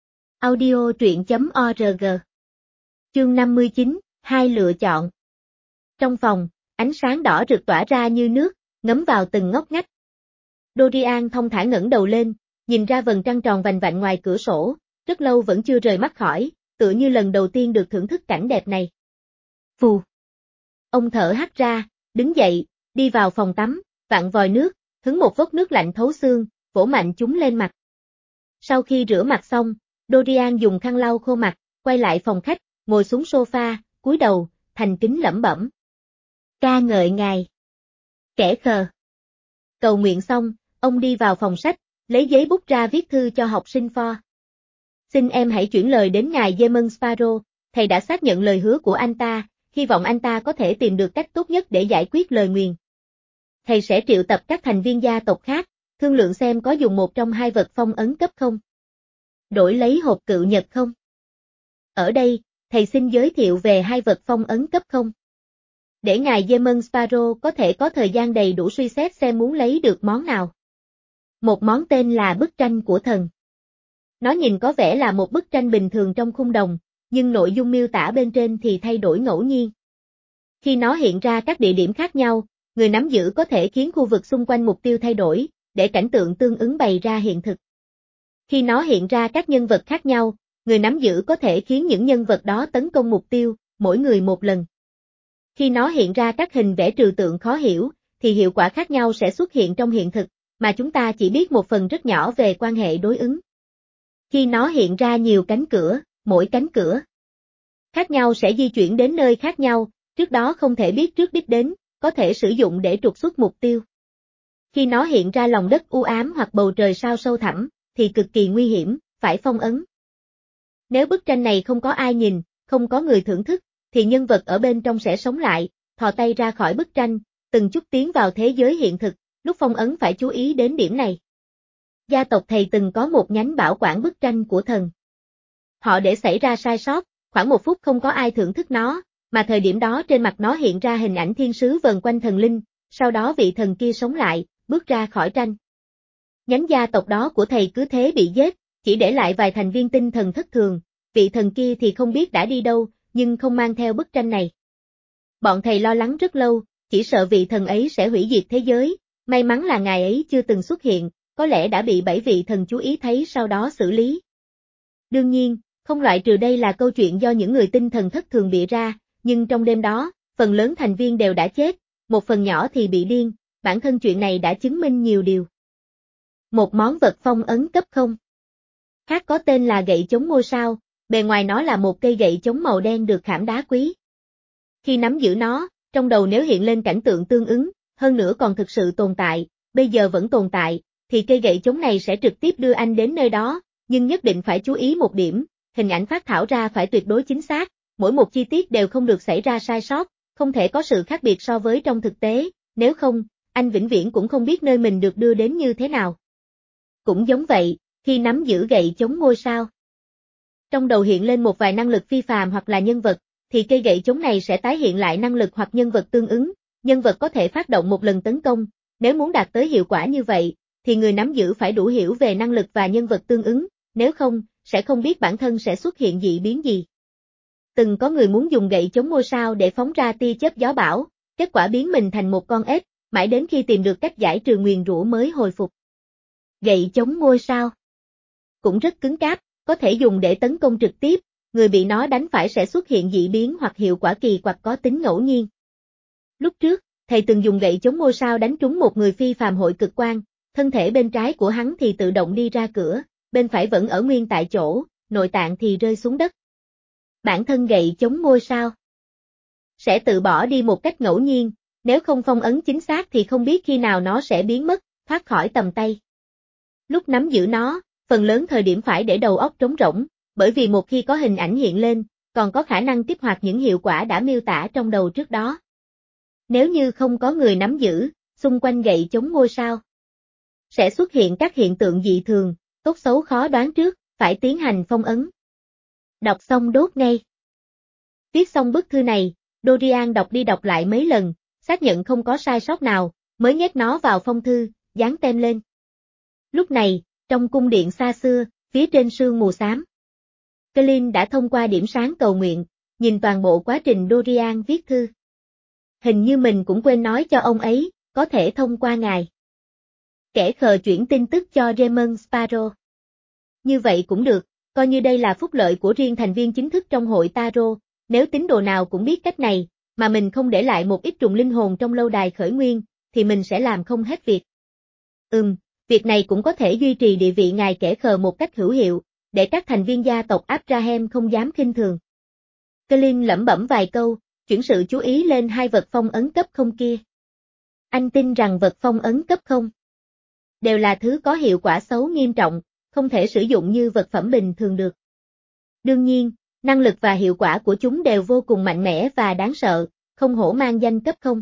Audio truyện chấm org. Chương năm mươi chín, hai lựa chọn. Trong phòng, ánh sáng đỏ rực tỏa ra như nước, ngấm vào từng ngóc ngách. Dorian thông thả ngẩng đầu lên, nhìn ra vầng trăng tròn vành vạnh ngoài cửa sổ, rất lâu vẫn chưa rời mắt khỏi, tựa như lần đầu tiên được thưởng thức cảnh đẹp này. Phù. Ông thở hắt ra, đứng dậy, đi vào phòng tắm, vặn vòi nước, hứng một vốc nước lạnh thấu xương, vỗ mạnh chúng lên mặt. Sau khi rửa mặt xong, Dorian dùng khăn lau khô mặt, quay lại phòng khách, ngồi xuống sofa, cúi đầu, thành kính lẩm bẩm. Ca ngợi ngài. Kẻ khờ. Cầu nguyện xong, ông đi vào phòng sách, lấy giấy bút ra viết thư cho học sinh For. Xin em hãy chuyển lời đến ngài Demon Sparrow, thầy đã xác nhận lời hứa của anh ta, hy vọng anh ta có thể tìm được cách tốt nhất để giải quyết lời nguyền. Thầy sẽ triệu tập các thành viên gia tộc khác, thương lượng xem có dùng một trong hai vật phong ấn cấp không. Đổi lấy hộp cựu nhật không? Ở đây, thầy xin giới thiệu về hai vật phong ấn cấp không. Để ngài Demon Sparrow có thể có thời gian đầy đủ suy xét xem muốn lấy được món nào. Một món tên là bức tranh của thần. Nó nhìn có vẻ là một bức tranh bình thường trong khung đồng, nhưng nội dung miêu tả bên trên thì thay đổi ngẫu nhiên. Khi nó hiện ra các địa điểm khác nhau, người nắm giữ có thể khiến khu vực xung quanh mục tiêu thay đổi, để cảnh tượng tương ứng bày ra hiện thực. Khi nó hiện ra các nhân vật khác nhau, người nắm giữ có thể khiến những nhân vật đó tấn công mục tiêu, mỗi người một lần. Khi nó hiện ra các hình vẽ trừu tượng khó hiểu, thì hiệu quả khác nhau sẽ xuất hiện trong hiện thực, mà chúng ta chỉ biết một phần rất nhỏ về quan hệ đối ứng. Khi nó hiện ra nhiều cánh cửa, mỗi cánh cửa khác nhau sẽ di chuyển đến nơi khác nhau, trước đó không thể biết trước đích đến, có thể sử dụng để trục xuất mục tiêu. Khi nó hiện ra lòng đất u ám hoặc bầu trời sao sâu thẳm, thì cực kỳ nguy hiểm, phải phong ấn. Nếu bức tranh này không có ai nhìn, không có người thưởng thức, thì nhân vật ở bên trong sẽ sống lại, thò tay ra khỏi bức tranh, từng chút tiến vào thế giới hiện thực, lúc phong ấn phải chú ý đến điểm này. Gia tộc thầy từng có một nhánh bảo quản bức tranh của thần. Họ để xảy ra sai sót, khoảng một phút không có ai thưởng thức nó, mà thời điểm đó trên mặt nó hiện ra hình ảnh thiên sứ vần quanh thần linh, sau đó vị thần kia sống lại, bước ra khỏi tranh. Nhánh gia tộc đó của thầy cứ thế bị giết, chỉ để lại vài thành viên tinh thần thất thường, vị thần kia thì không biết đã đi đâu, nhưng không mang theo bức tranh này. Bọn thầy lo lắng rất lâu, chỉ sợ vị thần ấy sẽ hủy diệt thế giới, may mắn là ngài ấy chưa từng xuất hiện, có lẽ đã bị bảy vị thần chú ý thấy sau đó xử lý. Đương nhiên, không loại trừ đây là câu chuyện do những người tinh thần thất thường bịa ra, nhưng trong đêm đó, phần lớn thành viên đều đã chết, một phần nhỏ thì bị điên, bản thân chuyện này đã chứng minh nhiều điều. Một món vật phong ấn cấp không. Khác có tên là gậy chống ngôi sao, bề ngoài nó là một cây gậy chống màu đen được khảm đá quý. Khi nắm giữ nó, trong đầu nếu hiện lên cảnh tượng tương ứng, hơn nữa còn thực sự tồn tại, bây giờ vẫn tồn tại, thì cây gậy chống này sẽ trực tiếp đưa anh đến nơi đó, nhưng nhất định phải chú ý một điểm, hình ảnh phát thảo ra phải tuyệt đối chính xác, mỗi một chi tiết đều không được xảy ra sai sót, không thể có sự khác biệt so với trong thực tế, nếu không, anh vĩnh viễn cũng không biết nơi mình được đưa đến như thế nào. Cũng giống vậy, khi nắm giữ gậy chống ngôi sao, trong đầu hiện lên một vài năng lực phi phàm hoặc là nhân vật, thì cây gậy chống này sẽ tái hiện lại năng lực hoặc nhân vật tương ứng, nhân vật có thể phát động một lần tấn công, nếu muốn đạt tới hiệu quả như vậy, thì người nắm giữ phải đủ hiểu về năng lực và nhân vật tương ứng, nếu không, sẽ không biết bản thân sẽ xuất hiện dị biến gì. Từng có người muốn dùng gậy chống ngôi sao để phóng ra tia chớp gió bão, kết quả biến mình thành một con ếch, mãi đến khi tìm được cách giải trừ nguyền rủa mới hồi phục. Gậy chống ngôi sao cũng rất cứng cáp, có thể dùng để tấn công trực tiếp, người bị nó đánh phải sẽ xuất hiện dị biến hoặc hiệu quả kỳ quặc có tính ngẫu nhiên. Lúc trước, thầy từng dùng gậy chống ngôi sao đánh trúng một người phi phàm hội cực quang, thân thể bên trái của hắn thì tự động đi ra cửa, bên phải vẫn ở nguyên tại chỗ, nội tạng thì rơi xuống đất. Bản thân gậy chống ngôi sao sẽ tự bỏ đi một cách ngẫu nhiên, nếu không phong ấn chính xác thì không biết khi nào nó sẽ biến mất, thoát khỏi tầm tay. Lúc nắm giữ nó, phần lớn thời điểm phải để đầu óc trống rỗng, bởi vì một khi có hình ảnh hiện lên, còn có khả năng kích hoạt những hiệu quả đã miêu tả trong đầu trước đó. Nếu như không có người nắm giữ, xung quanh gậy chống ngôi sao sẽ xuất hiện các hiện tượng dị thường, tốt xấu khó đoán trước, phải tiến hành phong ấn. Đọc xong đốt ngay. Viết xong bức thư này, Dorian đọc đi đọc lại mấy lần, xác nhận không có sai sót nào, mới nhét nó vào phong thư, dán tem lên. Lúc này, trong cung điện xa xưa, phía trên sương mù xám, Colin đã thông qua điểm sáng cầu nguyện, nhìn toàn bộ quá trình Dorian viết thư. Hình như mình cũng quên nói cho ông ấy, có thể thông qua ngài. Kẻ khờ chuyển tin tức cho Demon Sparrow. Như vậy cũng được, coi như đây là phúc lợi của riêng thành viên chính thức trong hội Tarot, nếu tín đồ nào cũng biết cách này, mà mình không để lại một ít trùng linh hồn trong lâu đài khởi nguyên, thì mình sẽ làm không hết việc. Ừm, việc này cũng có thể duy trì địa vị ngài kẻ khờ một cách hữu hiệu, để các thành viên gia tộc Abraham không dám khinh thường. Colin lẩm bẩm vài câu, chuyển sự chú ý lên hai vật phong ấn cấp không kia. Anh tin rằng vật phong ấn cấp không đều là thứ có hiệu quả xấu nghiêm trọng, không thể sử dụng như vật phẩm bình thường được. Đương nhiên, năng lực và hiệu quả của chúng đều vô cùng mạnh mẽ và đáng sợ, không hổ mang danh cấp không.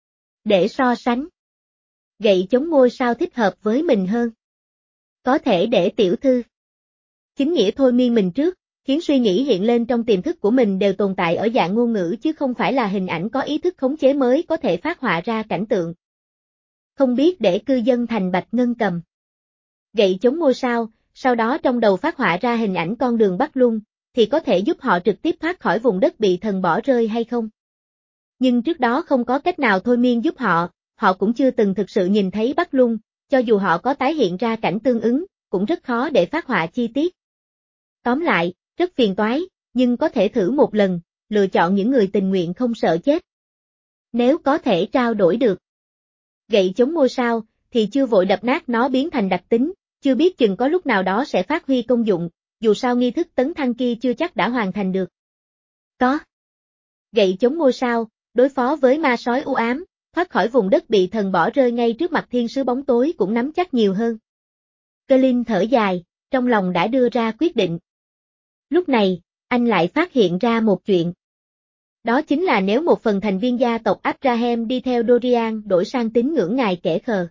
Để so sánh, gậy chống ngôi sao thích hợp với mình hơn. Có thể để tiểu thư chính nghĩa thôi miên mình trước, khiến suy nghĩ hiện lên trong tiềm thức của mình đều tồn tại ở dạng ngôn ngữ chứ không phải là hình ảnh có ý thức khống chế mới có thể phát họa ra cảnh tượng. Không biết để cư dân thành Bạch Ngân cầm gậy chống ngôi sao, sau đó trong đầu phát họa ra hình ảnh con đường Bắc Luân, thì có thể giúp họ trực tiếp thoát khỏi vùng đất bị thần bỏ rơi hay không? Nhưng trước đó không có cách nào thôi miên giúp họ, họ cũng chưa từng thực sự nhìn thấy Bắc Luân, cho dù họ có tái hiện ra cảnh tương ứng, cũng rất khó để phát họa chi tiết. Tóm lại, rất phiền toái, nhưng có thể thử một lần, lựa chọn những người tình nguyện không sợ chết. Nếu có thể trao đổi được gậy chống ngôi sao, thì chưa vội đập nát nó biến thành đặc tính, chưa biết chừng có lúc nào đó sẽ phát huy công dụng, dù sao nghi thức tấn thăng kia chưa chắc đã hoàn thành được. Có gậy chống ngôi sao, đối phó với ma sói u ám, thoát khỏi vùng đất bị thần bỏ rơi ngay trước mặt thiên sứ bóng tối cũng nắm chắc nhiều hơn. Colin thở dài, trong lòng đã đưa ra quyết định. Lúc này, anh lại phát hiện ra một chuyện. Đó chính là nếu một phần thành viên gia tộc Abraham đi theo Dorian đổi sang tín ngưỡng ngài kẻ khờ.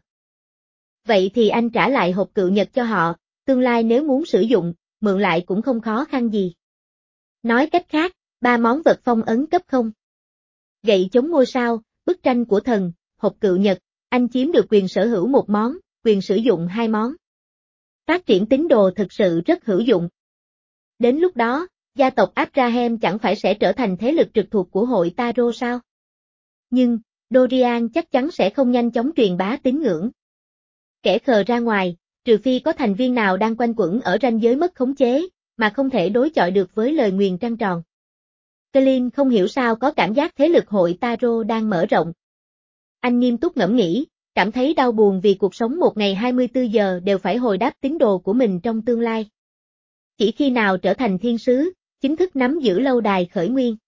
Vậy thì anh trả lại hộp cự nhật cho họ, tương lai nếu muốn sử dụng, mượn lại cũng không khó khăn gì. Nói cách khác, ba món vật phong ấn cấp không. Gậy chống ngôi sao, bức tranh của thần, hộp cự nhật, anh chiếm được quyền sở hữu một món, quyền sử dụng hai món. Phát triển tín đồ thực sự rất hữu dụng. Đến lúc đó, gia tộc Abraham chẳng phải sẽ trở thành thế lực trực thuộc của hội Taro sao? Nhưng, Dorian chắc chắn sẽ không nhanh chóng truyền bá tín ngưỡng. Kẻ khờ ra ngoài, trừ phi có thành viên nào đang quanh quẩn ở ranh giới mất khống chế, mà không thể đối chọi được với lời nguyền trăng tròn. Colin không hiểu sao có cảm giác thế lực hội Taro đang mở rộng. Anh nghiêm túc ngẫm nghĩ, cảm thấy đau buồn vì cuộc sống một ngày hai mươi tư giờ đều phải hồi đáp tín đồ của mình trong tương lai. Chỉ khi nào trở thành thiên sứ, chính thức nắm giữ lâu đài khởi nguyên.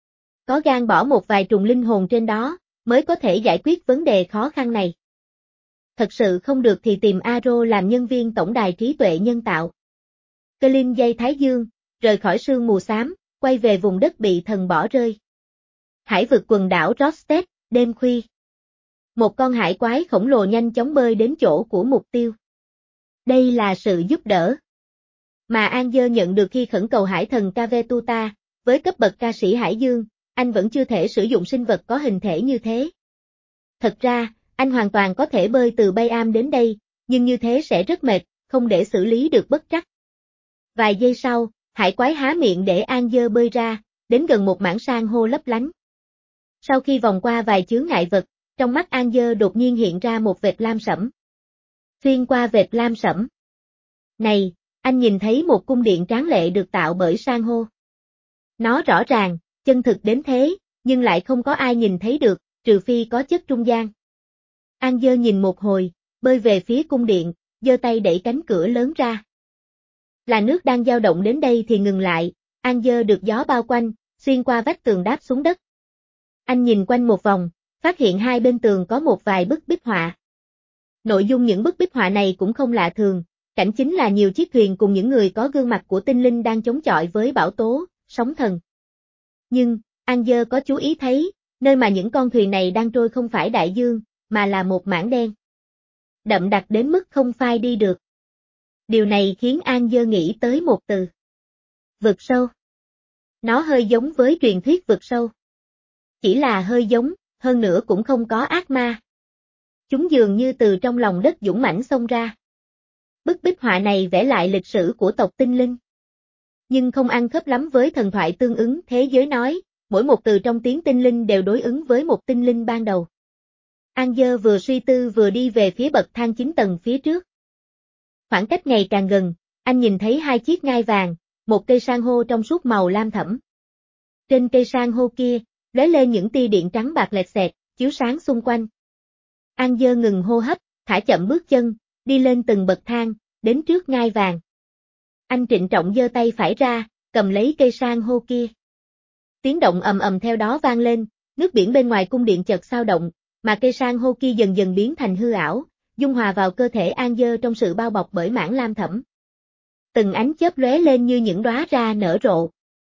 Có gan bỏ một vài trùng linh hồn trên đó, mới có thể giải quyết vấn đề khó khăn này. Thật sự không được thì tìm Aro làm nhân viên tổng đài trí tuệ nhân tạo. Colin dây thái dương, rời khỏi sương mù xám, quay về vùng đất bị thần bỏ rơi. Hải vực quần đảo Rostet, đêm khuya. Một con hải quái khổng lồ nhanh chóng bơi đến chỗ của mục tiêu. Đây là sự giúp đỡ mà Anger nhận được khi khẩn cầu hải thần Kavetuta, với cấp bậc ca sĩ hải dương, anh vẫn chưa thể sử dụng sinh vật có hình thể như thế. Thật ra, anh hoàn toàn có thể bơi từ Bayam đến đây, nhưng như thế sẽ rất mệt, không để xử lý được bất trắc. Vài giây sau, hải quái há miệng để Anger bơi ra, đến gần một mảng san hô lấp lánh. Sau khi vòng qua vài chướng ngại vật, trong mắt Anger đột nhiên hiện ra một vệt lam sẫm. Xuyên qua vệt lam sẫm. Này, anh nhìn thấy một cung điện tráng lệ được tạo bởi san hô. Nó rõ ràng, chân thực đến thế, nhưng lại không có ai nhìn thấy được, trừ phi có chất trung gian. Anger nhìn một hồi, bơi về phía cung điện, giơ tay đẩy cánh cửa lớn ra. Là nước đang dao động đến đây thì ngừng lại, Anger được gió bao quanh, xuyên qua vách tường đáp xuống đất. Anh nhìn quanh một vòng, phát hiện hai bên tường có một vài bức bích họa. Nội dung những bức bích họa này cũng không lạ thường, cảnh chính là nhiều chiếc thuyền cùng những người có gương mặt của tinh linh đang chống chọi với bão tố, sóng thần. Nhưng, Anger có chú ý thấy, nơi mà những con thuyền này đang trôi không phải đại dương, mà là một mảng đen. Đậm đặc đến mức không phai đi được. Điều này khiến Anger nghĩ tới một từ. Vực sâu. Nó hơi giống với truyền thuyết vực sâu. Chỉ là hơi giống, hơn nữa cũng không có ác ma. Chúng dường như từ trong lòng đất dũng mãnh xông ra. Bức bích họa này vẽ lại lịch sử của tộc tinh linh. Nhưng không ăn khớp lắm với thần thoại tương ứng thế giới nói, mỗi một từ trong tiếng tinh linh đều đối ứng với một tinh linh ban đầu. Anger vừa suy tư vừa đi về phía bậc thang chín tầng phía trước. Khoảng cách ngày càng gần, anh nhìn thấy hai chiếc ngai vàng, một cây san hô trong suốt màu lam thẫm. Trên cây san hô kia, lóe lên những tia điện trắng bạc lẹt xẹt, chiếu sáng xung quanh. Anger ngừng hô hấp, thả chậm bước chân, đi lên từng bậc thang, đến trước ngai vàng. Anh trịnh trọng giơ tay phải ra, cầm lấy cây san hô kia. Tiếng động ầm ầm theo đó vang lên, nước biển bên ngoài cung điện chợt xao động, mà cây san hô kia dần dần biến thành hư ảo, dung hòa vào cơ thể An Dơ trong sự bao bọc bởi mảng lam thẫm. Từng ánh chớp lóe lên như những đóa ra nở rộ.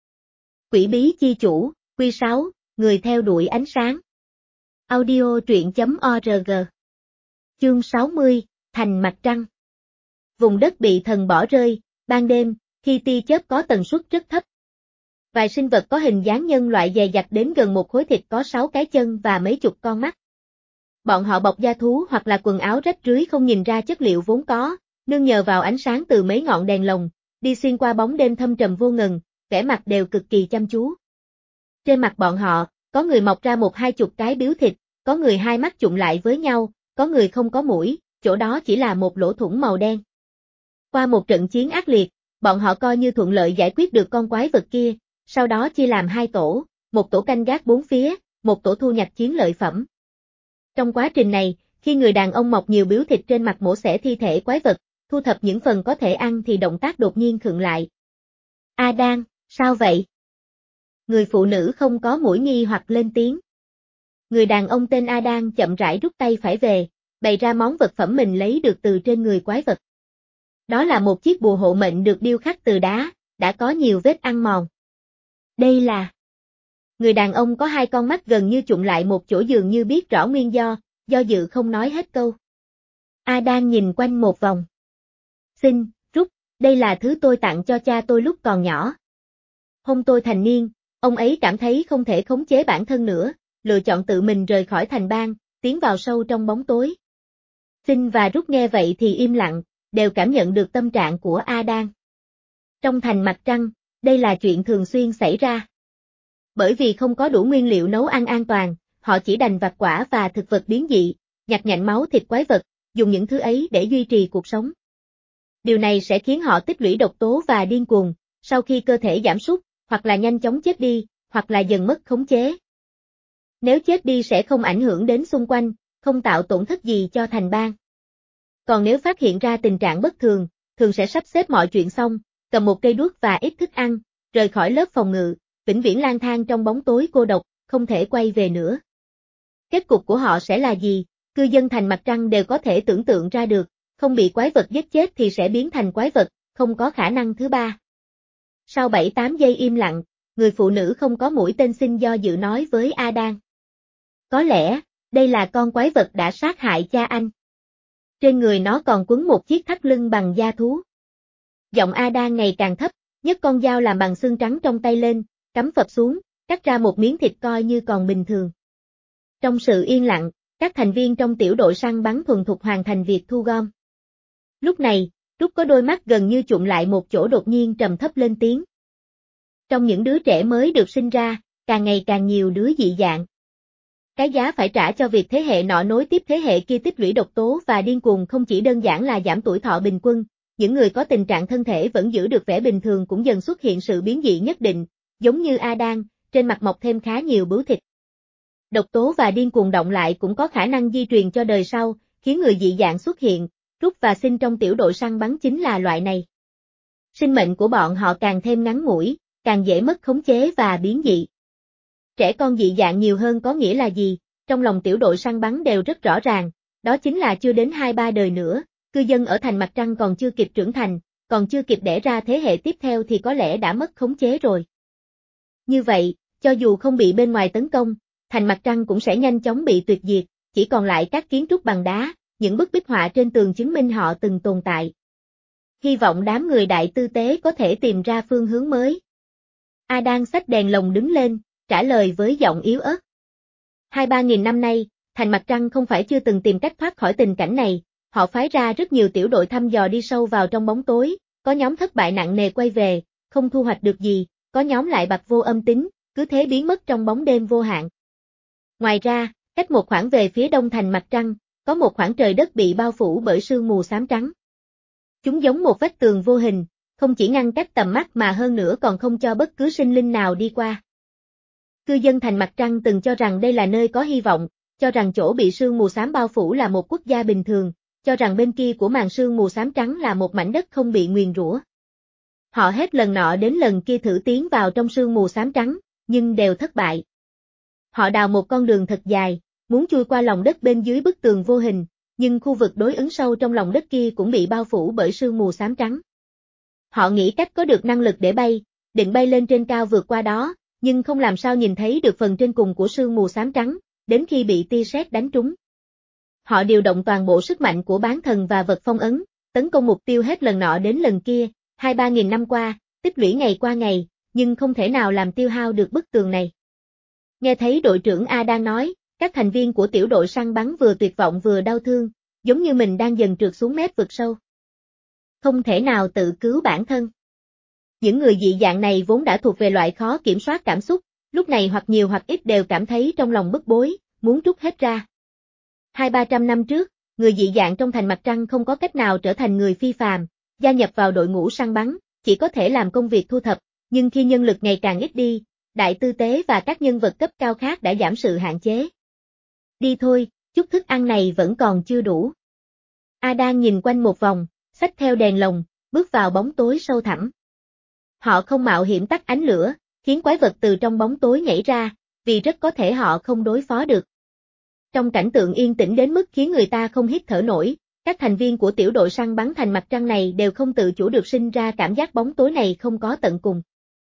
Quỷ bí chi chủ, Quy sáu, người theo đuổi ánh sáng. Audio truyện chấm org. Chương sáu mươi, Thành mặt trăng. Vùng đất bị thần bỏ rơi, ban đêm, khi tia chớp có tần suất rất thấp. Vài sinh vật có hình dáng nhân loại dày dặt đến gần một khối thịt có sáu cái chân và mấy chục con mắt. Bọn họ bọc da thú hoặc là quần áo rách rưới không nhìn ra chất liệu vốn có, nương nhờ vào ánh sáng từ mấy ngọn đèn lồng, đi xuyên qua bóng đêm thâm trầm vô ngần, vẻ mặt đều cực kỳ chăm chú. Trên mặt bọn họ, có người mọc ra một hai chục cái biếu thịt, có người hai mắt chụm lại với nhau, có người không có mũi, chỗ đó chỉ là một lỗ thủng màu đen. Qua một trận chiến ác liệt, bọn họ coi như thuận lợi giải quyết được con quái vật kia, sau đó chia làm hai tổ, một tổ canh gác bốn phía, một tổ thu nhặt chiến lợi phẩm. Trong quá trình này, khi người đàn ông mọc nhiều biếu thịt trên mặt mổ xẻ thi thể quái vật, thu thập những phần có thể ăn thì động tác đột nhiên khựng lại. A Đan, sao vậy? Người phụ nữ không có mũi nghi hoặc lên tiếng. Người đàn ông tên A Đan chậm rãi rút tay phải về, bày ra món vật phẩm mình lấy được từ trên người quái vật. Đó là một chiếc bùa hộ mệnh được điêu khắc từ đá, đã có nhiều vết ăn mòn. Đây là... Người đàn ông có hai con mắt gần như chụm lại một chỗ dường như biết rõ nguyên do, do dự không nói hết câu. A Đan nhìn quanh một vòng. Xin, rút, đây là thứ tôi tặng cho cha tôi lúc còn nhỏ. Hôm tôi thành niên, ông ấy cảm thấy không thể khống chế bản thân nữa, lựa chọn tự mình rời khỏi thành bang, tiến vào sâu trong bóng tối. Xin và rút nghe vậy thì im lặng, đều cảm nhận được tâm trạng của A Đan. Trong thành mặt trăng, đây là chuyện thường xuyên xảy ra. Bởi vì không có đủ nguyên liệu nấu ăn an toàn, họ chỉ đành vặt quả và thực vật biến dị, nhặt nhạnh máu thịt quái vật, dùng những thứ ấy để duy trì cuộc sống. Điều này sẽ khiến họ tích lũy độc tố và điên cuồng, sau khi cơ thể giảm sút, hoặc là nhanh chóng chết đi, hoặc là dần mất khống chế. Nếu chết đi sẽ không ảnh hưởng đến xung quanh, không tạo tổn thất gì cho thành bang. Còn nếu phát hiện ra tình trạng bất thường, thường sẽ sắp xếp mọi chuyện xong, cầm một cây đuốc và ít thức ăn, rời khỏi lớp phòng ngự, vĩnh viễn lang thang trong bóng tối cô độc, không thể quay về nữa. Kết cục của họ sẽ là gì? Cư dân thành mặt trăng đều có thể tưởng tượng ra được, không bị quái vật giết chết thì sẽ biến thành quái vật, không có khả năng thứ ba. Sau bảy tám giây im lặng, người phụ nữ không có mũi tên xin do dự nói với A Đan. Có lẽ, đây là con quái vật đã sát hại cha anh. Trên người nó còn quấn một chiếc thắt lưng bằng da thú. Giọng A Đan ngày càng thấp, nhấc con dao làm bằng xương trắng trong tay lên, cắm phập xuống, cắt ra một miếng thịt coi như còn bình thường. Trong sự yên lặng, các thành viên trong tiểu đội săn bắn thuần thục hoàn thành việc thu gom. Lúc này, Rút có đôi mắt gần như chụm lại một chỗ đột nhiên trầm thấp lên tiếng. Trong những đứa trẻ mới được sinh ra, càng ngày càng nhiều đứa dị dạng. Cái giá phải trả cho việc thế hệ nọ nối tiếp thế hệ kia tích lũy độc tố và điên cuồng không chỉ đơn giản là giảm tuổi thọ bình quân, những người có tình trạng thân thể vẫn giữ được vẻ bình thường cũng dần xuất hiện sự biến dị nhất định, giống như A Đan, trên mặt mọc thêm khá nhiều bướu thịt. Độc tố và điên cuồng động lại cũng có khả năng di truyền cho đời sau, khiến người dị dạng xuất hiện, Rút và Xin trong tiểu đội săn bắn chính là loại này. Sinh mệnh của bọn họ càng thêm ngắn ngủi, càng dễ mất khống chế và biến dị. Trẻ con dị dạng nhiều hơn có nghĩa là gì? Trong lòng tiểu đội săn bắn đều rất rõ ràng, đó chính là chưa đến hai ba đời nữa, cư dân ở thành mặt trăng còn chưa kịp trưởng thành, còn chưa kịp đẻ ra thế hệ tiếp theo thì có lẽ đã mất khống chế rồi. Như vậy, cho dù không bị bên ngoài tấn công, thành mặt trăng cũng sẽ nhanh chóng bị tuyệt diệt, chỉ còn lại các kiến trúc bằng đá, những bức bích họa trên tường chứng minh họ từng tồn tại. Hy vọng đám người đại tư tế có thể tìm ra phương hướng mới. A Đan xách đèn lồng đứng lên, trả lời với giọng yếu ớt. Hai ba nghìn năm nay, thành mặt trăng không phải chưa từng tìm cách thoát khỏi tình cảnh này, họ phái ra rất nhiều tiểu đội thăm dò đi sâu vào trong bóng tối, có nhóm thất bại nặng nề quay về, không thu hoạch được gì, có nhóm lại bặt vô âm tín, cứ thế biến mất trong bóng đêm vô hạn. Ngoài ra, cách một khoảng về phía đông thành mặt trăng, có một khoảng trời đất bị bao phủ bởi sương mù xám trắng. Chúng giống một vách tường vô hình, không chỉ ngăn cách tầm mắt mà hơn nữa còn không cho bất cứ sinh linh nào đi qua. Cư dân thành mặt trăng từng cho rằng đây là nơi có hy vọng, cho rằng chỗ bị sương mù xám bao phủ là một quốc gia bình thường, cho rằng bên kia của màn sương mù xám trắng là một mảnh đất không bị nguyền rủa. Họ hết lần nọ đến lần kia thử tiến vào trong sương mù xám trắng, nhưng đều thất bại. Họ đào một con đường thật dài, muốn chui qua lòng đất bên dưới bức tường vô hình, nhưng khu vực đối ứng sâu trong lòng đất kia cũng bị bao phủ bởi sương mù xám trắng. Họ nghĩ cách có được năng lực để bay, định bay lên trên cao vượt qua đó, nhưng không làm sao nhìn thấy được phần trên cùng của sương mù xám trắng, đến khi bị tia sét đánh trúng. Họ điều động toàn bộ sức mạnh của bán thần và vật phong ấn, tấn công mục tiêu hết lần nọ đến lần kia, hai ba nghìn năm qua, tích lũy ngày qua ngày, nhưng không thể nào làm tiêu hao được bức tường này. Nghe thấy đội trưởng A đang nói, các thành viên của tiểu đội săn bắn vừa tuyệt vọng vừa đau thương, giống như mình đang dần trượt xuống mép vực sâu. Không thể nào tự cứu bản thân. Những người dị dạng này vốn đã thuộc về loại khó kiểm soát cảm xúc, lúc này hoặc nhiều hoặc ít đều cảm thấy trong lòng bức bối, muốn trút hết ra. Hai ba trăm năm trước, người dị dạng trong thành mặt trăng không có cách nào trở thành người phi phàm, gia nhập vào đội ngũ săn bắn, chỉ có thể làm công việc thu thập, nhưng khi nhân lực ngày càng ít đi, đại tư tế và các nhân vật cấp cao khác đã giảm sự hạn chế. Đi thôi, chút thức ăn này vẫn còn chưa đủ. Adam nhìn quanh một vòng, xách theo đèn lồng, bước vào bóng tối sâu thẳm. Họ không mạo hiểm tắt ánh lửa, khiến quái vật từ trong bóng tối nhảy ra, vì rất có thể họ không đối phó được. Trong cảnh tượng yên tĩnh đến mức khiến người ta không hít thở nổi, các thành viên của tiểu đội săn bắn thành mặt trăng này đều không tự chủ được sinh ra cảm giác bóng tối này không có tận cùng.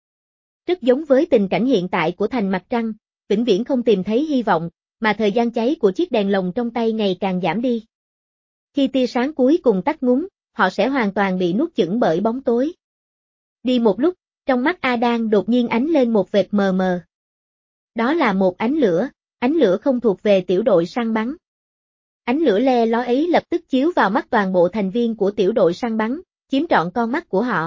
Rất giống với tình cảnh hiện tại của thành mặt trăng, vĩnh viễn không tìm thấy hy vọng, mà thời gian cháy của chiếc đèn lồng trong tay ngày càng giảm đi. Khi tia sáng cuối cùng tắt ngúm, họ sẽ hoàn toàn bị nuốt chửng bởi bóng tối. Đi một lúc, trong mắt Adam đột nhiên ánh lên một vệt mờ mờ. Đó là một ánh lửa, ánh lửa không thuộc về tiểu đội săn bắn. Ánh lửa le lói ấy lập tức chiếu vào mắt toàn bộ thành viên của tiểu đội săn bắn, chiếm trọn con mắt của họ.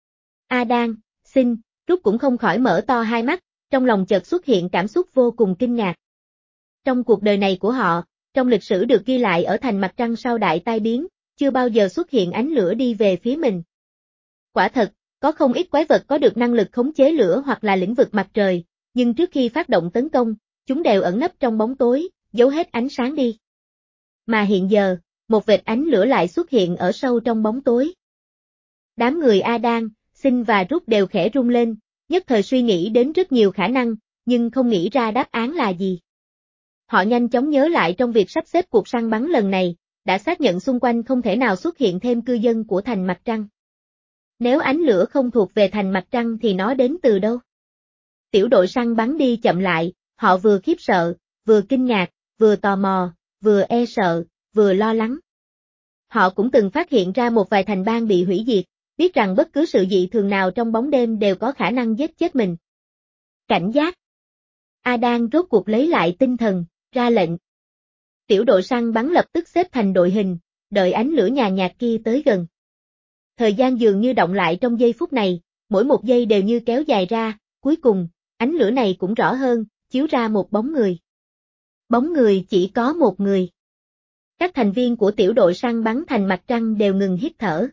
Adam, xin, Rút cũng không khỏi mở to hai mắt, trong lòng chợt xuất hiện cảm xúc vô cùng kinh ngạc. Trong cuộc đời này của họ, trong lịch sử được ghi lại ở thành mặt trăng sau đại tai biến, chưa bao giờ xuất hiện ánh lửa đi về phía mình. Quả thật, có không ít quái vật có được năng lực khống chế lửa hoặc là lĩnh vực mặt trời, nhưng trước khi phát động tấn công, chúng đều ẩn nấp trong bóng tối, giấu hết ánh sáng đi. Mà hiện giờ, một vệt ánh lửa lại xuất hiện ở sâu trong bóng tối. Đám người Adam, Xin và Rút đều khẽ rung lên, nhất thời suy nghĩ đến rất nhiều khả năng, nhưng không nghĩ ra đáp án là gì. Họ nhanh chóng nhớ lại trong việc sắp xếp cuộc săn bắn lần này, đã xác nhận xung quanh không thể nào xuất hiện thêm cư dân của thành mặt trăng. Nếu ánh lửa không thuộc về thành mặt trăng thì nó đến từ đâu? Tiểu đội săn bắn đi chậm lại, họ vừa khiếp sợ, vừa kinh ngạc, vừa tò mò, vừa e sợ, vừa lo lắng. Họ cũng từng phát hiện ra một vài thành bang bị hủy diệt, biết rằng bất cứ sự dị thường nào trong bóng đêm đều có khả năng giết chết mình. Cảnh giác. Adam rốt cuộc lấy lại tinh thần, ra lệnh. Tiểu đội săn bắn lập tức xếp thành đội hình, đợi ánh lửa nhàn nhạt kia tới gần. Thời gian dường như động lại trong giây phút này, mỗi một giây đều như kéo dài ra, cuối cùng, ánh lửa này cũng rõ hơn, chiếu ra một bóng người. Bóng người chỉ có một người. Các thành viên của tiểu đội săn bắn thành mặt trăng đều ngừng hít thở.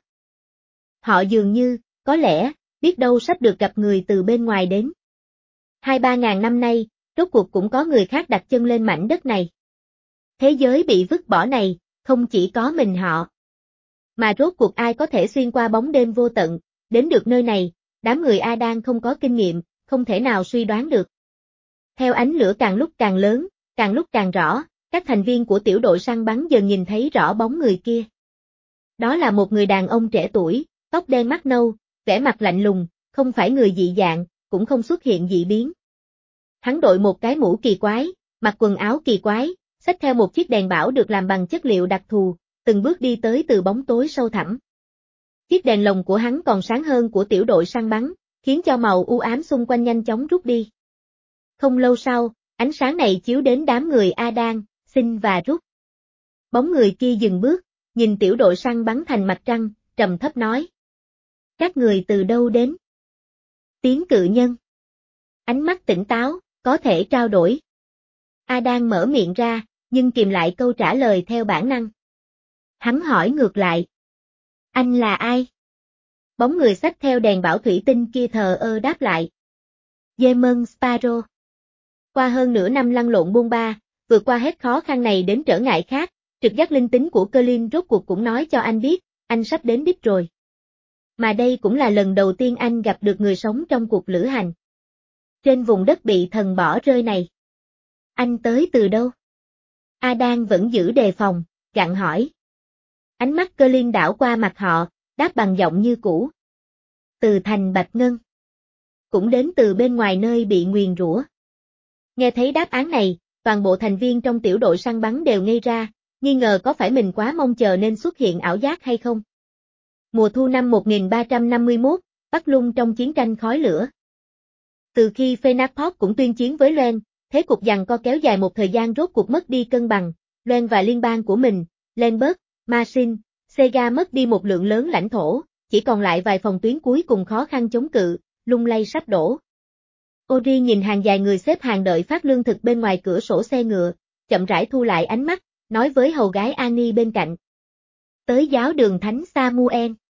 Họ dường như, có lẽ, biết đâu sắp được gặp người từ bên ngoài đến. Hai ba ngàn năm nay, rốt cuộc cũng có người khác đặt chân lên mảnh đất này. Thế giới bị vứt bỏ này, không chỉ có mình họ. Mà rốt cuộc ai có thể xuyên qua bóng đêm vô tận, đến được nơi này, đám người Adam không có kinh nghiệm, không thể nào suy đoán được. Theo ánh lửa càng lúc càng lớn, càng lúc càng rõ, các thành viên của tiểu đội săn bắn dần nhìn thấy rõ bóng người kia. Đó là một người đàn ông trẻ tuổi, tóc đen mắt nâu, vẻ mặt lạnh lùng, không phải người dị dạng, cũng không xuất hiện dị biến. Hắn đội một cái mũ kỳ quái, mặc quần áo kỳ quái, xách theo một chiếc đèn bảo được làm bằng chất liệu đặc thù, từng bước đi tới từ bóng tối sâu thẳm. Chiếc đèn lồng của hắn còn sáng hơn của tiểu đội săn bắn, khiến cho màu u ám xung quanh nhanh chóng rút đi. Không lâu sau, ánh sáng này chiếu đến đám người Adam, Xin và Rút. Bóng người kia dừng bước, nhìn tiểu đội săn bắn thành mặt trăng, trầm thấp nói. Các người từ đâu đến? Tiếng cự nhân. Ánh mắt tỉnh táo, có thể trao đổi. Adam mở miệng ra, nhưng kìm lại câu trả lời theo bản năng. Hắn hỏi ngược lại. Anh là ai? Bóng người xách theo đèn bảo thủy tinh kia thờ ơ đáp lại. Demon Sparrow. Qua hơn nửa năm lăn lộn buôn ba, vượt qua hết khó khăn này đến trở ngại khác, Trực giác linh tính của Colin rốt cuộc cũng nói cho anh biết, anh sắp đến đích rồi. Mà đây cũng là lần đầu tiên anh gặp được người sống trong cuộc lữ hành. Trên vùng đất bị thần bỏ rơi này. Anh tới từ đâu? Adan vẫn giữ đề phòng, gặng hỏi. Ánh mắt Colin đảo qua mặt họ, đáp bằng giọng như cũ. Từ thành Bạch Ngân. Cũng đến từ bên ngoài nơi bị nguyền rủa. Nghe thấy đáp án này, toàn bộ thành viên trong tiểu đội săn bắn đều ngây ra, nghi ngờ có phải mình quá mong chờ nên xuất hiện ảo giác hay không. Mùa thu năm một nghìn ba trăm năm mươi mốt, Bắc Lung trong chiến tranh khói lửa. Từ khi Phenaport cũng tuyên chiến với Loen, thế cục giằng co kéo dài một thời gian rốt cuộc mất đi cân bằng, Loen và liên bang của mình, Lenberg, Marsin, Sega mất đi một lượng lớn lãnh thổ, chỉ còn lại vài phòng tuyến cuối cùng khó khăn chống cự, lung lay sắp đổ. Ori nhìn hàng dài người xếp hàng đợi phát lương thực bên ngoài cửa sổ xe ngựa, chậm rãi thu lại ánh mắt, nói với hầu gái Annie bên cạnh. Tới giáo đường Thánh Samuel.